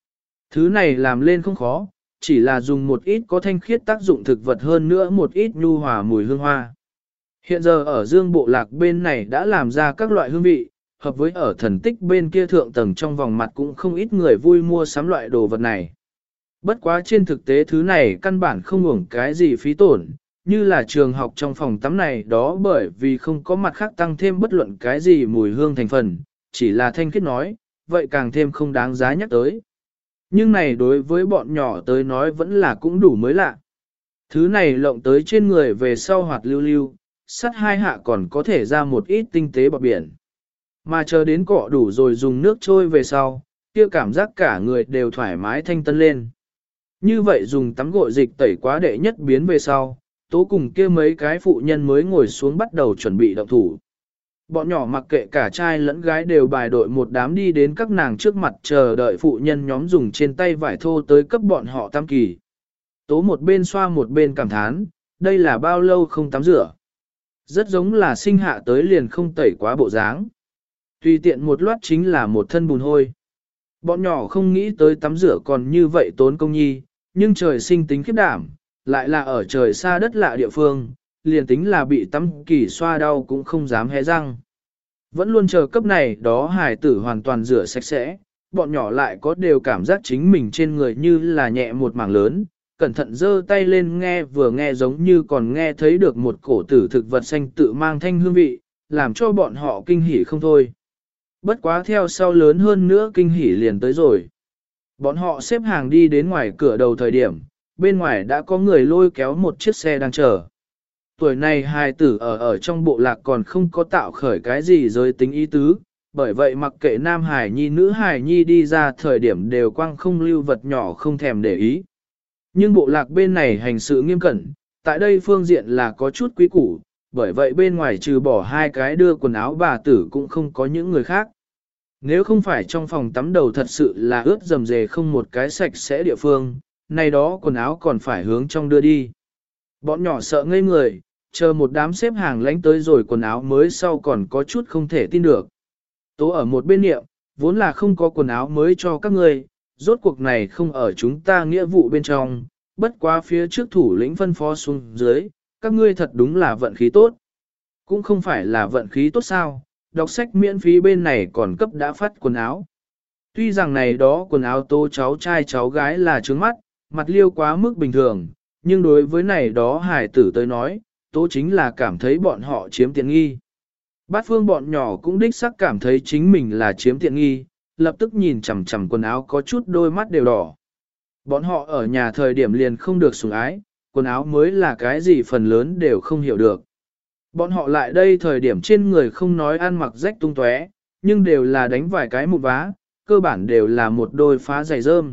S1: Thứ này làm lên không khó, chỉ là dùng một ít có thanh khiết tác dụng thực vật hơn nữa một ít nhu hòa mùi hương hoa. Hiện giờ ở Dương Bộ Lạc bên này đã làm ra các loại hương vị, hợp với ở thần tích bên kia thượng tầng trong vòng mặt cũng không ít người vui mua sắm loại đồ vật này. Bất quá trên thực tế thứ này căn bản không hưởng cái gì phí tổn, như là trường học trong phòng tắm này đó bởi vì không có mặt khác tăng thêm bất luận cái gì mùi hương thành phần, chỉ là thanh khiết nói, vậy càng thêm không đáng giá nhắc tới. Nhưng này đối với bọn nhỏ tới nói vẫn là cũng đủ mới lạ. Thứ này lộng tới trên người về sau hoạt lưu lưu, sắt hai hạ còn có thể ra một ít tinh tế bọt biển. Mà chờ đến cọ đủ rồi dùng nước trôi về sau, kia cảm giác cả người đều thoải mái thanh tân lên. Như vậy dùng tắm gội dịch tẩy quá đệ nhất biến về sau, tố cùng kia mấy cái phụ nhân mới ngồi xuống bắt đầu chuẩn bị động thủ. Bọn nhỏ mặc kệ cả trai lẫn gái đều bài đội một đám đi đến các nàng trước mặt chờ đợi phụ nhân nhóm dùng trên tay vải thô tới cấp bọn họ tam kỳ. Tố một bên xoa một bên cảm thán, đây là bao lâu không tắm rửa. Rất giống là sinh hạ tới liền không tẩy quá bộ dáng. Tùy tiện một loát chính là một thân bùn hôi. Bọn nhỏ không nghĩ tới tắm rửa còn như vậy tốn công nhi, nhưng trời sinh tính khiếp đảm, lại là ở trời xa đất lạ địa phương, liền tính là bị tắm kỳ xoa đau cũng không dám hé răng. Vẫn luôn chờ cấp này đó hài tử hoàn toàn rửa sạch sẽ, bọn nhỏ lại có đều cảm giác chính mình trên người như là nhẹ một mảng lớn, cẩn thận giơ tay lên nghe vừa nghe giống như còn nghe thấy được một cổ tử thực vật xanh tự mang thanh hương vị, làm cho bọn họ kinh hỉ không thôi. Bất quá theo sau lớn hơn nữa kinh hỉ liền tới rồi. Bọn họ xếp hàng đi đến ngoài cửa đầu thời điểm, bên ngoài đã có người lôi kéo một chiếc xe đang chờ. Tuổi này hài tử ở trong bộ lạc còn không có tạo khởi cái gì giới tính ý tứ, bởi vậy mặc kệ nam hài nhi nữ hài nhi đi ra thời điểm đều quăng không lưu vật nhỏ không thèm để ý. Nhưng bộ lạc bên này hành sự nghiêm cẩn, tại đây phương diện là có chút quý củ, bởi vậy bên ngoài trừ bỏ hai cái đưa quần áo bà tử cũng không có những người khác. Nếu không phải trong phòng tắm đầu thật sự là ướt dầm dề không một cái sạch sẽ địa phương, này đó quần áo còn phải hướng trong đưa đi. Bọn nhỏ sợ ngây người, chờ một đám xếp hàng lánh tới rồi quần áo mới sau còn có chút không thể tin được. Tố ở một bên niệm, vốn là không có quần áo mới cho các ngươi, rốt cuộc này không ở chúng ta nghĩa vụ bên trong, bất quá phía trước thủ lĩnh phân phó xuống dưới, các ngươi thật đúng là vận khí tốt. Cũng không phải là vận khí tốt sao, đọc sách miễn phí bên này còn cấp đã phát quần áo. Tuy rằng này đó quần áo Tố cháu trai cháu gái là trướng mắt, mặt liêu quá mức bình thường, nhưng đối với này đó hài tử tới nói, Tố chính là cảm thấy bọn họ chiếm tiện nghi. Bát phương bọn nhỏ cũng đích xác cảm thấy chính mình là chiếm tiện nghi, lập tức nhìn chằm chằm quần áo có chút đôi mắt đều đỏ. Bọn họ ở nhà thời điểm liền không được sủng ái, quần áo mới là cái gì phần lớn đều không hiểu được. Bọn họ lại đây thời điểm trên người không nói ăn mặc rách tung tóe, nhưng đều là đánh vài cái một vá, cơ bản đều là một đôi phá giày rơm.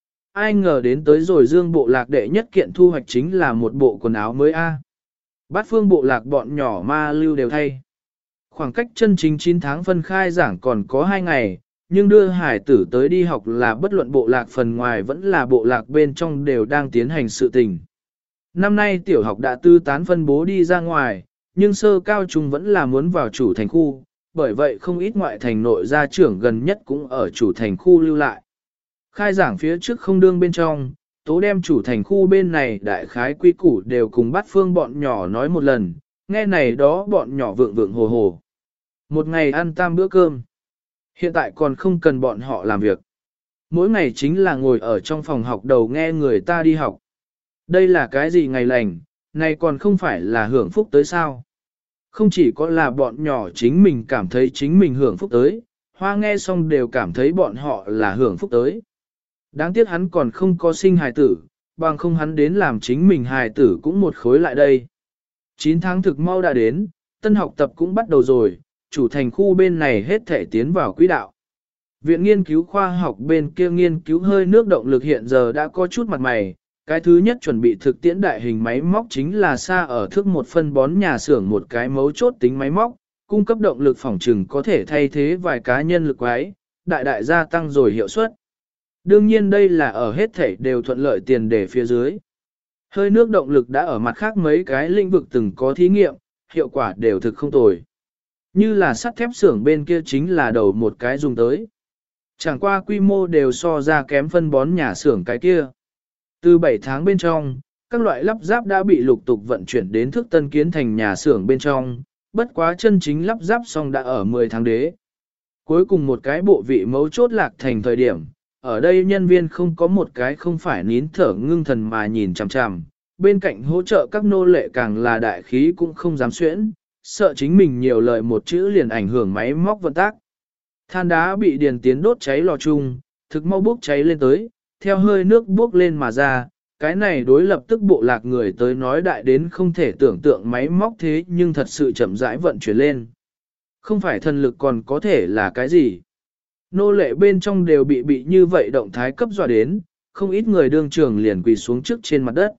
S1: Ai ngờ đến tới rồi Dương bộ lạc đệ nhất kiện thu hoạch chính là một bộ quần áo mới a. Bát phương bộ lạc bọn nhỏ ma lưu đều thay. Khoảng cách chân chính 9 tháng phân khai giảng còn có 2 ngày, nhưng đưa hải tử tới đi học là bất luận bộ lạc phần ngoài vẫn là bộ lạc bên trong đều đang tiến hành sự tình. Năm nay tiểu học đã tư tán phân bố đi ra ngoài, nhưng sơ cao trung vẫn là muốn vào chủ thành khu, bởi vậy không ít ngoại thành nội gia trưởng gần nhất cũng ở chủ thành khu lưu lại. Khai giảng phía trước không đương bên trong, Tố đem chủ thành khu bên này đại khái quy củ đều cùng Bát phương bọn nhỏ nói một lần, nghe này đó bọn nhỏ vượng vượng hồ hồ. Một ngày ăn 3 bữa cơm. Hiện tại còn không cần bọn họ làm việc. Mỗi ngày chính là ngồi ở trong phòng học đầu nghe người ta đi học. Đây là cái gì ngày lành, này còn không phải là hưởng phúc tới sao? Không chỉ có là bọn nhỏ chính mình cảm thấy chính mình hưởng phúc tới, Hoa nghe xong đều cảm thấy bọn họ là hưởng phúc tới. Đáng tiếc hắn còn không có sinh hài tử, bằng không hắn đến làm chính mình hài tử cũng một khối lại đây. 9 tháng thực mau đã đến, tân học tập cũng bắt đầu rồi, chủ thành khu bên này hết thể tiến vào quỹ đạo. Viện nghiên cứu khoa học bên kia nghiên cứu hơi nước động lực hiện giờ đã có chút mặt mày, cái thứ nhất chuẩn bị thực tiễn đại hình máy móc chính là xa ở thước một phân bón nhà xưởng một cái mấu chốt tính máy móc, cung cấp động lực phòng trừng có thể thay thế vài cá nhân lực quái, đại gia tăng rồi hiệu suất. Đương nhiên đây là ở hết thể đều thuận lợi tiền đề phía dưới. Hơi nước động lực đã ở mặt khác mấy cái lĩnh vực từng có thí nghiệm, hiệu quả đều thực không tồi. Như là sắt thép xưởng bên kia chính là đầu một cái dùng tới. Chẳng qua quy mô đều so ra kém phân bón nhà xưởng cái kia. Từ 7 tháng bên trong, các loại lắp ráp đã bị lục tục vận chuyển đến thức tân kiến thành nhà xưởng bên trong, bất quá chân chính lắp ráp xong đã ở 10 tháng đế. Cuối cùng một cái bộ vị mấu chốt lạc thành thời điểm, ở đây nhân viên không có một cái không phải nín thở ngưng thần mà nhìn chằm chằm, bên cạnh hỗ trợ các nô lệ càng là đại khí cũng không dám xuyễn, sợ chính mình nhiều lời một chữ liền ảnh hưởng máy móc vận tác. Than đá bị điền tiến đốt cháy lò chung, thực mau bốc cháy lên tới, theo hơi nước bốc lên mà ra, cái này đối lập tức bộ lạc người tới nói đại đến không thể tưởng tượng máy móc thế nhưng thật sự chậm rãi vận chuyển lên. Không phải thần lực còn có thể là cái gì. Nô lệ bên trong đều bị như vậy động thái cấp dọa đến, không ít người đương trường liền quỳ xuống trước trên mặt đất.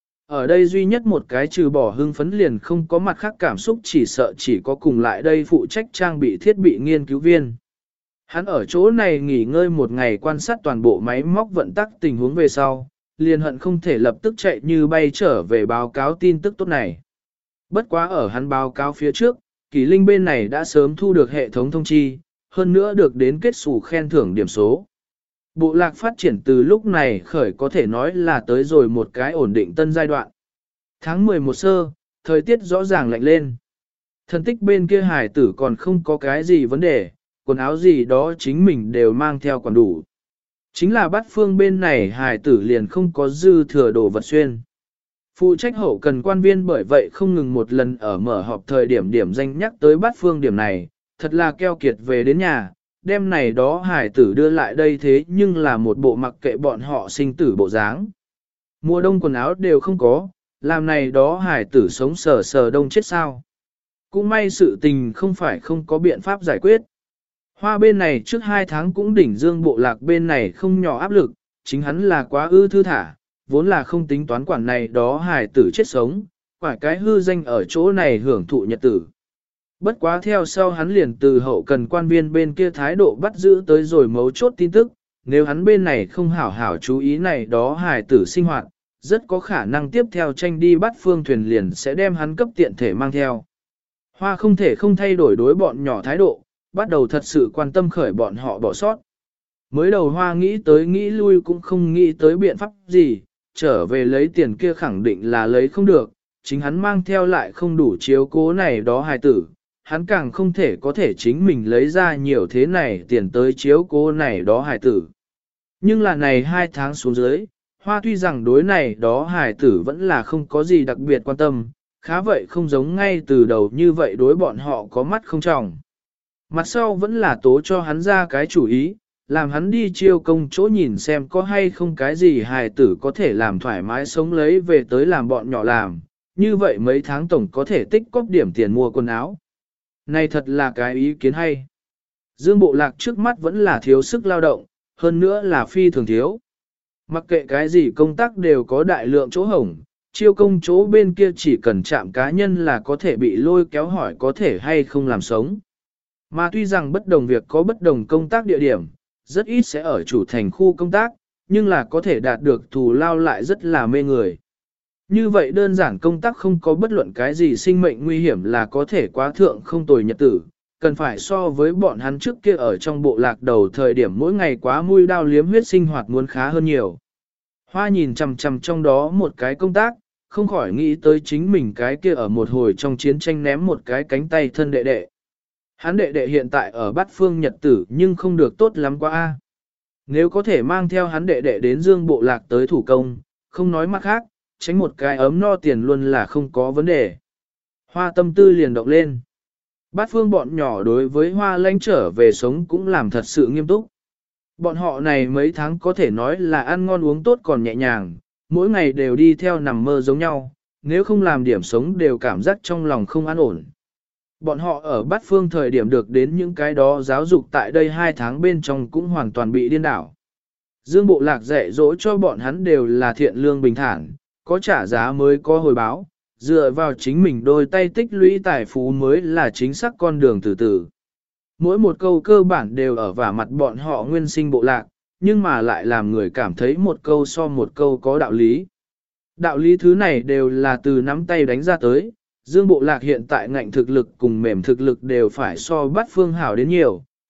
S1: Ở đây duy nhất một cái trừ bỏ hưng phấn liền không có mặt khác cảm xúc, chỉ sợ chỉ có cùng lại đây phụ trách trang bị thiết bị nghiên cứu viên. Hắn ở chỗ này nghỉ ngơi một ngày quan sát toàn bộ máy móc vận tắc tình huống về sau, liền hận không thể lập tức chạy như bay trở về báo cáo tin tức tốt này. Bất quá ở hắn báo cáo phía trước, Kỳ Linh bên này đã sớm thu được hệ thống thông chi, hơn nữa được đến kết xù khen thưởng điểm số. Bộ lạc phát triển từ lúc này khởi có thể nói là tới rồi một cái ổn định tân giai đoạn. Tháng 11 sơ, thời tiết rõ ràng lạnh lên. Thần tích bên kia hải tử còn không có cái gì vấn đề, quần áo gì đó chính mình đều mang theo còn đủ. Chính là Bát Phương bên này hải tử liền không có dư thừa đồ vật xuyên. Phụ trách hậu cần quan viên bởi vậy không ngừng một lần ở mở họp thời điểm điểm danh nhắc tới Bát Phương điểm này, thật là keo kiệt về đến nhà, đêm này đó hải tử đưa lại đây thế nhưng là một bộ mặc kệ bọn họ sinh tử bộ dáng. Mùa đông quần áo đều không có, làm này đó hải tử sống sờ sờ đông chết sao. Cũng may sự tình không phải không có biện pháp giải quyết. Hoa bên này trước 2 tháng cũng đỉnh dương bộ lạc bên này không nhỏ áp lực, chính hắn là quá ư thư thả, vốn là không tính toán quản này đó hải tử chết sống, quả cái hư danh ở chỗ này hưởng thụ nhật tử. Bất quá theo sau hắn liền từ hậu cần quan viên bên kia thái độ bắt giữ tới rồi mấu chốt tin tức, nếu hắn bên này không hảo hảo chú ý này đó hải tử sinh hoạt, rất có khả năng tiếp theo tranh đi bắt phương thuyền liền sẽ đem hắn cấp tiện thể mang theo. Hoa không thể không thay đổi đối bọn nhỏ thái độ, bắt đầu thật sự quan tâm khởi bọn họ bỏ sót. Mới đầu Hoa nghĩ tới nghĩ lui cũng không nghĩ tới biện pháp gì, trở về lấy tiền kia khẳng định là lấy không được, chính hắn mang theo lại không đủ chiếu cố này đó hài tử, hắn càng không thể có thể chính mình lấy ra nhiều thế này tiền tới chiếu cố này đó hài tử. Nhưng là này 2 tháng xuống dưới, Hoa tuy rằng đối này đó hài tử vẫn là không có gì đặc biệt quan tâm, khá vậy không giống ngay từ đầu như vậy đối bọn họ có mắt không trọng. Mặt sau vẫn là tố cho hắn ra cái chủ ý, làm hắn đi chiêu công chỗ nhìn xem có hay không cái gì hài tử có thể làm thoải mái sống lấy về tới làm bọn nhỏ làm, như vậy mấy tháng tổng có thể tích cóp điểm tiền mua quần áo. Này thật là cái ý kiến hay. Dương bộ lạc trước mắt vẫn là thiếu sức lao động, hơn nữa là phi thường thiếu. Mặc kệ cái gì công tác đều có đại lượng chỗ hổng, chiêu công chỗ bên kia chỉ cần chạm cá nhân là có thể bị lôi kéo hỏi có thể hay không làm sống. Mà tuy rằng bất đồng việc có bất đồng công tác địa điểm, rất ít sẽ ở chủ thành khu công tác, nhưng là có thể đạt được thù lao lại rất là mê người. Như vậy đơn giản công tác không có bất luận cái gì sinh mệnh nguy hiểm là có thể quá thượng không tồi nhật tử, cần phải so với bọn hắn trước kia ở trong bộ lạc đầu thời điểm mỗi ngày quá mùi đao liếm huyết sinh hoạt muốn khá hơn nhiều. Hoa nhìn chằm chằm trong đó một cái công tác, không khỏi nghĩ tới chính mình cái kia ở một hồi trong chiến tranh ném một cái cánh tay thân đệ đệ. Hắn đệ đệ hiện tại ở Bát Phương Nhật tử nhưng không được tốt lắm quá a. Nếu có thể mang theo hắn đệ đệ đến Dương bộ lạc tới thủ công, không nói mặt khác, tránh một cái ấm no tiền luôn là không có vấn đề. Hoa tâm tư liền động lên. Bát Phương bọn nhỏ đối với Hoa lãnh trở về sống cũng làm thật sự nghiêm túc. Bọn họ này mấy tháng có thể nói là ăn ngon uống tốt còn nhẹ nhàng, mỗi ngày đều đi theo nằm mơ giống nhau, nếu không làm điểm sống đều cảm giác trong lòng không an ổn. Bọn họ ở Bát Phương thời điểm được đến những cái đó giáo dục tại đây 2 tháng bên trong cũng hoàn toàn bị điên đảo. Dương bộ lạc dạy dỗ cho bọn hắn đều là thiện lương bình thản, có trả giá mới có hồi báo, dựa vào chính mình đôi tay tích lũy tài phú mới là chính xác con đường từ từ. Mỗi một câu cơ bản đều ở vả mặt bọn họ nguyên sinh bộ lạc, nhưng mà lại làm người cảm thấy một câu so một câu có đạo lý. Đạo lý thứ này đều là từ nắm tay đánh ra tới, Dương bộ lạc hiện tại ngạnh thực lực cùng mềm thực lực đều phải so Bát Phương hảo đến nhiều,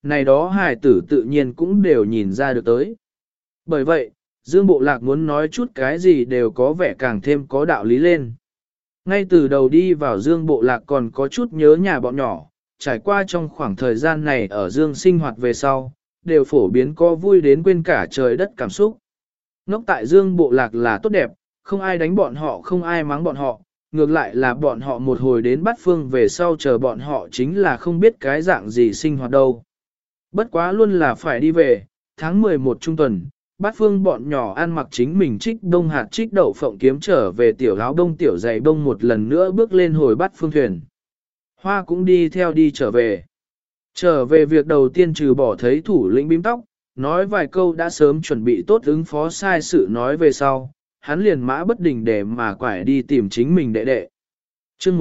S1: này đó hài tử tự nhiên cũng đều nhìn ra được tới. Bởi vậy, Dương Bộ Lạc muốn nói chút cái gì đều có vẻ càng thêm có đạo lý lên. Ngay từ đầu đi vào Dương Bộ Lạc còn có chút nhớ nhà bọn nhỏ, trải qua trong khoảng thời gian này ở Dương sinh hoạt về sau, đều phổ biến có vui đến quên cả trời đất cảm xúc. Ngốc tại Dương Bộ Lạc là tốt đẹp, không ai đánh bọn họ, không ai mắng bọn họ, ngược lại là bọn họ một hồi đến Bát Phương về sau chờ bọn họ chính là không biết cái dạng gì sinh hoạt đâu. Bất quá luôn là phải đi về, tháng 11 trung tuần, Bát Phương bọn nhỏ ăn mặc chính mình trích đông hạt trích đậu phộng kiếm trở về tiểu áo đông tiểu giày đông một lần nữa bước lên hồi Bát Phương thuyền. Hoa cũng đi theo đi trở về. Trở về việc đầu tiên trừ bỏ thấy thủ lĩnh bím tóc, nói vài câu đã sớm chuẩn bị tốt ứng phó sai sự nói về sau, hắn liền mã bất đình để mà quải đi tìm chính mình đệ đệ. Chương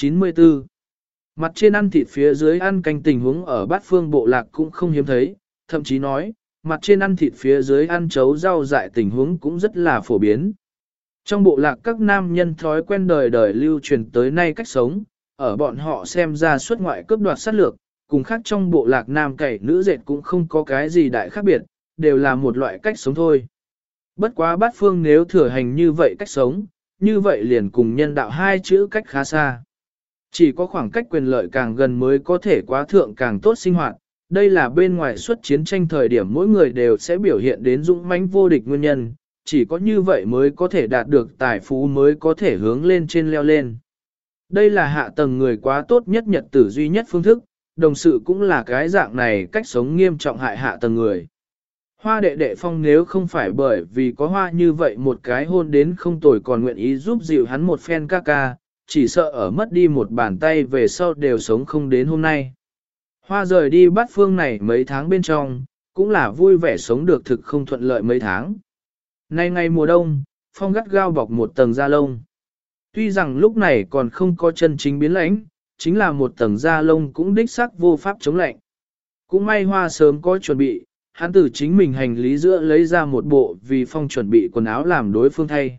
S1: 194 Mặt trên ăn thịt phía dưới ăn canh tình huống ở Bát Phương Bộ Lạc cũng không hiếm thấy, thậm chí nói, mặt trên ăn thịt phía dưới ăn chấu rau dại tình huống cũng rất là phổ biến. Trong bộ lạc các nam nhân thói quen đời đời lưu truyền tới nay cách sống, ở bọn họ xem ra xuất ngoại cướp đoạt sát lược, cùng khác trong bộ lạc nam cày nữ dệt cũng không có cái gì đại khác biệt, đều là một loại cách sống thôi. Bất quá Bát Phương nếu thừa hành như vậy cách sống, như vậy liền cùng nhân đạo hai chữ cách khá xa. Chỉ có khoảng cách quyền lợi càng gần mới có thể quá thượng càng tốt sinh hoạt, đây là bên ngoài suốt chiến tranh thời điểm mỗi người đều sẽ biểu hiện đến dũng mãnh vô địch nguyên nhân, chỉ có như vậy mới có thể đạt được tài phú mới có thể hướng lên trên leo lên. Đây là hạ tầng người quá tốt nhất nhật tử duy nhất phương thức, đồng sự cũng là cái dạng này cách sống nghiêm trọng hại hạ tầng người. Hoa đệ đệ Phong nếu không phải bởi vì có Hoa như vậy một cái hôn đến không tồi còn nguyện ý giúp dịu hắn một phen ca ca, chỉ sợ ở mất đi một bàn tay về sau đều sống không đến hôm nay. Hoa rời đi Bát Phương này mấy tháng bên trong, cũng là vui vẻ sống được thực không thuận lợi mấy tháng. Nay ngày mùa đông, Phong gắt gao bọc một tầng da lông. Tuy rằng lúc này còn không có chân chính biến lãnh, chính là một tầng da lông cũng đích xác vô pháp chống lạnh. Cũng may Hoa sớm có chuẩn bị, hắn từ chính mình hành lý giữa lấy ra một bộ vì Phong chuẩn bị quần áo làm đối phương thay.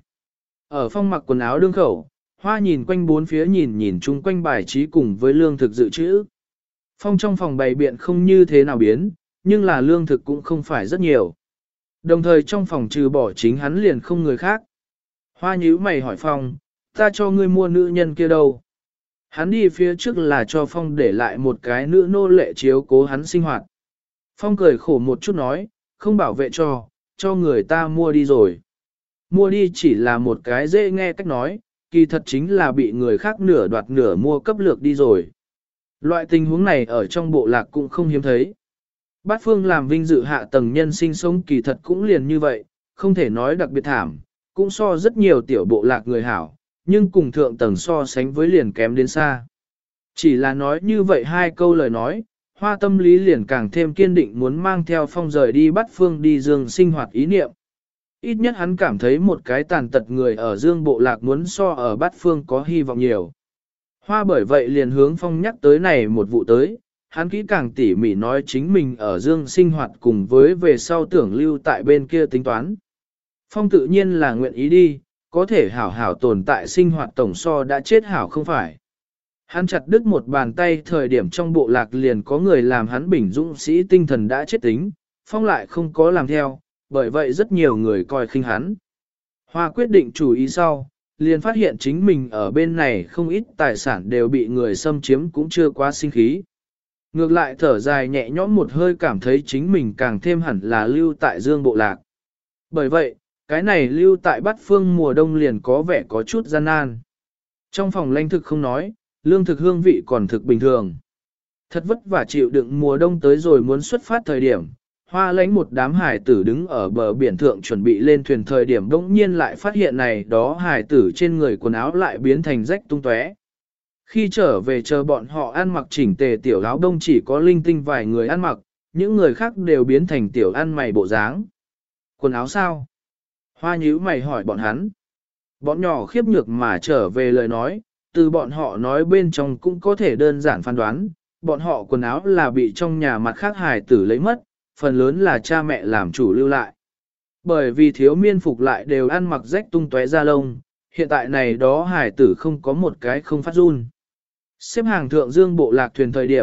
S1: Ở Phong mặc quần áo đương khẩu, Hoa nhìn quanh bốn phía nhìn chung quanh bài trí cùng với lương thực dự trữ. Phong trong phòng bày biện không như thế nào biến, nhưng là lương thực cũng không phải rất nhiều. Đồng thời trong phòng trừ bỏ chính hắn liền không người khác. Hoa nhíu mày hỏi Phong, ta cho ngươi mua nữ nhân kia đâu? Hắn đi phía trước là cho Phong để lại một cái nữ nô lệ chiếu cố hắn sinh hoạt. Phong cười khổ một chút nói, không bảo vệ cho người ta mua đi rồi. Mua đi chỉ là một cái dễ nghe cách nói, kỳ thật chính là bị người khác nửa đoạt nửa mua cấp lược đi rồi. Loại tình huống này ở trong bộ lạc cũng không hiếm thấy. Bát Phương làm vinh dự hạ tầng nhân sinh sống kỳ thật cũng liền như vậy, không thể nói đặc biệt thảm, cũng so rất nhiều tiểu bộ lạc người hảo, nhưng cùng thượng tầng so sánh với liền kém đến xa. Chỉ là nói như vậy hai câu lời nói, Hoa tâm lý liền càng thêm kiên định muốn mang theo Phong rời đi Bát Phương đi Dương sinh hoạt ý niệm. Ít nhất hắn cảm thấy một cái tàn tật người ở Dương bộ lạc muốn so ở Bát Phương có hy vọng nhiều. Hoa bởi vậy liền hướng Phong nhắc tới này một vụ tới, hắn kỹ càng tỉ mỉ nói chính mình ở Dương sinh hoạt cùng với về sau tưởng lưu tại bên kia tính toán. Phong tự nhiên là nguyện ý đi, có thể hảo hảo tồn tại sinh hoạt tổng so đã chết hảo không phải. Hắn chặt đứt một bàn tay thời điểm trong bộ lạc liền có người làm hắn bình dũng sĩ tinh thần đã chết tính, Phong lại không có làm theo, bởi vậy rất nhiều người coi khinh hắn. Hoa quyết định chủ ý sau, liền phát hiện chính mình ở bên này không ít tài sản đều bị người xâm chiếm cũng chưa quá sinh khí. Ngược lại thở dài nhẹ nhõm một hơi cảm thấy chính mình càng thêm hẳn là lưu tại Dương bộ lạc. Bởi vậy, cái này lưu tại Bát Phương mùa đông liền có vẻ có chút gian nan. Trong phòng lanh thực không nói, lương thực hương vị còn thực bình thường. Thật vất vả chịu đựng mùa đông tới rồi muốn xuất phát thời điểm, Hoa lãnh một đám hải tử đứng ở bờ biển thượng chuẩn bị lên thuyền thời điểm bỗng nhiên lại phát hiện này đó hải tử trên người quần áo lại biến thành rách tung tóe. Khi trở về chờ bọn họ ăn mặc chỉnh tề tiểu áo đông chỉ có linh tinh vài người ăn mặc, những người khác đều biến thành tiểu ăn mày bộ dáng. Quần áo sao? Hoa nhíu mày hỏi bọn hắn. Bọn nhỏ khiếp nhược mà trở về lời nói, từ bọn họ nói bên trong cũng có thể đơn giản phán đoán, bọn họ quần áo là bị trong nhà mặt khác hải tử lấy mất, phần lớn là cha mẹ làm chủ lưu lại. Bởi vì thiếu miên phục lại đều ăn mặc rách tung tóe da lông, hiện tại này đó hải tử không có một cái không phát run. Xếp hàng thượng Dương bộ lạc thuyền thời điểm,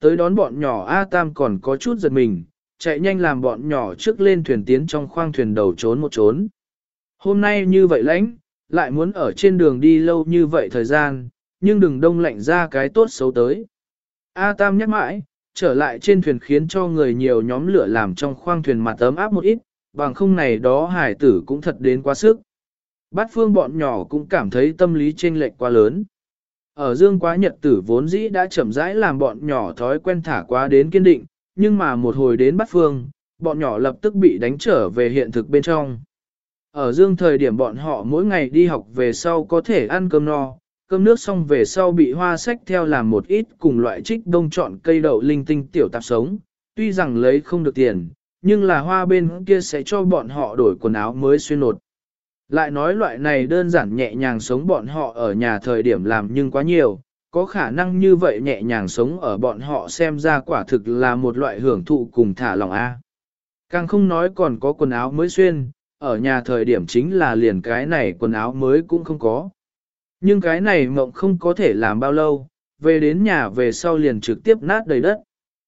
S1: Tới đón bọn nhỏ A Tam còn có chút giật mình, chạy nhanh làm bọn nhỏ trước lên thuyền tiến trong khoang thuyền đầu trốn một trốn. Hôm nay như vậy lãnh, lại muốn ở trên đường đi lâu như vậy thời gian, nhưng đừng đông lạnh ra cái tốt xấu tới. A Tam nhắc mãi, trở lại trên thuyền khiến cho người nhiều nhóm lửa làm trong khoang thuyền mặt ấm áp một ít, bằng không này đó hải tử cũng thật đến quá sức. Bát Phương bọn nhỏ cũng cảm thấy tâm lý chênh lệch quá lớn. Ở dương quá nhật tử vốn dĩ đã chậm rãi làm bọn nhỏ thói quen thả quá đến kiên định, nhưng mà một hồi đến Bát Phương, bọn nhỏ lập tức bị đánh trở về hiện thực bên trong. Ở dương thời điểm bọn họ mỗi ngày đi học về sau có thể ăn cơm no, cơm nước xong về sau bị hoa sách theo làm một ít cùng loại trích đông chọn cây đậu linh tinh tiểu tạp sống, tuy rằng lấy không được tiền, nhưng là hoa bên kia sẽ cho bọn họ đổi quần áo mới xuyên nột. Lại nói loại này đơn giản nhẹ nhàng sống bọn họ ở nhà thời điểm làm nhưng quá nhiều, có khả năng như vậy nhẹ nhàng sống ở bọn họ xem ra quả thực là một loại hưởng thụ cùng thả lòng A. Càng không nói còn có quần áo mới xuyên, ở nhà thời điểm chính là liền cái này quần áo mới cũng không có. Nhưng cái này mộng không có thể làm bao lâu, về đến nhà về sau liền trực tiếp nát đầy đất.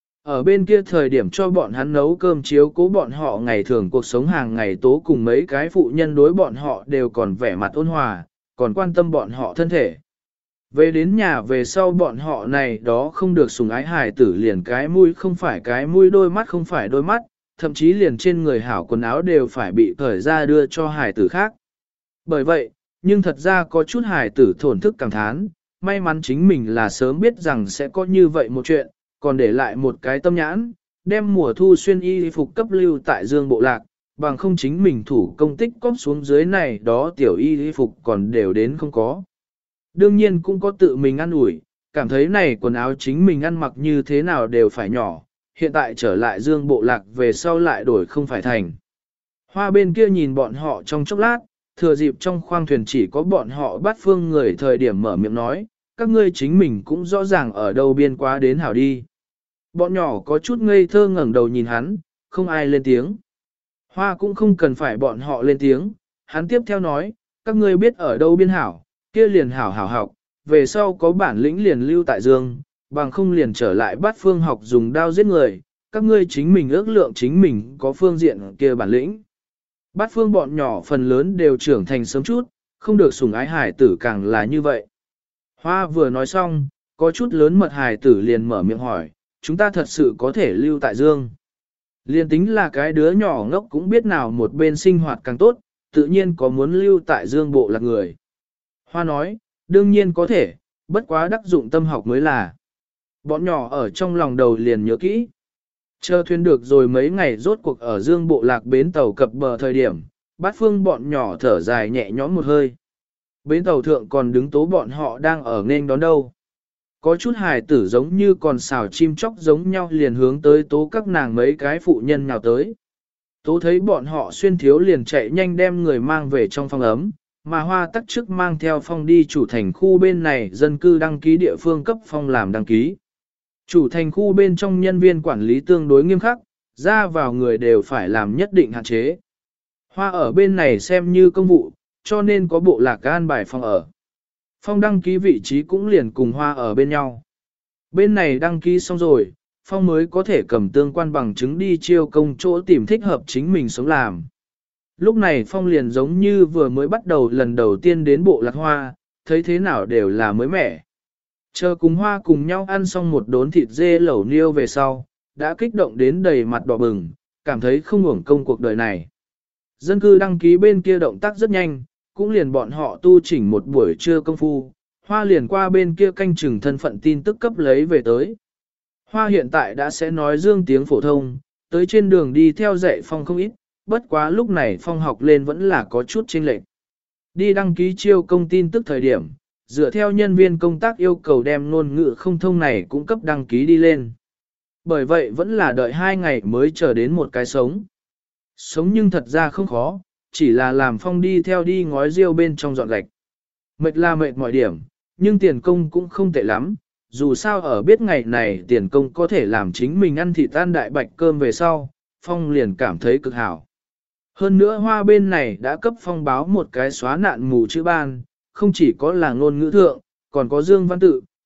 S1: Ở bên kia thời điểm cho bọn hắn nấu cơm chiếu cố bọn họ ngày thường cuộc sống hàng ngày tố cùng mấy cái phụ nhân đối bọn họ đều còn vẻ mặt ôn hòa, còn quan tâm bọn họ thân thể. Về đến nhà về sau bọn họ này đó không được sủng ái hài tử liền cái mũi không phải cái mũi đôi mắt không phải đôi mắt, thậm chí liền trên người hảo quần áo đều phải bị cởi ra đưa cho hài tử khác. Bởi vậy, nhưng thật ra có chút hài tử thổn thức cảm thán, may mắn chính mình là sớm biết rằng sẽ có như vậy một chuyện, còn để lại một cái tâm nhãn, đem mùa thu xuyên y phục cấp lưu tại Dương Bộ Lạc, bằng không chính mình thủ công tích cóp xuống dưới này đó tiểu y phục còn đều đến không có. Đương nhiên cũng có tự mình ăn ủi, cảm thấy này quần áo chính mình ăn mặc như thế nào đều phải nhỏ, hiện tại trở lại Dương Bộ Lạc về sau lại đổi không phải thành. Hoa bên kia nhìn bọn họ trong chốc lát, thừa dịp trong khoang thuyền chỉ có bọn họ Bát Phương người thời điểm mở miệng nói, các ngươi chính mình cũng rõ ràng ở đâu biên quá đến hảo đi. Bọn nhỏ có chút ngây thơ ngẩng đầu nhìn hắn, không ai lên tiếng. Hoa cũng không cần phải bọn họ lên tiếng, hắn tiếp theo nói, các ngươi biết ở đâu biên hảo, kia liền hảo hảo học, về sau có bản lĩnh liền lưu tại Dương, bằng không liền trở lại Bát Phương học dùng đao giết người, các ngươi chính mình ước lượng chính mình có phương diện kia bản lĩnh. Bát Phương bọn nhỏ phần lớn đều trưởng thành sớm chút, không được sủng ái hải tử càng là như vậy. Hoa vừa nói xong, có chút lớn mật hải tử liền mở miệng hỏi, chúng ta thật sự có thể lưu tại Dương. Liên tính là cái đứa nhỏ ngốc cũng biết nào một bên sinh hoạt càng tốt, tự nhiên có muốn lưu tại Dương Bộ Lạc người. Hoa nói, đương nhiên có thể, bất quá đắc dụng tâm học mới là. Bọn nhỏ ở trong lòng đầu liền nhớ kỹ. Chờ thuyền được rồi mấy ngày rốt cuộc ở Dương Bộ Lạc bến tàu cập bờ thời điểm, Bát Phương bọn nhỏ thở dài nhẹ nhõm một hơi. Bến tàu thượng còn đứng tố bọn họ đang ở nên đón đâu. Có chút hài tử giống như còn xào chim chóc giống nhau liền hướng tới tố các nàng mấy cái phụ nhân nào tới. Tố thấy bọn họ xuyên thiếu liền chạy nhanh đem người mang về trong phòng ấm, mà Hoa tắc trước mang theo Phong đi chủ thành khu bên này dân cư đăng ký địa phương cấp Phong làm đăng ký. Chủ thành khu bên trong nhân viên quản lý tương đối nghiêm khắc, ra vào người đều phải làm nhất định hạn chế. Hoa ở bên này xem như công vụ, cho nên có bộ lạc an bài Phong ở. Phong đăng ký vị trí cũng liền cùng Hoa ở bên nhau. Bên này đăng ký xong rồi, Phong mới có thể cầm tương quan bằng chứng đi chiêu công chỗ tìm thích hợp chính mình sống làm. Lúc này Phong liền giống như vừa mới bắt đầu lần đầu tiên đến bộ lạc Hoa, thấy thế nào đều là mới mẻ. Chờ cùng Hoa cùng nhau ăn xong một đốn thịt dê lẩu niêu về sau, đã kích động đến đầy mặt đỏ bừng, cảm thấy không uổng công cuộc đời này. Dân cư đăng ký bên kia động tác rất nhanh, cũng liền bọn họ tu chỉnh một buổi trưa công phu, Hoa liền qua bên kia canh chừng thân phận tin tức cấp lấy về tới. Hoa hiện tại đã sẽ nói Dương tiếng phổ thông, tới trên đường đi theo dạy Phong không ít, bất quá lúc này Phong học lên vẫn là có chút chênh lệch. Đi đăng ký chiêu công tin tức thời điểm, dựa theo nhân viên công tác yêu cầu đem ngôn ngữ không thông này cũng cấp đăng ký đi lên. Bởi vậy vẫn là đợi 2 ngày mới chờ đến một cái sống. Sống nhưng thật ra không khó, chỉ là làm Phong đi theo đi ngói riêu bên trong dọn gạch. Mệt là mệt mọi điểm, nhưng tiền công cũng không tệ lắm, dù sao ở biết ngày này tiền công có thể làm chính mình ăn thịt tan đại bạch cơm về sau, Phong liền cảm thấy cực hảo. Hơn nữa Hoa bên này đã cấp Phong báo một cái xóa nạn mù chữ ban, không chỉ có là ngôn ngữ thượng, còn có Dương Văn Tự,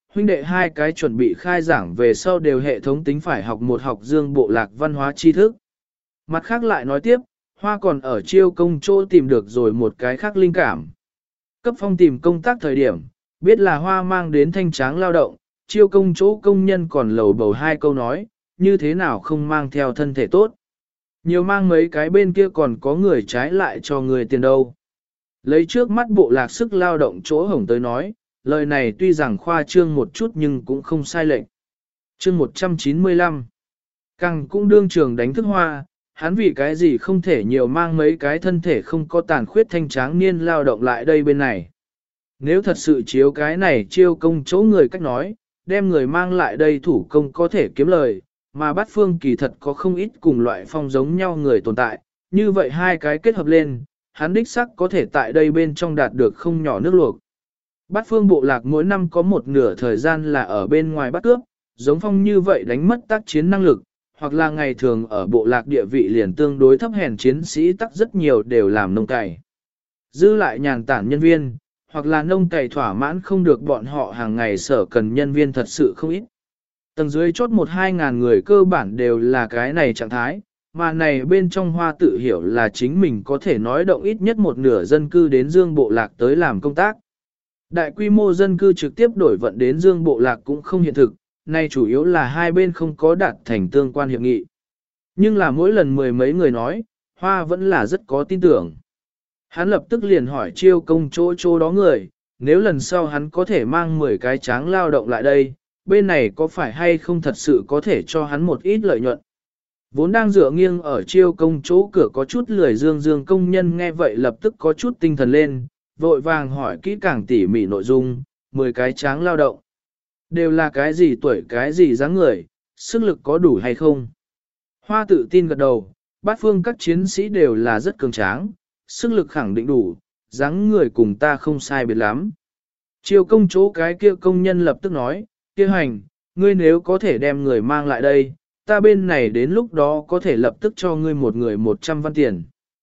S1: huynh đệ hai cái chuẩn bị khai giảng về sau đều hệ thống tính phải học một học dương bộ lạc văn hóa tri thức. Mặt khác lại nói tiếp, Hoa còn ở chiêu công chỗ tìm được rồi một cái khác linh cảm. Cấp phong tìm công tác thời điểm, biết là Hoa mang đến thanh tráng lao động, chiêu công chỗ công nhân còn lầu bầu hai câu nói, như thế nào không mang theo thân thể tốt. Nhiều mang mấy cái bên kia còn có người trái lại cho người tiền đâu. Lấy trước mắt bộ lạc sức lao động chỗ hổng tới nói, lời này tuy rằng khoa trương một chút nhưng cũng không sai lệch. Chương 195 Càng cũng đương trường đánh thức Hoa, hắn vì cái gì không thể nhiều mang mấy cái thân thể không có tàn khuyết thanh tráng niên lao động lại đây bên này. Nếu thật sự chiếu cái này chiêu công chỗ người cách nói, đem người mang lại đây thủ công có thể kiếm lời, mà bát phương kỳ thật có không ít cùng loại phong giống nhau người tồn tại, như vậy hai cái kết hợp lên, hắn đích sắc có thể tại đây bên trong đạt được không nhỏ nước luộc. Bát phương bộ lạc mỗi năm có một nửa thời gian là ở bên ngoài bắt cướp, giống phong như vậy đánh mất tác chiến năng lực, hoặc là ngày thường ở bộ lạc địa vị liền tương đối thấp hèn chiến sĩ tắc rất nhiều đều làm nông cày. Dư lại nhàn tản nhân viên, hoặc là nông cày thỏa mãn không được bọn họ hàng ngày sở cần nhân viên thật sự không ít. Tầng dưới chốt 1-2 ngàn người cơ bản đều là cái này trạng thái, mà này bên trong Hoa tự hiểu là chính mình có thể nói động ít nhất một nửa dân cư đến Dương Bộ Lạc tới làm công tác. Đại quy mô dân cư trực tiếp đổi vận đến Dương Bộ Lạc cũng không hiện thực, nay chủ yếu là hai bên không có đạt thành tương quan hiệp nghị. Nhưng là mỗi lần mười mấy người nói, Hoa vẫn là rất có tin tưởng. Hắn lập tức liền hỏi chiêu công chỗ đó người, nếu lần sau hắn có thể mang 10 cái tráng lao động lại đây, bên này có phải hay không thật sự có thể cho hắn một ít lợi nhuận. Vốn đang dựa nghiêng ở chiêu công chỗ cửa có chút lười dương công nhân nghe vậy lập tức có chút tinh thần lên, vội vàng hỏi kỹ càng tỉ mỉ nội dung, 10 cái tráng lao động. Đều là cái gì tuổi cái gì dáng người, sức lực có đủ hay không. Hoa tự tin gật đầu, bát phương các chiến sĩ đều là rất cường tráng, sức lực khẳng định đủ, dáng người cùng ta không sai biệt lắm. Chiêu công chỗ cái kia công nhân lập tức nói, kia hành, ngươi nếu có thể đem người mang lại đây, ta bên này đến lúc đó có thể lập tức cho ngươi một người 100 văn tiền.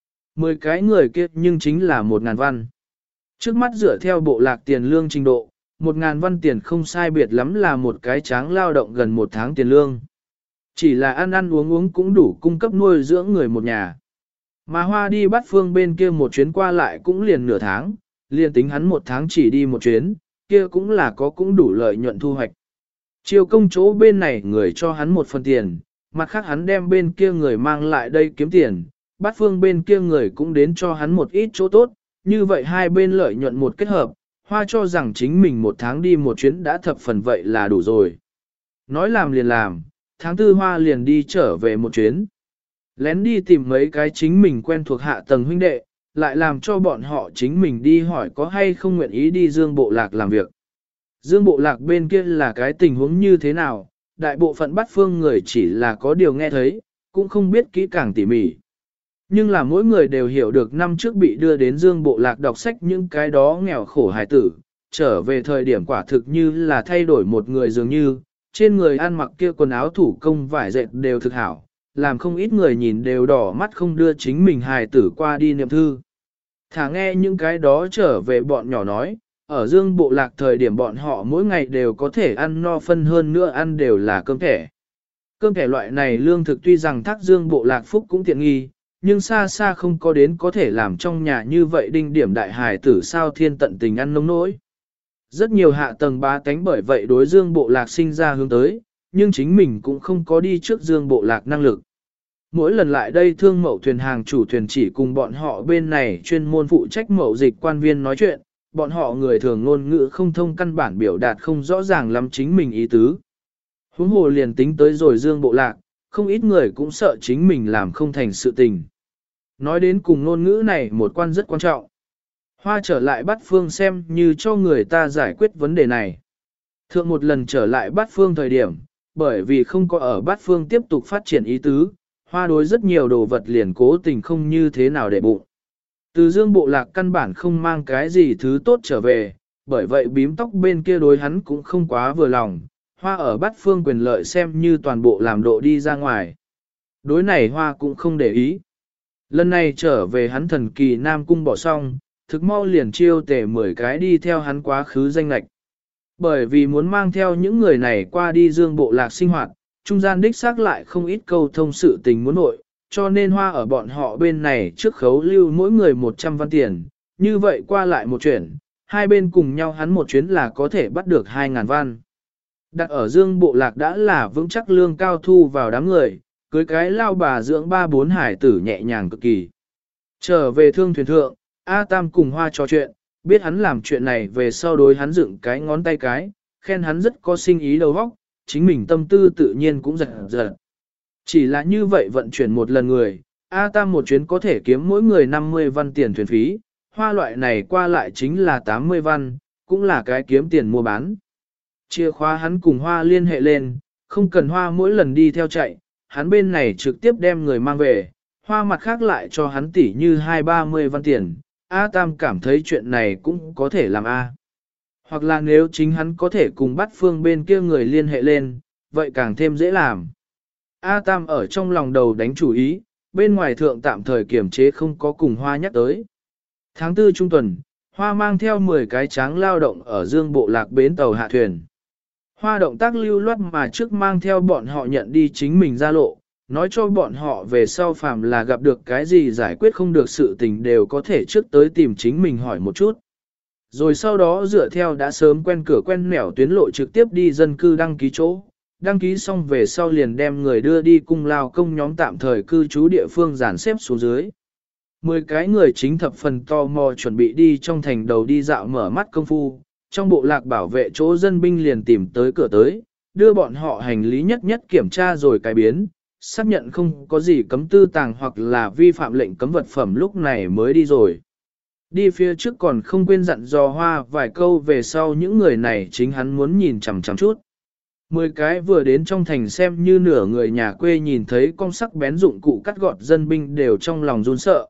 S1: 10 cái người kia nhưng chính là 1.000 văn. Trước mắt dựa theo bộ lạc tiền lương trình độ, 1.000 văn tiền không sai biệt lắm là một cái tráng lao động gần 1 tháng tiền lương. Chỉ là ăn ăn uống uống cũng đủ cung cấp nuôi dưỡng người một nhà. Mà Hoa đi bắt phương bên kia một chuyến qua lại cũng liền nửa tháng, liền tính hắn 1 tháng chỉ đi một chuyến, kia cũng là có cũng đủ lợi nhuận thu hoạch. Chiêu công chỗ bên này người cho hắn 1 phần tiền, mặt khác hắn đem bên kia người mang lại đây kiếm tiền, bắt phương bên kia người cũng đến cho hắn một ít chỗ tốt, như vậy hai bên lợi nhuận một kết hợp, Hoa cho rằng chính mình 1 tháng đi một chuyến đã thập phần vậy là đủ rồi. Nói làm liền làm, tháng 4 Hoa liền đi trở về một chuyến. Lén đi tìm mấy cái chính mình quen thuộc hạ tầng huynh đệ, lại làm cho bọn họ chính mình đi hỏi có hay không nguyện ý đi Dương Bộ Lạc làm việc. Dương Bộ Lạc bên kia là cái tình huống như thế nào, đại bộ phận bắt phương người chỉ là có điều nghe thấy, cũng không biết kỹ càng tỉ mỉ. Nhưng là mỗi người đều hiểu được năm trước bị đưa đến Dương Bộ Lạc đọc sách những cái đó nghèo khổ hài tử, trở về thời điểm quả thực như là thay đổi một người dường như, trên người ăn mặc kia quần áo thủ công vải dệt đều thực hảo, làm không ít người nhìn đều đỏ mắt không đưa chính mình hài tử qua đi niệm thư. Thả nghe những cái đó trở về bọn nhỏ nói, ở Dương Bộ Lạc thời điểm bọn họ mỗi ngày đều có thể ăn no phân hơn nữa ăn đều là cơm thẻ. Cơm thẻ loại này lương thực tuy rằng thác Dương Bộ Lạc phúc cũng tiện nghi, nhưng xa xa không có đến có thể làm trong nhà như vậy đinh điểm đại hài tử sao thiên tận tình ăn nông nỗi. Rất nhiều hạ tầng bá tánh bởi vậy đối Dương Bộ Lạc sinh ra hướng tới, nhưng chính mình cũng không có đi trước Dương Bộ Lạc năng lực. Mỗi lần lại đây thương mậu thuyền hàng chủ thuyền chỉ cùng bọn họ bên này chuyên môn phụ trách mậu dịch quan viên nói chuyện, bọn họ người thường ngôn ngữ không thông căn bản biểu đạt không rõ ràng lắm chính mình ý tứ. Huống hồ liền tính tới rồi Dương Bộ Lạc, không ít người cũng sợ chính mình làm không thành sự tình. Nói đến cùng ngôn ngữ này một quan rất quan trọng. Hoa trở lại bắt phương xem như cho người ta giải quyết vấn đề này. Thượng một lần trở lại bắt phương thời điểm, bởi vì không có ở bắt phương tiếp tục phát triển ý tứ, Hoa đối rất nhiều đồ vật liền cố tình không như thế nào để bụng. Từ Dương Bộ Lạc căn bản không mang cái gì thứ tốt trở về, bởi vậy bím tóc bên kia đối hắn cũng không quá vừa lòng, Hoa ở bắt phương quyền lợi xem như toàn bộ làm độ đi ra ngoài. Đối này Hoa cũng không để ý. Lần này trở về hắn thần kỳ Nam Cung bỏ xong, thực mau liền chiêu tể 10 cái đi theo hắn quá khứ danh lạch. Bởi vì muốn mang theo những người này qua đi dương bộ lạc sinh hoạt, trung gian đích xác lại không ít câu thông sự tình muốn nội, cho nên Hoa ở bọn họ bên này trước khấu lưu mỗi người 100 văn tiền, như vậy qua lại một chuyển, hai bên cùng nhau hắn một chuyến là có thể bắt được 2.000 văn. Đặt ở dương bộ lạc đã là vững chắc lương cao thu vào đám người, cưới cái lao bà dưỡng 3-4 hải tử nhẹ nhàng cực kỳ. Trở về thương thuyền thượng, A Tam cùng Hoa trò chuyện, biết hắn làm chuyện này về sau đối hắn dựng cái ngón tay cái, khen hắn rất có sinh ý đầu óc, chính mình tâm tư tự nhiên cũng giật giật. Chỉ là như vậy vận chuyển một lần người, A Tam một chuyến có thể kiếm mỗi người 50 văn tiền thuyền phí, Hoa loại này qua lại chính là 80 văn, cũng là cái kiếm tiền mua bán. Chìa khóa hắn cùng Hoa liên hệ lên, không cần Hoa mỗi lần đi theo chạy, hắn bên này trực tiếp đem người mang về, Hoa mặt khác lại cho hắn tỉ như 2-30 văn tiền, A Tam cảm thấy chuyện này cũng có thể làm A. Hoặc là nếu chính hắn có thể cùng bắt phương bên kia người liên hệ lên, vậy càng thêm dễ làm. A Tam ở trong lòng đầu đánh chủ ý, bên ngoài thượng tạm thời kiểm chế không có cùng Hoa nhắc tới. Tháng 4 trung tuần, Hoa mang theo 10 cái tráng lao động ở dương bộ lạc bến tàu hạ thuyền. Hoa động tác lưu loát mà trước mang theo bọn họ nhận đi chính mình ra lộ, nói cho bọn họ về sau phàm là gặp được cái gì giải quyết không được sự tình đều có thể trước tới tìm chính mình hỏi một chút. Rồi sau đó dựa theo đã sớm quen cửa quen nẻo tuyến lộ trực tiếp đi dân cư đăng ký chỗ, đăng ký xong về sau liền đem người đưa đi cung lao công nhóm tạm thời cư trú địa phương dàn xếp xuống dưới. 10 cái người chính thập phần tò mò chuẩn bị đi trong thành đầu đi dạo mở mắt công phu, trong bộ lạc bảo vệ chỗ dân binh liền tìm tới cửa tới, đưa bọn họ hành lý nhất nhất kiểm tra rồi cải biến, xác nhận không có gì cấm tư tàng hoặc là vi phạm lệnh cấm vật phẩm lúc này mới đi rồi. Đi phía trước còn không quên dặn dò Hoa vài câu về sau những người này chính hắn muốn nhìn chằm chằm chút. 10 cái vừa đến trong thành xem như nửa người nhà quê nhìn thấy con sắc bén dụng cụ cắt gọt dân binh đều trong lòng run sợ.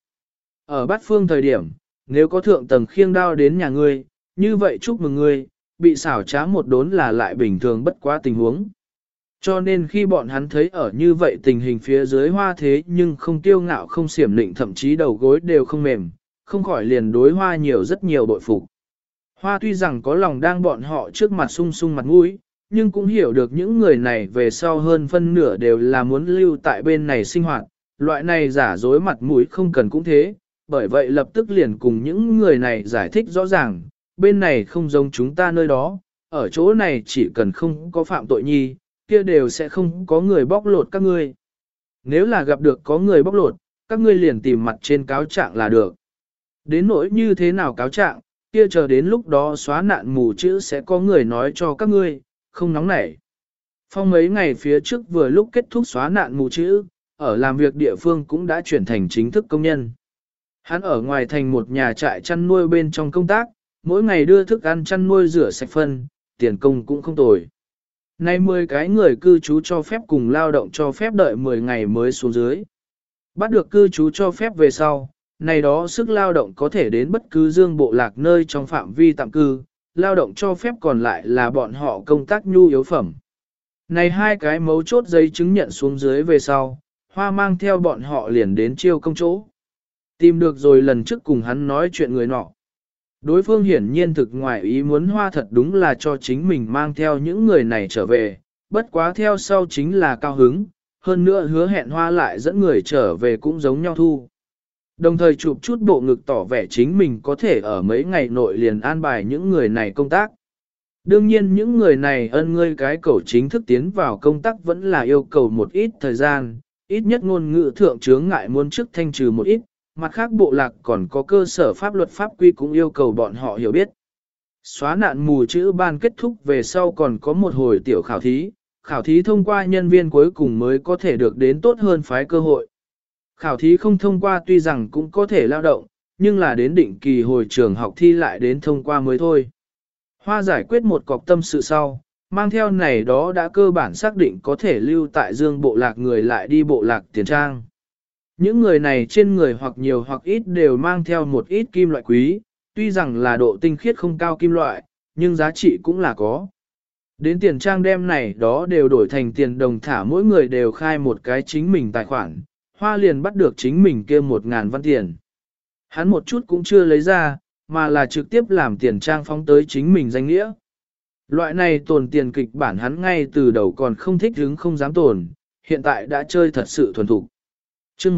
S1: Ở bát phương thời điểm, nếu có thượng tầng khiêng đao đến nhà ngươi, như vậy chúc mừng ngươi, bị xảo trá một đốn là lại bình thường bất quá tình huống. Cho nên khi bọn hắn thấy ở như vậy tình hình phía dưới Hoa thế nhưng không kiêu ngạo không xiểm lịnh thậm chí đầu gối đều không mềm, không khỏi liền đối Hoa nhiều rất nhiều bội phục. Hoa tuy rằng có lòng đang bọn họ trước mặt sung sung mặt mũi, nhưng cũng hiểu được những người này về sau hơn phân nửa đều là muốn lưu tại bên này sinh hoạt, loại này giả dối mặt mũi không cần cũng thế, bởi vậy lập tức liền cùng những người này giải thích rõ ràng, bên này không giống chúng ta nơi đó, ở chỗ này chỉ cần không có phạm tội nhi, kia đều sẽ không có người bóc lột các ngươi. Nếu là gặp được có người bóc lột, các ngươi liền tìm mặt trên cáo trạng là được. Đến nỗi như thế nào cáo trạng, kia chờ đến lúc đó xóa nạn mù chữ sẽ có người nói cho các ngươi, không nóng nảy. Phong mấy ngày phía trước vừa lúc kết thúc xóa nạn mù chữ, ở làm việc địa phương cũng đã chuyển thành chính thức công nhân. Hắn ở ngoài thành một nhà trại chăn nuôi bên trong công tác, mỗi ngày đưa thức ăn chăn nuôi rửa sạch phân, tiền công cũng không tồi. Nay 10 cái người cư trú cho phép cùng lao động cho phép đợi 10 ngày mới xuống dưới. Bắt được cư trú cho phép về sau, này đó sức lao động có thể đến bất cứ dương bộ lạc nơi trong phạm vi tạm cư, lao động cho phép còn lại là bọn họ công tác nhu yếu phẩm. Này hai cái mấu chốt giấy chứng nhận xuống dưới về sau, Hoa mang theo bọn họ liền đến chiêu công chỗ. Tìm được rồi lần trước cùng hắn nói chuyện người nọ. Đối phương hiển nhiên thực ngoài ý muốn Hoa thật đúng là cho chính mình mang theo những người này trở về, bất quá theo sau chính là cao hứng, hơn nữa hứa hẹn Hoa lại dẫn người trở về cũng giống nhau thu. Đồng thời chụp chút bộ ngực tỏ vẻ chính mình có thể ở mấy ngày nội liền an bài những người này công tác. Đương nhiên những người này ân ngươi cái cầu chính thức tiến vào công tác vẫn là yêu cầu một ít thời gian, ít nhất ngôn ngữ thượng chướng ngại muốn trước thanh trừ một ít, mặt khác bộ lạc còn có cơ sở pháp luật pháp quy cũng yêu cầu bọn họ hiểu biết. Xóa nạn mù chữ ban kết thúc về sau còn có một hồi tiểu khảo thí thông qua nhân viên cuối cùng mới có thể được đến tốt hơn phái cơ hội. Khảo thí không thông qua tuy rằng cũng có thể lao động, nhưng là đến định kỳ hồi trường học thi lại đến thông qua mới thôi. Hoa giải quyết một cọc tâm sự sau, mang theo này đó đã cơ bản xác định có thể lưu tại dương bộ lạc người lại đi bộ lạc tiền trang. Những người này trên người hoặc nhiều hoặc ít đều mang theo một ít kim loại quý, tuy rằng là độ tinh khiết không cao kim loại, nhưng giá trị cũng là có. Đến tiền trang đem này đó đều đổi thành tiền đồng thả mỗi người đều khai một cái chính mình tài khoản, Hoa liền bắt được chính mình kia 1.000 văn tiền. Hắn một chút cũng chưa lấy ra, mà là trực tiếp làm tiền trang phóng tới chính mình danh nghĩa. Loại này tồn tiền kịch bản hắn ngay từ đầu còn không thích hứng không dám tồn, hiện tại đã chơi thật sự thuần thục. Chương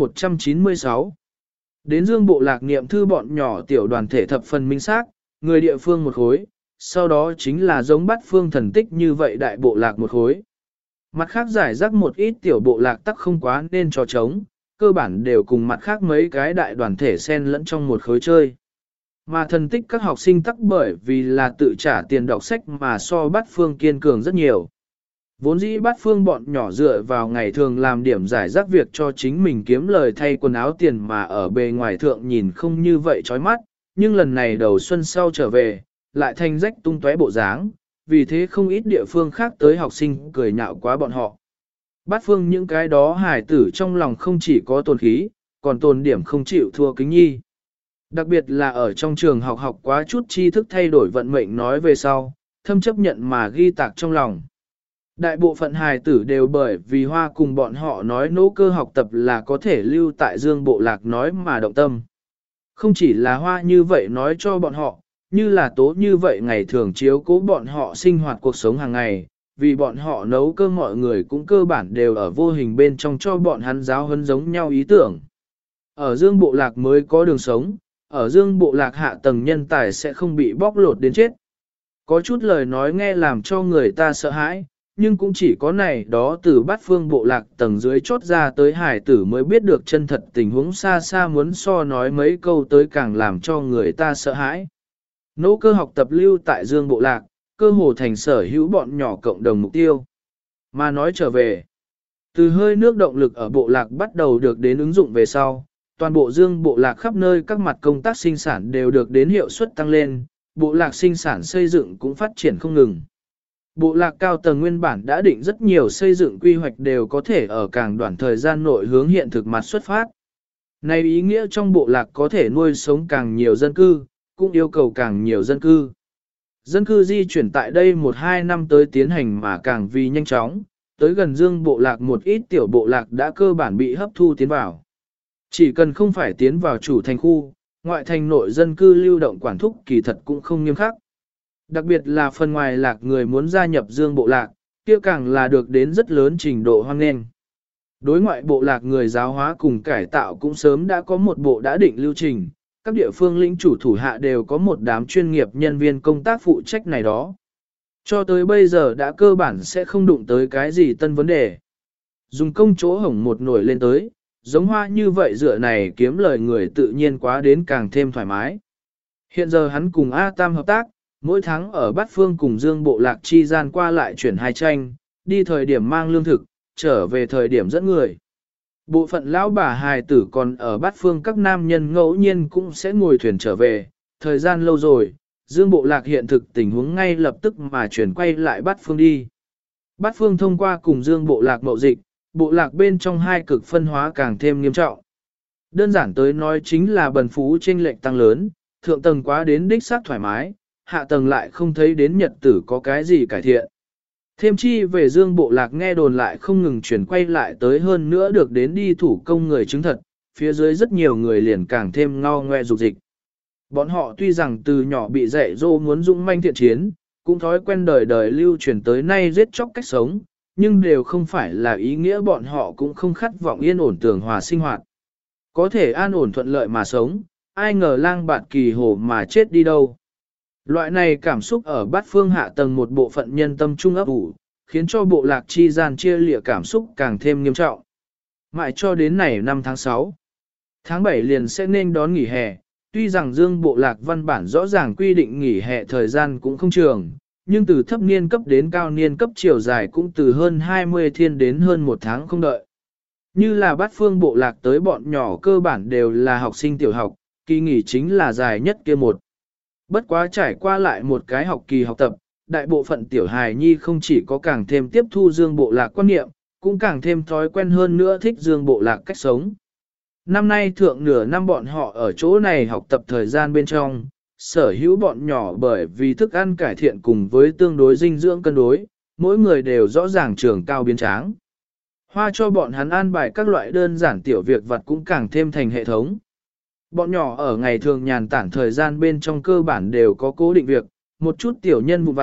S1: 196 Đến dương bộ lạc niệm thư bọn nhỏ tiểu đoàn thể thập phần minh xác, người địa phương một khối, sau đó chính là giống bắt phương thần tích như vậy đại bộ lạc một khối. Mặt khác giải rác một ít tiểu bộ lạc tắc không quá nên trò trống, cơ bản đều cùng mặt khác mấy cái đại đoàn thể xen lẫn trong một khối chơi. Mà thần tích các học sinh tắc bởi vì là tự trả tiền đọc sách mà so bắt phương kiên cường rất nhiều. Vốn dĩ bắt phương bọn nhỏ dựa vào ngày thường làm điểm giải rác việc cho chính mình kiếm lời thay quần áo tiền mà ở bề ngoài thượng nhìn không như vậy chói mắt, nhưng lần này đầu xuân sau trở về, lại thành rách tung tóe bộ dáng, vì thế không ít địa phương khác tới học sinh cười nhạo quá bọn họ. Bắt phương những cái đó hài tử trong lòng không chỉ có tồn khí, còn tồn điểm không chịu thua kính nhi. Đặc biệt là ở trong trường học học quá chút tri thức thay đổi vận mệnh nói về sau, thâm chấp nhận mà ghi tạc trong lòng. Đại bộ phận hài tử đều bởi vì Hoa cùng bọn họ nói nỗ cơ học tập là có thể lưu tại dương bộ lạc nói mà động tâm. Không chỉ là Hoa như vậy nói cho bọn họ, như là tố như vậy ngày thường chiếu cố bọn họ sinh hoạt cuộc sống hàng ngày, vì bọn họ nấu cơm mọi người cũng cơ bản đều ở vô hình bên trong cho bọn hắn giáo huấn giống nhau ý tưởng. Ở dương bộ lạc mới có đường sống, ở dương bộ lạc hạ tầng nhân tài sẽ không bị bóc lột đến chết. Có chút lời nói nghe làm cho người ta sợ hãi, nhưng cũng chỉ có này đó từ bát phương bộ lạc tầng dưới chốt ra tới hải tử mới biết được chân thật tình huống xa xa muốn so nói mấy câu tới càng làm cho người ta sợ hãi. Nỗ cơ học tập lưu tại dương bộ lạc, cơ hồ thành sở hữu bọn nhỏ cộng đồng mục tiêu. Mà nói trở về, từ hơi nước động lực ở bộ lạc bắt đầu được đến ứng dụng về sau, toàn bộ dương bộ lạc khắp nơi các mặt công tác sinh sản đều được đến hiệu suất tăng lên, bộ lạc sinh sản xây dựng cũng phát triển không ngừng. Bộ lạc cao tầng nguyên bản đã định rất nhiều xây dựng quy hoạch đều có thể ở càng đoạn thời gian nội hướng hiện thực mặt xuất phát. Này ý nghĩa trong bộ lạc có thể nuôi sống càng nhiều dân cư, cũng yêu cầu càng nhiều dân cư. Dân cư di chuyển tại đây 1-2 năm tới tiến hành mà càng vì nhanh chóng, tới gần dương bộ lạc một ít tiểu bộ lạc đã cơ bản bị hấp thu tiến vào. Chỉ cần không phải tiến vào chủ thành khu, ngoại thành nội dân cư lưu động quản thúc kỳ thật cũng không nghiêm khắc. Đặc biệt là phần ngoài lạc người muốn gia nhập dương bộ lạc, kia càng là được đến rất lớn trình độ hoan nghênh. Đối ngoại bộ lạc người giáo hóa cùng cải tạo cũng sớm đã có một bộ đã định lưu trình, các địa phương lĩnh chủ thủ hạ đều có một đám chuyên nghiệp nhân viên công tác phụ trách này đó. Cho tới bây giờ đã cơ bản sẽ không đụng tới cái gì tân vấn đề. Dùng công chỗ hổng một nổi lên tới, giống Hoa như vậy dựa này kiếm lời người tự nhiên quá đến càng thêm thoải mái. Hiện giờ hắn cùng A Tam hợp tác, mỗi tháng ở Bát Phương cùng Dương bộ lạc chi gian qua lại chuyển hai tranh, đi thời điểm mang lương thực, trở về thời điểm dẫn người. Bộ phận lão bà hài tử còn ở Bát Phương các nam nhân ngẫu nhiên cũng sẽ ngồi thuyền trở về, thời gian lâu rồi, Dương bộ lạc hiện thực tình huống ngay lập tức mà chuyển quay lại Bát Phương đi. Bát Phương thông qua cùng Dương bộ lạc mậu dịch, bộ lạc bên trong hai cực phân hóa càng thêm nghiêm trọng. Đơn giản tới nói chính là bần phú chênh lệch tăng lớn, thượng tầng quá đến đích xác thoải mái, hạ tầng lại không thấy đến nhật tử có cái gì cải thiện. Thêm chi về dương bộ lạc nghe đồn lại không ngừng chuyển quay lại tới hơn nữa được đến đi thủ công người chứng thật, phía dưới rất nhiều người liền càng thêm ngao ngoe dục dịch. Bọn họ tuy rằng từ nhỏ bị dạy dỗ muốn dũng manh thiện chiến, cũng thói quen đời đời lưu truyền tới nay giết chóc cách sống, nhưng đều không phải là ý nghĩa bọn họ cũng không khát vọng yên ổn tường hòa sinh hoạt. Có thể an ổn thuận lợi mà sống, ai ngờ lang bạt kỳ hồ mà chết đi đâu. Loại này cảm xúc ở bát phương hạ tầng một bộ phận nhân tâm trung ấp ủ, khiến cho bộ lạc chi gian chia lịa cảm xúc càng thêm nghiêm trọng. Mãi cho đến này năm tháng 6, tháng 7 liền sẽ nên đón nghỉ hè, tuy rằng dương bộ lạc văn bản rõ ràng quy định nghỉ hè thời gian cũng không trường, nhưng từ thấp niên cấp đến cao niên cấp chiều dài cũng từ hơn 20 thiên đến hơn 1 tháng không đợi. Như là bát phương bộ lạc tới bọn nhỏ cơ bản đều là học sinh tiểu học, kỳ nghỉ chính là dài nhất kia một. Bất quá trải qua lại một cái học kỳ học tập, đại bộ phận tiểu hài nhi không chỉ có càng thêm tiếp thu dương bộ lạc quan niệm, cũng càng thêm thói quen hơn nữa thích dương bộ lạc cách sống. Năm nay thượng nửa năm bọn họ ở chỗ này học tập thời gian bên trong, sở hữu bọn nhỏ bởi vì thức ăn cải thiện cùng với tương đối dinh dưỡng cân đối, mỗi người đều rõ ràng trường cao biến tráng. Hoa cho bọn hắn an bài các loại đơn giản tiểu việc vật cũng càng thêm thành hệ thống. Bọn nhỏ ở ngày thường nhàn tản thời gian bên trong cơ bản đều có cố định việc, một chút tiểu nhân vụ vặt,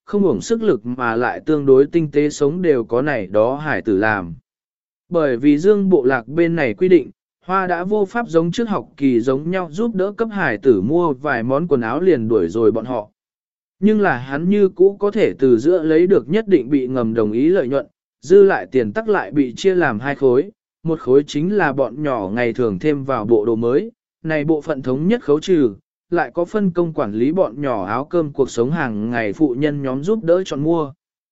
S1: không uổng sức lực mà lại tương đối tinh tế sống đều có này đó hải tử làm. Bởi vì Dương bộ lạc bên này quy định, Hoa đã vô pháp giống trước học kỳ giống nhau giúp đỡ cấp hải tử mua vài món quần áo liền đuổi rồi bọn họ. Nhưng là hắn như cũ có thể từ giữa lấy được nhất định bị ngầm đồng ý lợi nhuận, dư lại tiền tắc lại bị chia làm hai khối, một khối chính là bọn nhỏ ngày thường thêm vào bộ đồ mới, này bộ phận thống nhất khấu trừ, lại có phân công quản lý bọn nhỏ áo cơm cuộc sống hàng ngày phụ nhân nhóm giúp đỡ chọn mua.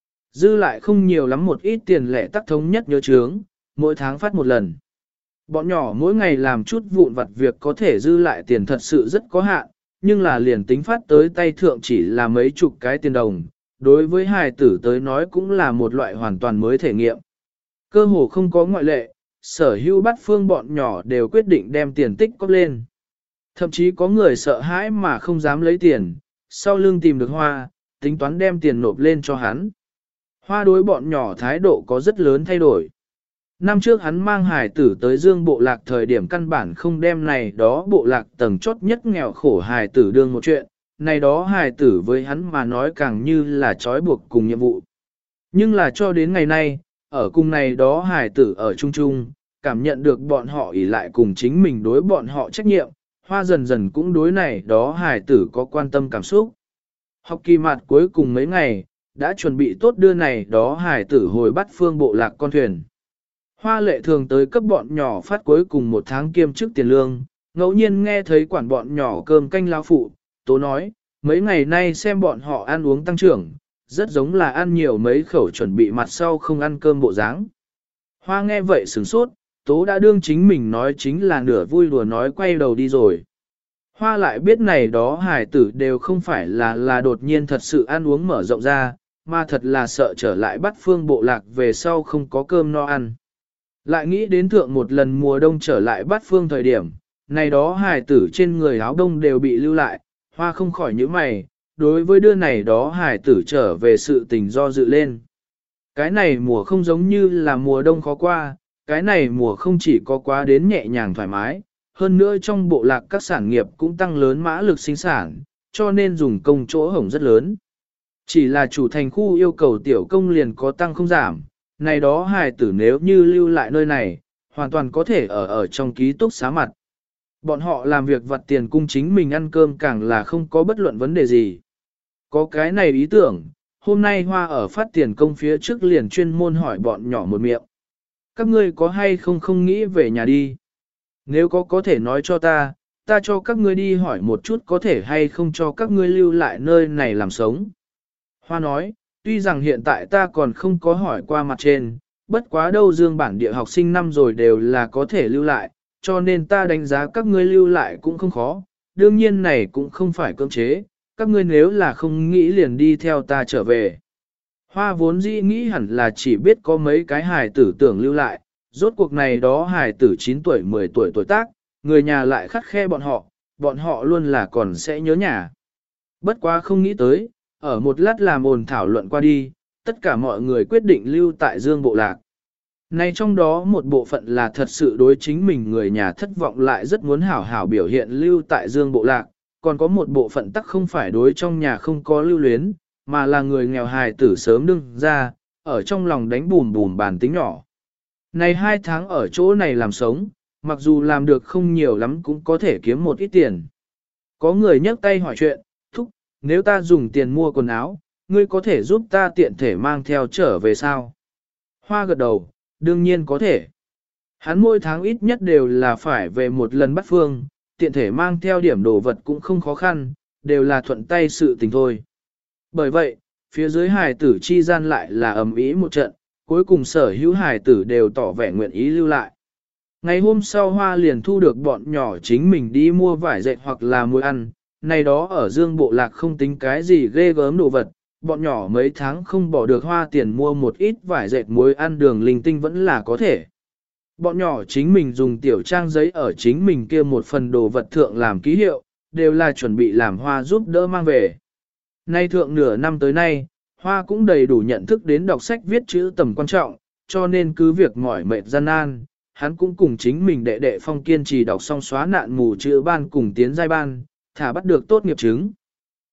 S1: Dư lại không nhiều lắm một ít tiền lẻ tắc thống nhất nhớ chướng, mỗi tháng phát một lần. Bọn nhỏ mỗi ngày làm chút vụn vặt việc có thể dư lại tiền thật sự rất có hạn, nhưng là liền tính phát tới tay thượng chỉ là mấy chục cái tiền đồng, đối với hài tử tới nói cũng là một loại hoàn toàn mới thể nghiệm. Cơ hồ không có ngoại lệ, sở hữu bắt phương bọn nhỏ đều quyết định đem tiền tích cóp lên. Thậm chí có người sợ hãi mà không dám lấy tiền, sau lưng tìm được Hoa, tính toán đem tiền nộp lên cho hắn. Hoa đối bọn nhỏ thái độ có rất lớn thay đổi. Năm trước hắn mang hài tử tới Dương bộ lạc thời điểm căn bản không đem này đó bộ lạc tầng chốt nhất nghèo khổ hài tử đương một chuyện, này đó hài tử với hắn mà nói càng như là trói buộc cùng nhiệm vụ. Nhưng là cho đến ngày nay, ở cùng này đó hài tử ở chung chung, cảm nhận được bọn họ ỷ lại cùng chính mình đối bọn họ trách nhiệm, Hoa dần dần cũng đối này đó hài tử có quan tâm cảm xúc. Học kỳ mặt cuối cùng mấy ngày, đã chuẩn bị tốt đưa này đó hài tử hồi bắt phương bộ lạc con thuyền. Hoa lệ thường tới cấp bọn nhỏ phát cuối cùng một tháng kiêm chức tiền lương, ngẫu nhiên nghe thấy quản bọn nhỏ cơm canh lao phụ, tố nói, mấy ngày nay xem bọn họ ăn uống tăng trưởng, rất giống là ăn nhiều mấy khẩu chuẩn bị mặt sau không ăn cơm bộ dáng. Hoa nghe vậy sửng sốt, tố đã đương chính mình nói chính là nửa vui đùa nói quay đầu đi rồi. Hoa lại biết này đó hài tử đều không phải là đột nhiên thật sự ăn uống mở rộng ra, mà thật là sợ trở lại bắt phương bộ lạc về sau không có cơm no ăn. Lại nghĩ đến thượng một lần mùa đông trở lại bắt phương thời điểm, này đó hài tử trên người áo đông đều bị lưu lại, Hoa không khỏi nhíu mày, đối với đưa này đó hài tử trở về sự tình do dự lên. Cái này mùa không giống như là mùa đông khó qua, cái này mùa không chỉ có quá đến nhẹ nhàng thoải mái, hơn nữa trong bộ lạc các sản nghiệp cũng tăng lớn mã lực sinh sản, cho nên dùng công chỗ hổng rất lớn. Chỉ là chủ thành khu yêu cầu tiểu công liền có tăng không giảm, này đó hài tử nếu như lưu lại nơi này, hoàn toàn có thể ở trong ký túc xá mặt. Bọn họ làm việc vặt tiền cung chính mình ăn cơm càng là không có bất luận vấn đề gì. Có cái này ý tưởng, hôm nay Hoa ở phát tiền công phía trước liền chuyên môn hỏi bọn nhỏ một miệng. Các ngươi có hay không nghĩ về nhà đi? Nếu có thể nói cho ta cho các ngươi đi hỏi một chút có thể hay không cho các ngươi lưu lại nơi này làm sống. Hoa nói, tuy rằng hiện tại ta còn không có hỏi qua mặt trên, bất quá đâu Dương bản địa học sinh năm rồi đều là có thể lưu lại, cho nên ta đánh giá các ngươi lưu lại cũng không khó, đương nhiên này cũng không phải cưỡng chế, các ngươi nếu là không nghĩ liền đi theo ta trở về. Hoa vốn dĩ nghĩ hẳn là chỉ biết có mấy cái hài tử tưởng lưu lại, rốt cuộc này đó hài tử 9 tuổi 10 tuổi tuổi tác, người nhà lại khắt khe bọn họ luôn là còn sẽ nhớ nhà. Bất quá không nghĩ tới, ở một lát làm ồn thảo luận qua đi, tất cả mọi người quyết định lưu tại Dương bộ lạc. Này trong đó một bộ phận là thật sự đối chính mình người nhà thất vọng lại rất muốn hảo hảo biểu hiện lưu tại Dương bộ lạc, còn có một bộ phận tắc không phải đối trong nhà không có lưu luyến, mà là người nghèo hài tử sớm đương ra, ở trong lòng đánh bùm bùm bàn tính nhỏ. Này 2 tháng ở chỗ này làm sống, mặc dù làm được không nhiều lắm cũng có thể kiếm một ít tiền. Có người nhấc tay hỏi chuyện, thúc, nếu ta dùng tiền mua quần áo, ngươi có thể giúp ta tiện thể mang theo trở về sao? Hoa gật đầu, đương nhiên có thể. Hắn mỗi tháng ít nhất đều là phải về một lần bắt phương, tiện thể mang theo điểm đồ vật cũng không khó khăn, đều là thuận tay sự tình thôi. Bởi vậy, phía dưới hài tử chi gian lại là ầm ĩ một trận, cuối cùng sở hữu hài tử đều tỏ vẻ nguyện ý lưu lại. Ngày hôm sau Hoa liền thu được bọn nhỏ chính mình đi mua vải dệt hoặc là muối ăn, này đó ở Dương bộ lạc không tính cái gì ghê gớm đồ vật, bọn nhỏ mấy tháng không bỏ được Hoa tiền mua một ít vải dệt muối ăn đường linh tinh vẫn là có thể. Bọn nhỏ chính mình dùng tiểu trang giấy ở chính mình kia một phần đồ vật thượng làm ký hiệu, đều là chuẩn bị làm Hoa giúp đỡ mang về. Nay thượng nửa năm tới nay, Hoa cũng đầy đủ nhận thức đến đọc sách viết chữ tầm quan trọng, cho nên cứ việc mỏi mệt gian nan, hắn cũng cùng chính mình đệ đệ Phong kiên trì đọc xong xóa nạn mù chữ ban cùng tiến giai ban, thả bắt được tốt nghiệp chứng.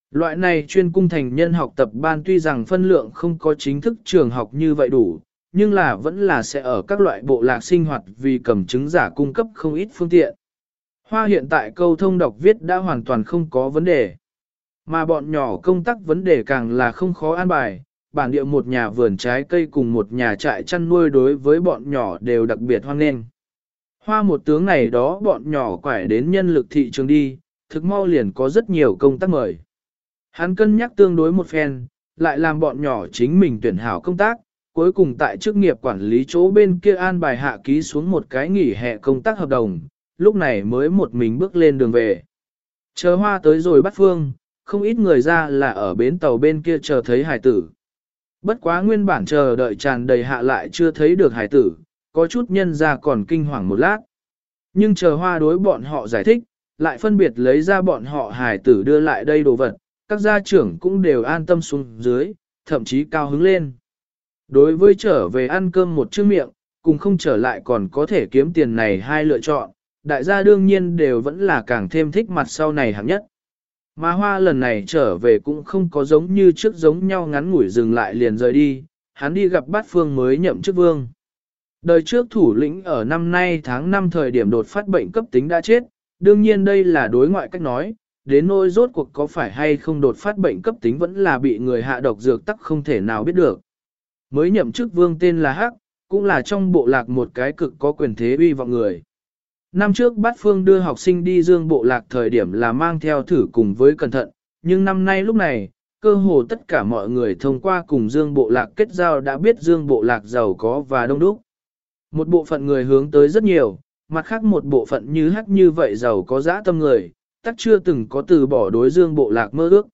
S1: Loại này chuyên cung thành nhân học tập ban tuy rằng phân lượng không có chính thức trường học như vậy đủ, nhưng là vẫn là sẽ ở các loại bộ lạc sinh hoạt vì cầm chứng giả cung cấp không ít phương tiện. Hoa hiện tại câu thông đọc viết đã hoàn toàn không có vấn đề. Mà bọn nhỏ công tác vấn đề càng là không khó an bài, bản địa một nhà vườn trái cây cùng một nhà trại chăn nuôi đối với bọn nhỏ đều đặc biệt hoan nghênh. Hoa một tướng này đó bọn nhỏ quải đến nhân lực thị trường đi, thực mau liền có rất nhiều công tác mời. Hắn cân nhắc tương đối một phen, lại làm bọn nhỏ chính mình tuyển hảo công tác, cuối cùng tại chức nghiệp quản lý chỗ bên kia an bài hạ ký xuống một cái nghỉ hè công tác hợp đồng, lúc này mới một mình bước lên đường về. Chờ Hoa tới rồi bắt phương, không ít người ra là ở bến tàu bên kia chờ thấy hải tử. Bất quá nguyên bản chờ đợi tràn đầy hạ lại chưa thấy được hải tử, có chút nhân ra còn kinh hoàng một lát. Nhưng chờ Hoa đối bọn họ giải thích, lại phân biệt lấy ra bọn họ hải tử đưa lại đây đồ vật, các gia trưởng cũng đều an tâm xuống dưới, thậm chí cao hứng lên. Đối với trở về ăn cơm một chiếc miệng, cùng không trở lại còn có thể kiếm tiền này hai lựa chọn, đại gia đương nhiên đều vẫn là càng thêm thích mặt sau này hạng nhất. Mà Hoa lần này trở về cũng không có giống như trước giống nhau ngắn ngủi dừng lại liền rời đi, hắn đi gặp Bát Phương mới nhậm chức vương. Đời trước thủ lĩnh ở năm nay tháng 5 thời điểm đột phát bệnh cấp tính đã chết, đương nhiên đây là đối ngoại cách nói, đến nỗi rốt cuộc có phải hay không đột phát bệnh cấp tính vẫn là bị người hạ độc dược tắc không thể nào biết được. Mới nhậm chức vương tên là Hắc, cũng là trong bộ lạc một cái cực có quyền thế uy vọng người. Năm trước Bát Phương đưa học sinh đi Dương bộ lạc thời điểm là mang theo thử cùng với cẩn thận, nhưng năm nay lúc này, cơ hồ tất cả mọi người thông qua cùng Dương bộ lạc kết giao đã biết Dương bộ lạc giàu có và đông đúc. Một bộ phận người hướng tới rất nhiều, mặt khác một bộ phận như Hắc như vậy giàu có dã tâm người, tất chưa từng có từ bỏ đối Dương bộ lạc mơ ước.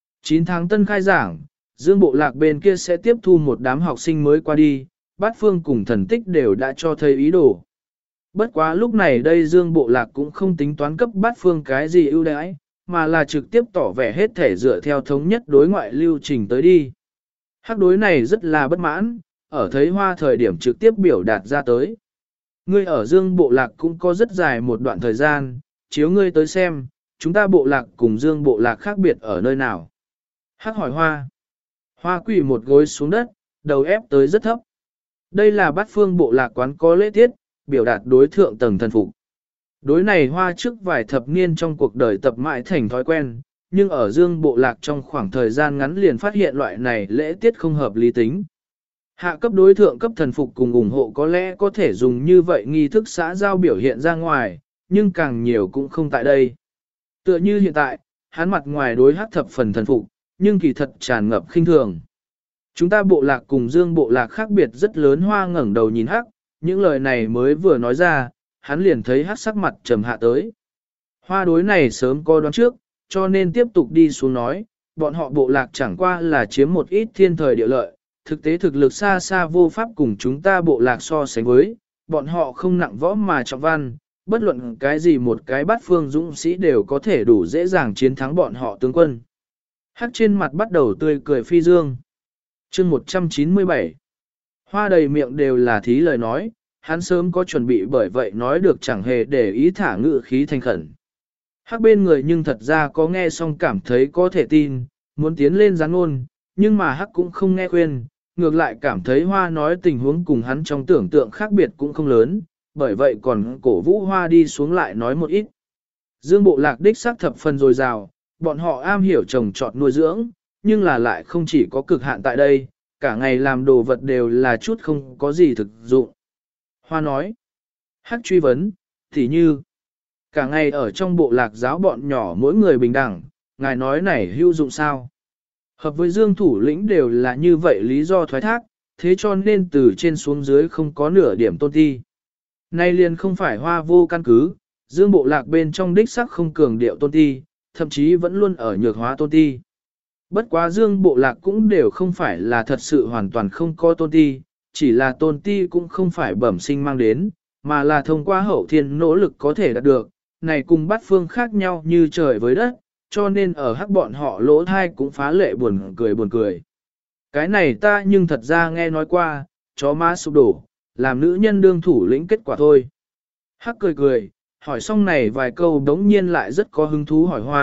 S1: 9 tháng tân khai giảng, Dương bộ lạc bên kia sẽ tiếp thu một đám học sinh mới qua đi, Bát Phương cùng Thần Tích đều đã cho thấy ý đồ. Bất quá lúc này đây Dương bộ lạc cũng không tính toán cấp Bát Phương cái gì ưu đãi, mà là trực tiếp tỏ vẻ hết thể dựa theo thống nhất đối ngoại lưu trình tới đi. Hắc đối này rất là bất mãn, ở thấy Hoa thời điểm trực tiếp biểu đạt ra tới. Ngươi ở Dương bộ lạc cũng có rất dài một đoạn thời gian, chiếu ngươi tới xem, chúng ta bộ lạc cùng Dương bộ lạc khác biệt ở nơi nào. Hắc hỏi Hoa. Hoa quỳ một gối xuống đất, đầu ép tới rất thấp. Đây là Bát Phương bộ lạc quán có lễ tiết, biểu đạt đối thượng tầng thần phục. Đối này Hoa trước vài thập niên trong cuộc đời tập mãi thành thói quen, nhưng ở Dương bộ lạc trong khoảng thời gian ngắn liền phát hiện loại này lễ tiết không hợp lý tính. Hạ cấp đối thượng cấp thần phục cùng ủng hộ có lẽ có thể dùng như vậy nghi thức xã giao biểu hiện ra ngoài, nhưng càng nhiều cũng không tại đây. Tựa như hiện tại, hắn mặt ngoài đối Hắc thập phần thần phục, nhưng kỳ thật tràn ngập khinh thường. Chúng ta bộ lạc cùng Dương bộ lạc khác biệt rất lớn. Hoa ngẩng đầu nhìn Hắc, những lời này mới vừa nói ra, hắn liền thấy Hắc sắc mặt trầm hạ tới. Hoa đối này sớm có đoán trước, cho nên tiếp tục đi xuống nói, bọn họ bộ lạc chẳng qua là chiếm một ít thiên thời địa lợi, thực tế thực lực xa xa vô pháp cùng chúng ta bộ lạc so sánh với, bọn họ không nặng võ mà trọng văn, bất luận cái gì một cái Bát Phương dũng sĩ đều có thể đủ dễ dàng chiến thắng bọn họ tướng quân. Hắc trên mặt bắt đầu tươi cười phi dương. Chương 197. Hoa đầy miệng đều là thí lời nói, hắn sớm có chuẩn bị bởi vậy nói được chẳng hề để ý thả ngự khí thành khẩn. Hắc bên người nhưng thật ra có nghe xong cảm thấy có thể tin, muốn tiến lên gián ngôn, nhưng mà Hắc cũng không nghe khuyên, ngược lại cảm thấy Hoa nói tình huống cùng hắn trong tưởng tượng khác biệt cũng không lớn, bởi vậy còn cổ vũ Hoa đi xuống lại nói một ít. Dương bộ lạc đích xác thập phần dồi dào, bọn họ am hiểu trồng trọt nuôi dưỡng, nhưng là lại không chỉ có cực hạn tại đây, cả ngày làm đồ vật đều là chút không có gì thực dụng. Hoa nói, Hắc truy vấn, thì như, cả ngày ở trong bộ lạc giáo bọn nhỏ mỗi người bình đẳng, ngài nói này hữu dụng sao? Hợp với Dương thủ lĩnh đều là như vậy lý do thoái thác, thế cho nên từ trên xuống dưới không có nửa điểm tôn ti. Nay liền không phải Hoa vô căn cứ, Dương bộ lạc bên trong đích sắc không cường điệu tôn ti, thậm chí vẫn luôn ở nhược hóa tôn ti. Bất quá Dương bộ lạc cũng đều không phải là thật sự hoàn toàn không có tôn ti, chỉ là tôn ti cũng không phải bẩm sinh mang đến, mà là thông qua hậu thiên nỗ lực có thể đạt được, này cùng Bát Phương khác nhau như trời với đất, cho nên ở Hắc bọn họ lỗ thai cũng phá lệ buồn cười. Cái này ta nhưng thật ra nghe nói qua, chó má sụp đổ, làm nữ nhân đương thủ lĩnh kết quả thôi. Hắc cười, hỏi xong này vài câu đống nhiên lại rất có hứng thú hỏi Hoa,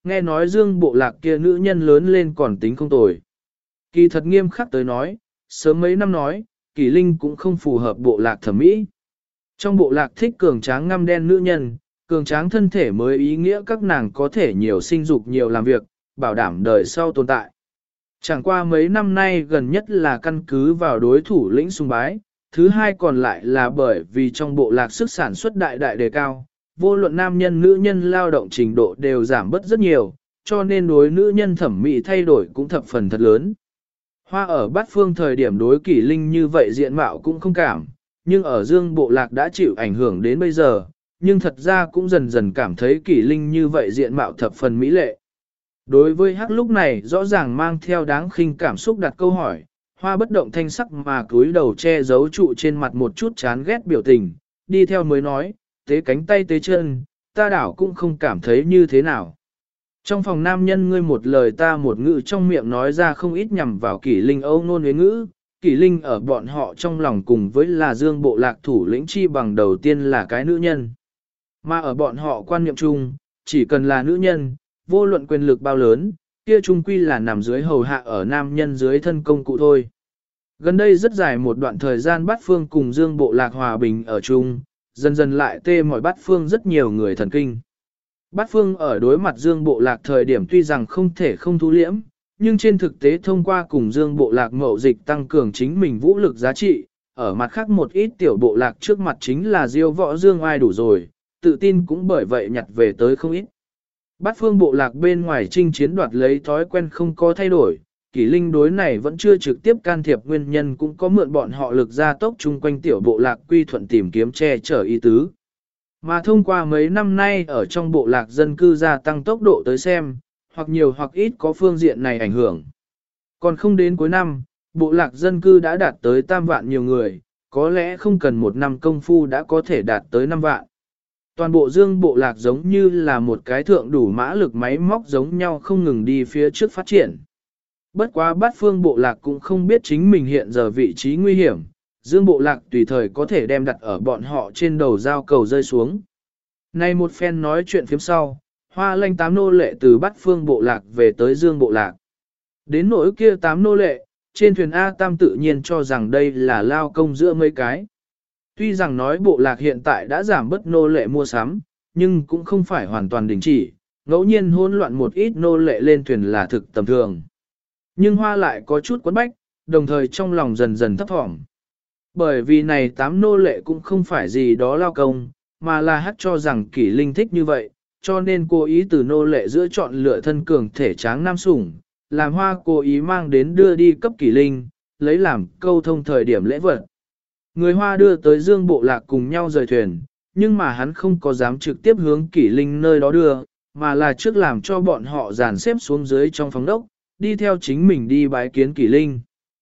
S1: nghe nói Dương Bộ Lạc kia nữ nhân lớn lên còn tính không tồi. Kỳ thật nghiêm khắc tới nói, sớm mấy năm nói, Kỷ Linh cũng không phù hợp bộ lạc thẩm mỹ. Trong bộ lạc thích cường tráng ngăm đen nữ nhân, cường tráng thân thể mới ý nghĩa các nàng có thể nhiều sinh dục nhiều làm việc, bảo đảm đời sau tồn tại. Chẳng qua mấy năm nay gần nhất là căn cứ vào đối thủ lĩnh sùng bái, thứ hai còn lại là bởi vì trong bộ lạc sức sản xuất đại đại đề cao, vô luận nam nhân nữ nhân lao động trình độ đều giảm bớt rất nhiều, cho nên đối nữ nhân thẩm mỹ thay đổi cũng thập phần thật lớn. Hoa ở bát phương thời điểm đối Kỷ Linh như vậy diện mạo cũng không cảm, nhưng ở Dương Bộ Lạc đã chịu ảnh hưởng đến bây giờ, nhưng thật ra cũng dần dần cảm thấy Kỷ Linh như vậy diện mạo thập phần mỹ lệ. Đối với Hắc lúc này rõ ràng mang theo đáng khinh cảm xúc đặt câu hỏi, Hoa bất động thanh sắc mà cúi đầu che giấu trụ trên mặt một chút chán ghét biểu tình, đi theo mới nói, tế cánh tay tế chân, ta đảo cũng không cảm thấy như thế nào. Trong phòng nam nhân ngươi một lời ta một ngữ trong miệng nói ra không ít nhằm vào Kỷ Linh âu nôn huế ngữ, Kỷ Linh ở bọn họ trong lòng cùng với là Dương Bộ Lạc thủ lĩnh chi bằng đầu tiên là cái nữ nhân. Mà ở bọn họ quan niệm chung, chỉ cần là nữ nhân, vô luận quyền lực bao lớn, kia chung quy là nằm dưới hầu hạ ở nam nhân dưới thân công cụ thôi. Gần đây rất dài một đoạn thời gian Bát Phương cùng Dương Bộ Lạc hòa bình ở chung, dần dần lại tê mỏi Bát Phương rất nhiều người thần kinh. Bát Phương ở đối mặt Dương Bộ Lạc thời điểm tuy rằng không thể không thu liễm, nhưng trên thực tế thông qua cùng Dương Bộ Lạc mậu dịch tăng cường chính mình vũ lực giá trị, ở mặt khác một ít tiểu bộ lạc trước mặt chính là diêu võ Dương ai đủ rồi, tự tin cũng bởi vậy nhặt về tới không ít. Bát Phương bộ lạc bên ngoài chinh chiến đoạt lấy thói quen không có thay đổi, Kỷ Linh đối này vẫn chưa trực tiếp can thiệp nguyên nhân cũng có mượn bọn họ lực gia tốc chung quanh tiểu bộ lạc quy thuận tìm kiếm che chở ý tứ. Mà thông qua mấy năm nay ở trong bộ lạc dân cư gia tăng tốc độ tới xem, hoặc nhiều hoặc ít có phương diện này ảnh hưởng. Còn không đến cuối năm, bộ lạc dân cư đã đạt tới 3 vạn nhiều người, có lẽ không cần một năm công phu đã có thể đạt tới 5 vạn. Toàn bộ Dương Bộ Lạc giống như là một cái thượng đủ mã lực máy móc giống nhau không ngừng đi phía trước phát triển. Bất quá Bát Phương Bộ Lạc cũng không biết chính mình hiện giờ vị trí nguy hiểm, Dương Bộ Lạc tùy thời có thể đem đặt ở bọn họ trên đầu giao cầu rơi xuống. Nay một phen nói chuyện phía sau, Hoa Lanh 8 nô lệ từ Bát Phương Bộ Lạc về tới Dương Bộ Lạc. Đến nỗi kia 8 nô lệ, trên thuyền A Tam tự nhiên cho rằng đây là lao công giữa mấy cái. Tuy rằng nói bộ lạc hiện tại đã giảm bớt nô lệ mua sắm, nhưng cũng không phải hoàn toàn đình chỉ, ngẫu nhiên hỗn loạn một ít nô lệ lên thuyền là thực tầm thường. Nhưng Hoa lại có chút quấn bách, đồng thời trong lòng dần dần thấp thỏm. Bởi vì này 8 nô lệ cũng không phải gì đó lao công, mà là hát cho rằng Kỷ Linh thích như vậy, cho nên cố ý từ nô lệ giữa chọn lựa thân cường thể tráng nam sủng, làm Hoa cố ý mang đến đưa đi cấp Kỷ Linh, lấy làm câu thông thời điểm lễ vật. Người Hoa đưa tới Dương Bộ Lạc cùng nhau rời thuyền, nhưng mà hắn không có dám trực tiếp hướng Kỷ Linh nơi đó đưa, mà là trước làm cho bọn họ dàn xếp xuống dưới trong phòng đốc, đi theo chính mình đi bái kiến Kỷ Linh.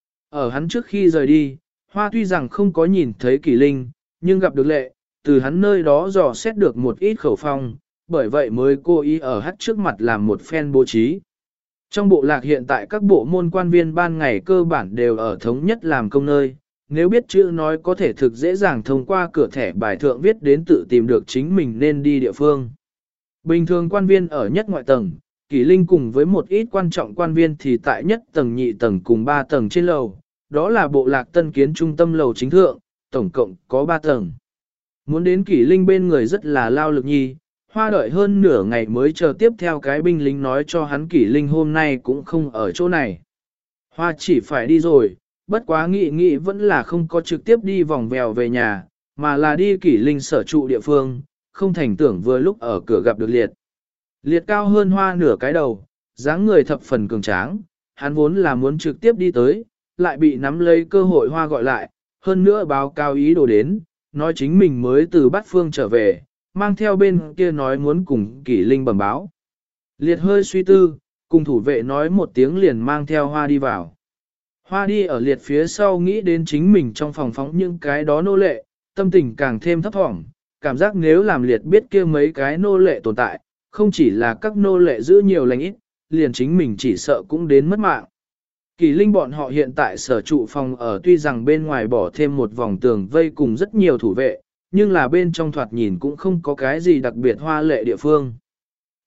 S1: Ở hắn trước khi rời đi, Hoa tuy rằng không có nhìn thấy Kỷ Linh, nhưng gặp được lệ, từ hắn nơi đó dò xét được một ít khẩu phong, bởi vậy mới cố ý ở hắn trước mặt làm một phen bố trí. Trong bộ lạc hiện tại các bộ môn quan viên ban ngày cơ bản đều ở thống nhất làm công nơi, nếu biết chữ nói có thể thực dễ dàng thông qua cửa thẻ bài thượng viết đến tự tìm được chính mình nên đi địa phương. Bình thường quan viên ở nhất ngoại tầng, Kỷ Linh cùng với một ít quan trọng quan viên thì tại nhất tầng nhị tầng cùng 3 tầng trên lầu, đó là bộ lạc tân kiến trung tâm lầu chính thượng, tổng cộng có 3 tầng. Muốn đến Kỷ Linh bên người rất là lao lực nhi, Hoa đợi hơn nửa ngày mới chờ tiếp theo cái binh lính nói cho hắn Kỷ Linh hôm nay cũng không ở chỗ này. Hoa chỉ phải đi rồi, bất quá nghĩ vẫn là không có trực tiếp đi vòng vèo về nhà, mà là đi Kỷ Linh sở trụ địa phương, không thành tưởng vừa lúc ở cửa gặp được Liệt. Liệt cao hơn Hoa nửa cái đầu, dáng người thập phần cường tráng, hắn vốn là muốn trực tiếp đi tới, lại bị nắm lấy cơ hội Hoa gọi lại, hơn nữa báo cáo ý đồ đến, nói chính mình mới từ Bát Phương trở về, mang theo bên kia nói muốn cùng Kỷ Linh bẩm báo. Liệt hơi suy tư, cùng thủ vệ nói một tiếng liền mang theo Hoa đi vào. Hoa đi ở Liệt phía sau nghĩ đến chính mình trong phòng phóng những cái đó nô lệ, tâm tình càng thêm thấp thỏm, cảm giác nếu làm Liệt biết kia mấy cái nô lệ tồn tại, không chỉ là các nô lệ giữ nhiều lành ít, liền chính mình chỉ sợ cũng đến mất mạng. Kỷ Linh bọn họ hiện tại sở trụ phòng ở tuy rằng bên ngoài bỏ thêm một vòng tường vây cùng rất nhiều thủ vệ, nhưng là bên trong thoạt nhìn cũng không có cái gì đặc biệt hoa lệ địa phương.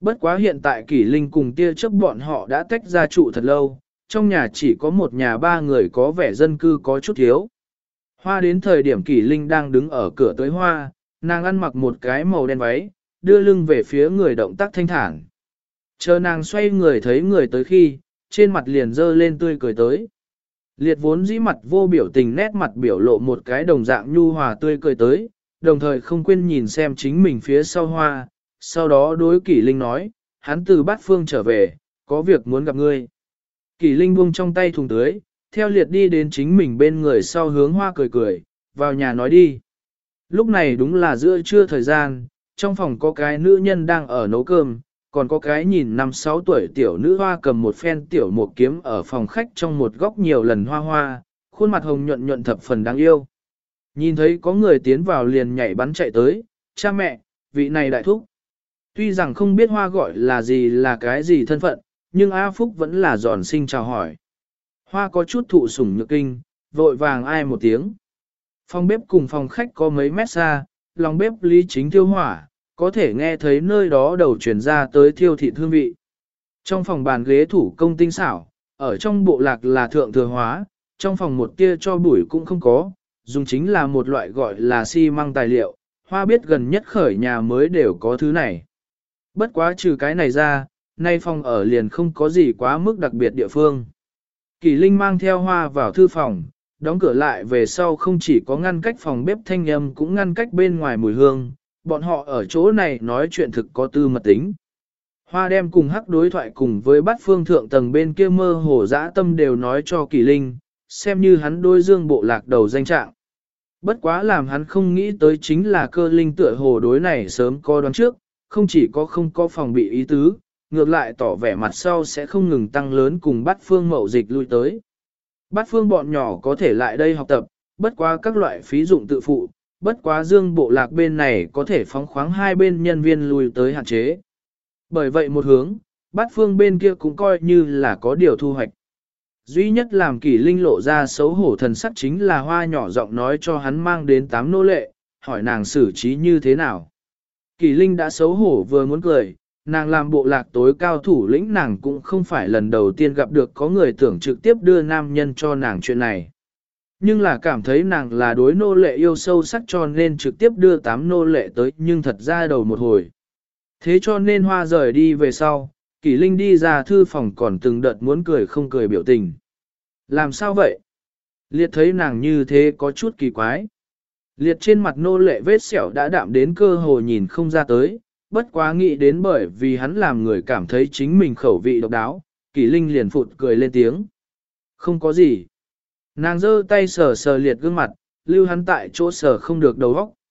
S1: Bất quá hiện tại Kỷ Linh cùng tia chớp bọn họ đã tách ra trụ thật lâu, trong nhà chỉ có một nhà ba người có vẻ dân cư có chút thiếu. Hoa đến thời điểm Kỷ Linh đang đứng ở cửa tới hoa, nàng ăn mặc một cái màu đen váy, đưa lưng về phía người động tác thanh thản. Chờ nàng xoay người thấy người tới khi, trên mặt liền dơ lên tươi cười tới. Liệt vốn dĩ mặt vô biểu tình nét mặt biểu lộ một cái đồng dạng nhu hòa tươi cười tới, đồng thời không quên nhìn xem chính mình phía sau hoa, sau đó đối Kỷ Linh nói, hắn từ Bát Phương trở về, có việc muốn gặp ngươi. Kỷ Linh buông trong tay thùng tưới, theo liệt đi đến chính mình bên người sau hướng hoa cười cười, vào nhà nói đi. Lúc này đúng là giữa trưa thời gian, trong phòng có cái nữ nhân đang ở nấu cơm, còn có cái nhìn 5-6 tuổi tiểu nữ hoa cầm một phen tiểu một kiếm ở phòng khách trong một góc nhiều lần hoa hoa, khuôn mặt hồng nhuận nhuận thập phần đáng yêu. Nhìn thấy có người tiến vào liền nhảy bắn chạy tới, cha mẹ, vị này đại thúc. Tuy rằng không biết hoa gọi là gì là cái gì thân phận, nhưng A Phúc vẫn là giòn sinh chào hỏi. Hoa có chút thụ sủng nhược kinh, vội vàng ai một tiếng. Phòng bếp cùng phòng khách có mấy mét xa, lòng bếp lý chính thiêu hỏa, có thể nghe thấy nơi đó đầu chuyển ra tới thiêu thịt hương vị. Trong phòng bàn ghế thủ công tinh xảo, ở trong bộ lạc là thượng thừa hóa, trong phòng một tia cho bụi cũng không có, dùng chính là một loại gọi là xi măng tài liệu, hoa biết gần nhất khởi nhà mới đều có thứ này. Bất quá trừ cái này ra, nay phòng ở liền không có gì quá mức đặc biệt địa phương. Kỳ Linh mang theo hoa vào thư phòng, đóng cửa lại về sau không chỉ có ngăn cách phòng bếp thanh âm cũng ngăn cách bên ngoài mùi hương, bọn họ ở chỗ này nói chuyện thực có tư mật tính. Hoa đem cùng hắc đối thoại cùng với Bát Phương thượng tầng bên kia mơ hồ dã tâm đều nói cho Kỳ Linh, xem như hắn đôi dương bộ lạc đầu danh trạng. Bất quá làm hắn không nghĩ tới chính là Cơ Linh tựa hồ đối này sớm có đoán trước, không chỉ có không có phòng bị ý tứ, ngược lại tỏ vẻ mặt sau sẽ không ngừng tăng lớn cùng Bát Phương mậu dịch lui tới. Bát Phương bọn nhỏ có thể lại đây học tập, bất quá các loại phí dụng tự phụ, bất quá dương bộ lạc bên này có thể phóng khoáng hai bên nhân viên lui tới hạn chế. Bởi vậy một hướng, Bát Phương bên kia cũng coi như là có điều thu hoạch. Duy nhất làm Kỷ Linh lộ ra xấu hổ thần sắc chính là hoa nhỏ giọng nói cho hắn mang đến 8 nô lệ, hỏi nàng xử trí như thế nào. Kỷ Linh đã xấu hổ vừa muốn cười, nàng làm bộ lạc tối cao thủ lĩnh nàng cũng không phải lần đầu tiên gặp được có người tưởng trực tiếp đưa nam nhân cho nàng chuyện này. Nhưng là cảm thấy nàng là đối nô lệ yêu sâu sắc cho nên trực tiếp đưa 8 nô lệ tới nhưng thật ra đầu một hồi. Thế cho nên hoa rời đi về sau, Kỷ Linh đi ra thư phòng còn từng đợt muốn cười không cười biểu tình. Làm sao vậy? Liệt thấy nàng như thế có chút kỳ quái. Liệt trên mặt nô lệ vết sẹo đã đạm đến cơ hồ nhìn không ra tới, bất quá nghĩ đến bởi vì hắn làm người cảm thấy chính mình khẩu vị độc đáo, Kỷ Linh liền phụt cười lên tiếng. Không có gì. Nàng giơ tay sờ sờ liệt gương mặt, lưu hắn tại chỗ sờ không được đầu óc.